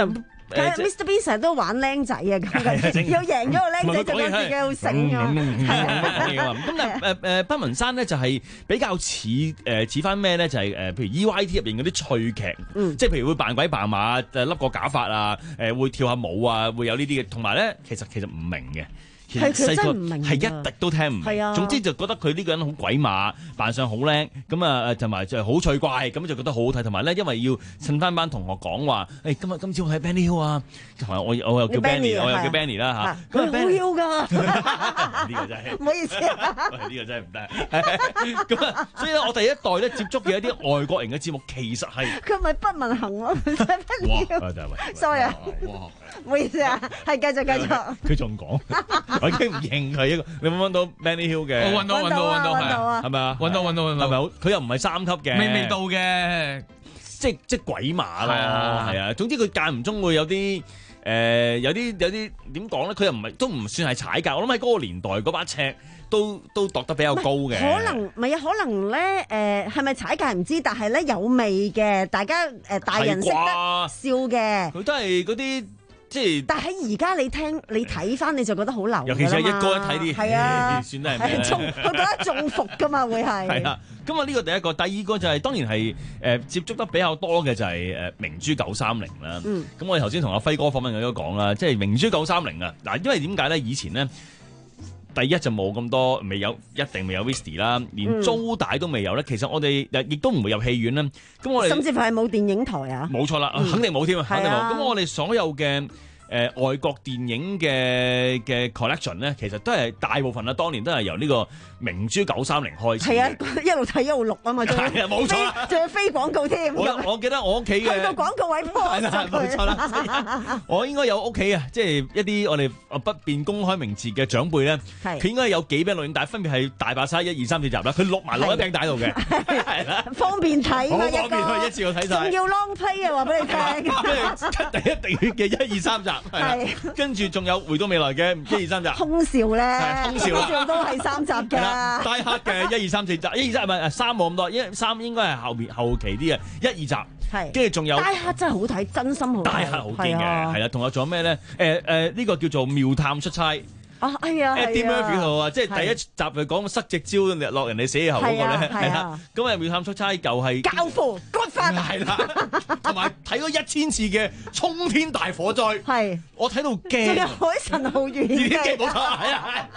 佢 Mister Bean 成日都玩僆仔啊，咁要贏咗個僆仔就覺得自己好醒啊。 咁但誒誒北文山咧就係比較似誒似翻咩咧？就係誒譬如 E Y T 入邊嗰啲趣劇，即係譬如會扮鬼扮馬，誒笠個假髮啊，誒會跳下舞啊，會有呢啲嘅。同埋咧，其實其實唔明嘅。其實細個係一滴都聽唔明，總之就覺得佢呢個人好鬼馬，扮相好靚，咁啊同埋就係好趣怪，咁就覺得好好睇。同埋咧，因為要襯翻班同學講話，誒今日今朝我睇 Benny Hill 啊，同埋我我又叫 Benny， 我又叫 Benny 啦嚇。 佢好妖㗎， 呢個真係唔好意思啊， 呢個真係唔得。咁啊，所以咧我第一代咧接觸嘅一啲外國人嘅節目，其實係佢咪不文行咯 ，Benny Hill。Sorry 啊，唔好意思啊，係繼續繼續。 佢仲講。我已經唔認佢一個，你有冇揾到 Benny Hill 嘅？ 我揾到揾到揾到係，係咪啊？揾到揾到揾到， 係咪好？佢又唔係三級嘅， 未未到嘅， 即即鬼馬咯，係啊。總之佢間唔中會有啲誒，有啲有啲點講咧？佢又唔係都唔算係踩界。我諗喺嗰個年代嗰把尺都都度得比較高嘅。 可能唔係啊？可能咧誒係咪踩界唔知，但係咧有味嘅，大家誒大人識得笑嘅。 佢都係嗰啲。即係， 但喺而家你聽你睇翻你就覺得好流， 尤其是一哥一睇啲， 係啊， 算係咩？ 佢覺得中伏噶嘛，會係。 係啊，咁啊呢個第一個，第二個就係、是、當然係誒、呃、接觸得比較多嘅就係誒明珠九三零啦。嗯，咁我哋頭先同阿輝哥訪問佢都講啦，即係明珠九三零啊。嗱，因為點解咧？以前咧，第一就冇咁多，未有一定未有 Vista 啦，連租帶都未有咧。其實我哋亦都唔會入戲院啦。咁我哋甚至乎係冇電影台啊。 冇錯啦，嗯、肯定冇添啊，肯定冇。咁我哋所有嘅。誒、呃、外國電影嘅嘅 collection 咧，其實都係大部分啦，當年都係由呢個明珠九三零開始。 係啊，一路睇一路錄啊嘛，係啊，冇錯啦， 仲要飛廣告添。 我我記得我屋企嘅去到廣告位播係啦，冇錯啦。我應該有屋企啊，即係一啲我哋不便公開名字嘅長輩咧，佢應該有幾餅錄影帶，分別係大白鯊一二三四集啦，佢錄埋錄一餅帶度嘅，係啦， 方便睇嘛， 方便可以一次過睇晒。 仲要 long play 啊，話俾你聽。 跟住第一滴血嘅一二三集。係，跟住仲有回到未來嘅一二三集， 空少咧， 空少都係三集嘅。 大黑嘅一二三四集，一二三唔係三冇咁多，一三應該係後面後期啲嘅一二集，係，跟住仲有大黑真係好睇，真心好睇， 大黑好勁嘅，係啦，同埋仲有咩咧？誒誒呢個叫做妙探出差。 啊，哎呀 Eddie Murphy 號啊，即係第一集佢講塞隻蕉落人哋死後嗰個咧，係啊，咁啊妙探出差又係教父 Godfather 係啦，同埋睇過一千次嘅衝天大火災，係我睇到驚， 仲有海神號預言機， 冇錯，係啊，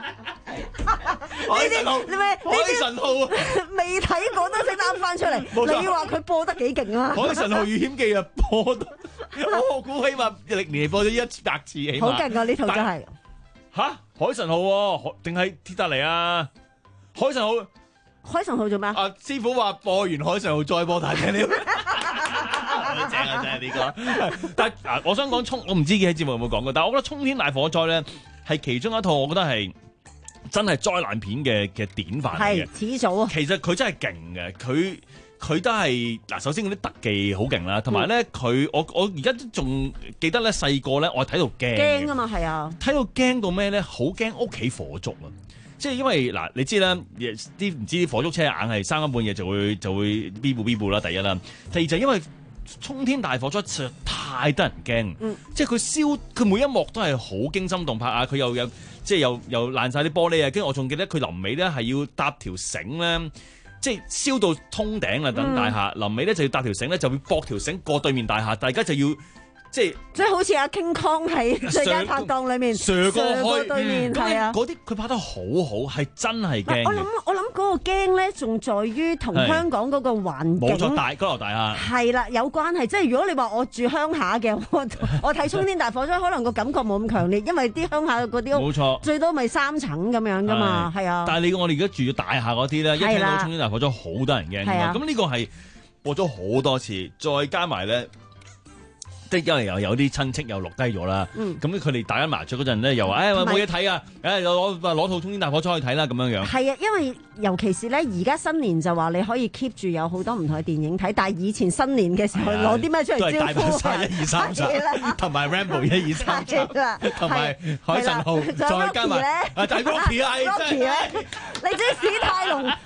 海神號， 你咪海神號未睇過都識啱翻出嚟，你話佢播得幾勁啊？ 海神號遇險記啊，播得我估起碼歷年播咗一百次起碼， 好勁啊！呢套真係。 吓，海神號定係鐵達尼啊？海神號， 海神號做咩？ 啊，師傅話播完海神號再播大隻鳥，正啊正啊呢個！但係啊，我想講衝，我唔知喺節目有冇講過，但係我覺得衝天大火災咧係其中一套，我覺得係真係災難片嘅嘅典範嚟嘅。 係始祖啊！ 其實佢真係勁嘅，佢。佢都係嗱，首先嗰啲特技好勁啦，同埋咧佢我我而家都仲記得咧細個咧，我係睇到驚驚啊嘛，係啊， 睇到驚到咩咧？好驚屋企火燭啊！即係因為嗱，你知啦，啲唔知啲火燭車硬係三更半夜就會就會嗶布嗶布啦，第一啦，第二就係因為衝天大火災實在太得人驚，嗯、即係佢燒佢每一幕都係好驚心動魄啊！佢又有即係又又爛晒啲玻璃啊！跟住我仲記得佢臨尾咧係要搭條繩咧。即係燒到通頂啦，等大廈臨尾咧就要搭條繩咧，就會駁條繩過對面大廈，大家就要即係即係好似阿 King Kong 喺最佳拍檔裏面射過去對面，係啊， 嗰啲佢拍得好好，係真係驚。 我諗我諗嗰個驚咧，仲在於同香港嗰個環境冇錯，大高樓大廈係啦有關係。即係如果你話我住鄉下嘅，我我睇衝天大火災，可能個感覺冇咁強烈，因為啲鄉下嗰啲屋冇錯，最多咪三層咁樣噶嘛，係啊。 但係你我哋而家住咗大廈嗰啲咧，一聽到衝天大火災好多人驚㗎。咁呢個係播咗好多次，再加埋咧。即係因為又有啲親戚又錄低咗啦，咁佢哋打緊麻雀嗰陣咧，又話誒冇嘢睇啊，誒攞攞套衝天大火災去睇啦咁樣樣。 係啊，因為尤其是咧，而家新年就話你可以 keep 住有好多唔同嘅電影睇，但係以前新年嘅時候攞啲咩出嚟招呼？都係大白鯊一二三集， 同埋 Rambo 一二三集，同埋海神號，再加埋啊大 Rocky 啊，真係。 你知史泰龍喺我哋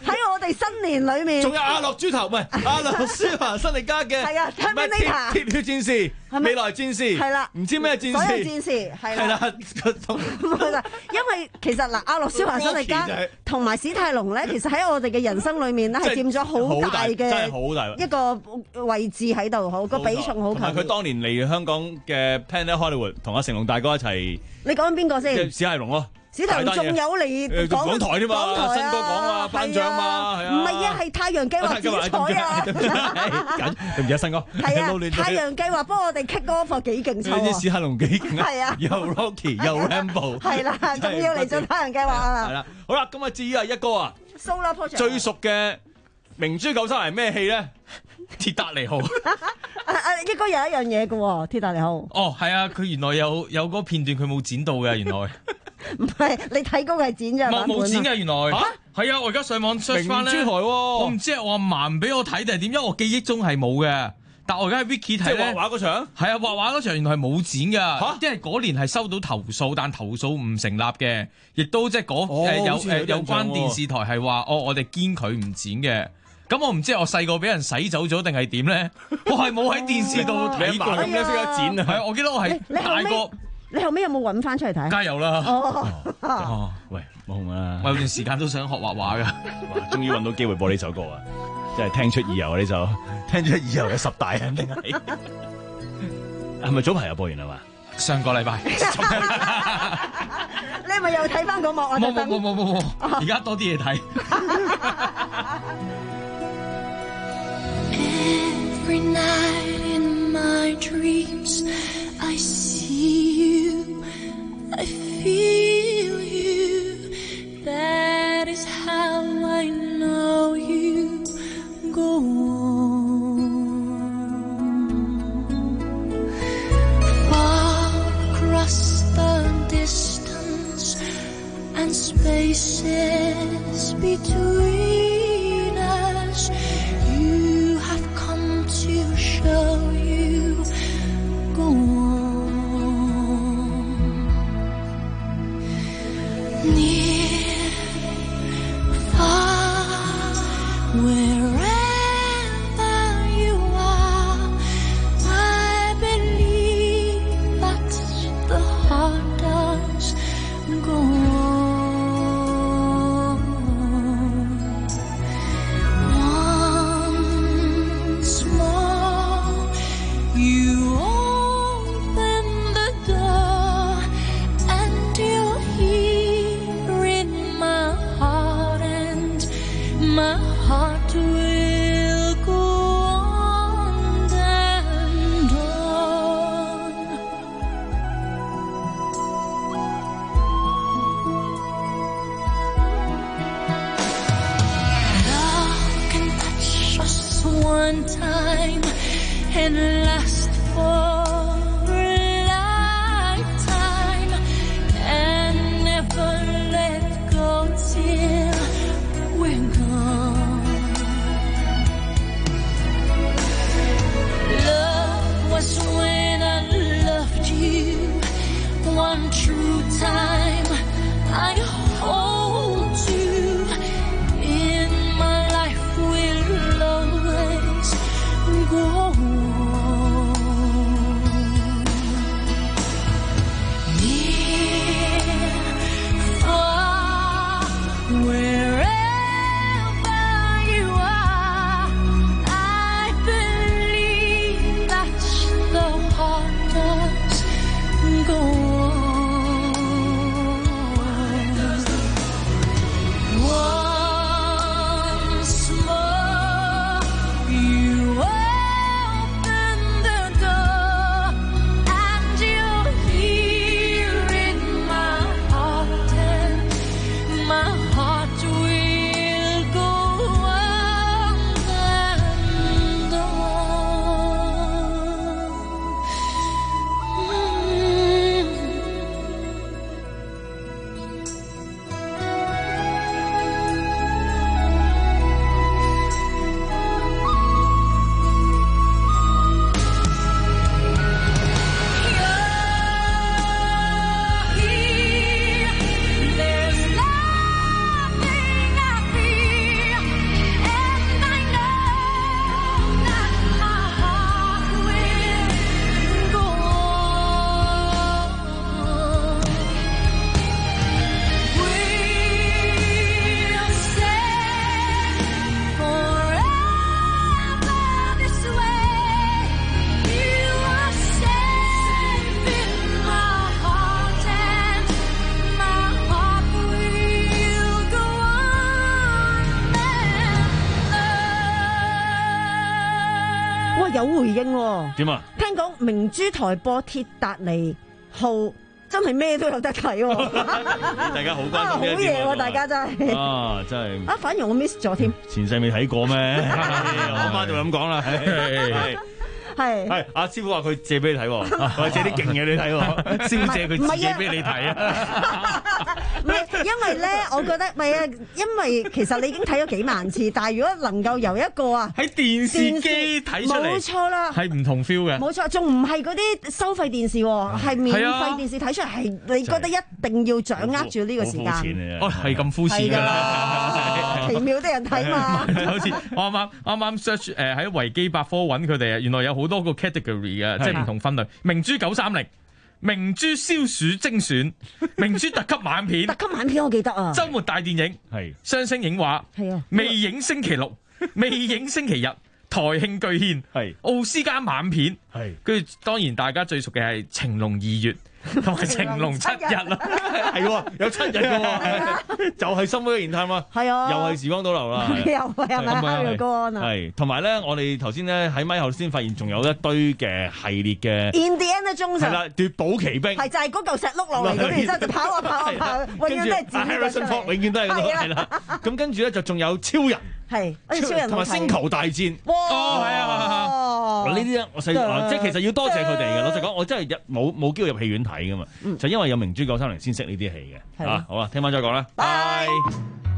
哋新年裏面， 仲有阿樂豬頭，唔係阿樂舒華辛力加嘅， 係啊 Terminator 鐵血戰士、未來戰士， 係啦， 唔知咩戰士， 所有戰士係啦，係啦，因為其實嗱，阿樂舒華辛力加同埋史泰龍咧，其實喺我哋嘅人生裏面咧，係佔咗好大嘅，真係好大一個位置喺度，好個比重好強。 佢當年嚟香港嘅 Planet Hollywood 同阿成龍大哥一齊， 你講緊邊個先？ 史泰龍咯。 史泰龍仲有嚟港台添嘛？ 港台新歌講啊，頒獎嘛，係啊。 唔係啊，係太陽計劃剪彩啊。 對唔住啊，新哥。 係啊，太陽計劃幫我哋 kick off 幾勁抽啊！ 啲史泰龍幾勁啊！ 係啊， 又 Rocky 又 Rambo。 係啦，仲要嚟做太陽計劃啊！ 係啦，好啦，咁啊至於啊一哥啊，最熟嘅明珠救生係咩戲咧？ 鐵達尼號。 啊啊！一哥有一樣嘢嘅喎，鐵達尼號。 哦，係啊，佢原來有有嗰個片段佢冇剪到嘅，原來。 唔係，你睇嗰個係剪咗版本。 冇剪嘅原來。嚇？係啊，我而家上網 search 翻咧。 明珠台喎。 我唔知係我阿嫲唔俾我睇定係點，因為我記憶中係冇嘅。但我而家喺 Wiki 睇咧。 即係畫畫嗰場。 係啊，畫畫嗰場原來係冇剪㗎。嚇！因為嗰年係收到投訴，但投訴唔成立嘅，亦都即係嗰誒有誒有關電視台係話，哦，我哋堅佢唔剪嘅。咁我唔知我細個俾人洗走咗定係點咧？我係冇喺電視度睇過。 咁你識得剪啊？ 係啊，我記得我係大個。 你後尾有冇揾翻出嚟睇？ 加油啦！ 哦， 哦，喂，冇紅啊！ 我有段時間都想學畫畫噶， 哇！終於揾到機會播呢首歌啊！真係聽出意由呢首，聽出意由嘅十大肯定係。係咪早排有播完啊嘛？ 上個禮拜。 你係咪又睇翻嗰幕啊？ 冇冇冇冇冇冇！而家多啲嘢睇。 Every night in my dreams, I see you, I feel you. That is how I know you. Go on. Far across the distance and spaces between us, you have come to show you. Go on. Near, far, wherever you are, I believe that the heart does go on. Once more, you open the door, and you're here in my heart, and my heart will go on and on. Love can touch us one time and last for a lifetime and never let go till we're gone. Love was when I loved you one true time. I hold you in my life will always go on. 有回應喎。 點啊？ 聽講明珠台播鐵達尼號真係咩都有得睇喎。 大家好關好心呢一點嘢喎，大家真係。 啊，真係。 啊，反而我 miss 咗添。 前世未睇過咩？我阿媽就咁講啦。係係係，阿師傅話佢借俾你睇，話借啲勁嘅你睇，燒借佢自己俾你睇啊！ 唔係，因為咧，我覺得唔係啊，因為其實你已經睇咗幾萬次，但係如果能夠由一個啊喺電視機睇出嚟， 冇錯啦， 係唔同 feel 嘅。 冇錯，仲唔係嗰啲收費電視喎，係免費電視睇出嚟，係你覺得一定要掌握住呢個時間。 哦，係咁膚淺㗎啦， 奇妙的人睇嘛。 好似我啱啱啱啱 search 誒喺維基百科揾佢哋啊，原來有好多個 category 嘅，即係唔同分類。明珠九三零。明珠消暑精選，明珠特級晚片， 特級晚片我記得啊， 週末大電影係雙星影畫， 係啊， 未影星期六，未影星期日，台慶巨獻係奧斯卡晚片係，跟住當然大家最熟嘅係情濃二月同埋情濃七日啦， 係喎，有七日嘅喎，就係《深夜探案》 係啊， 又係時光倒流啦， 又係咪哈利哥安啊？ 係，同埋咧，我哋頭先咧喺咪後先發現仲有一堆嘅系列嘅 Indiana Jones 係啦，奪寶奇兵係就係嗰嚿石碌落嚟，咁然之後就跑啊跑啊跑，永遠都係自己出嚟， 永遠都係嗰個係啦。咁跟住咧就仲有超人。 係，超人同埋星球大戰， 哇！ 係啊， 呢啲咧我細即係其實要多謝佢哋嘅。老實講，我真係冇冇機會入戲院睇噶嘛，就因為有明珠九三零先識呢啲戲嘅。啊，好啦，聽晚再講啦，拜。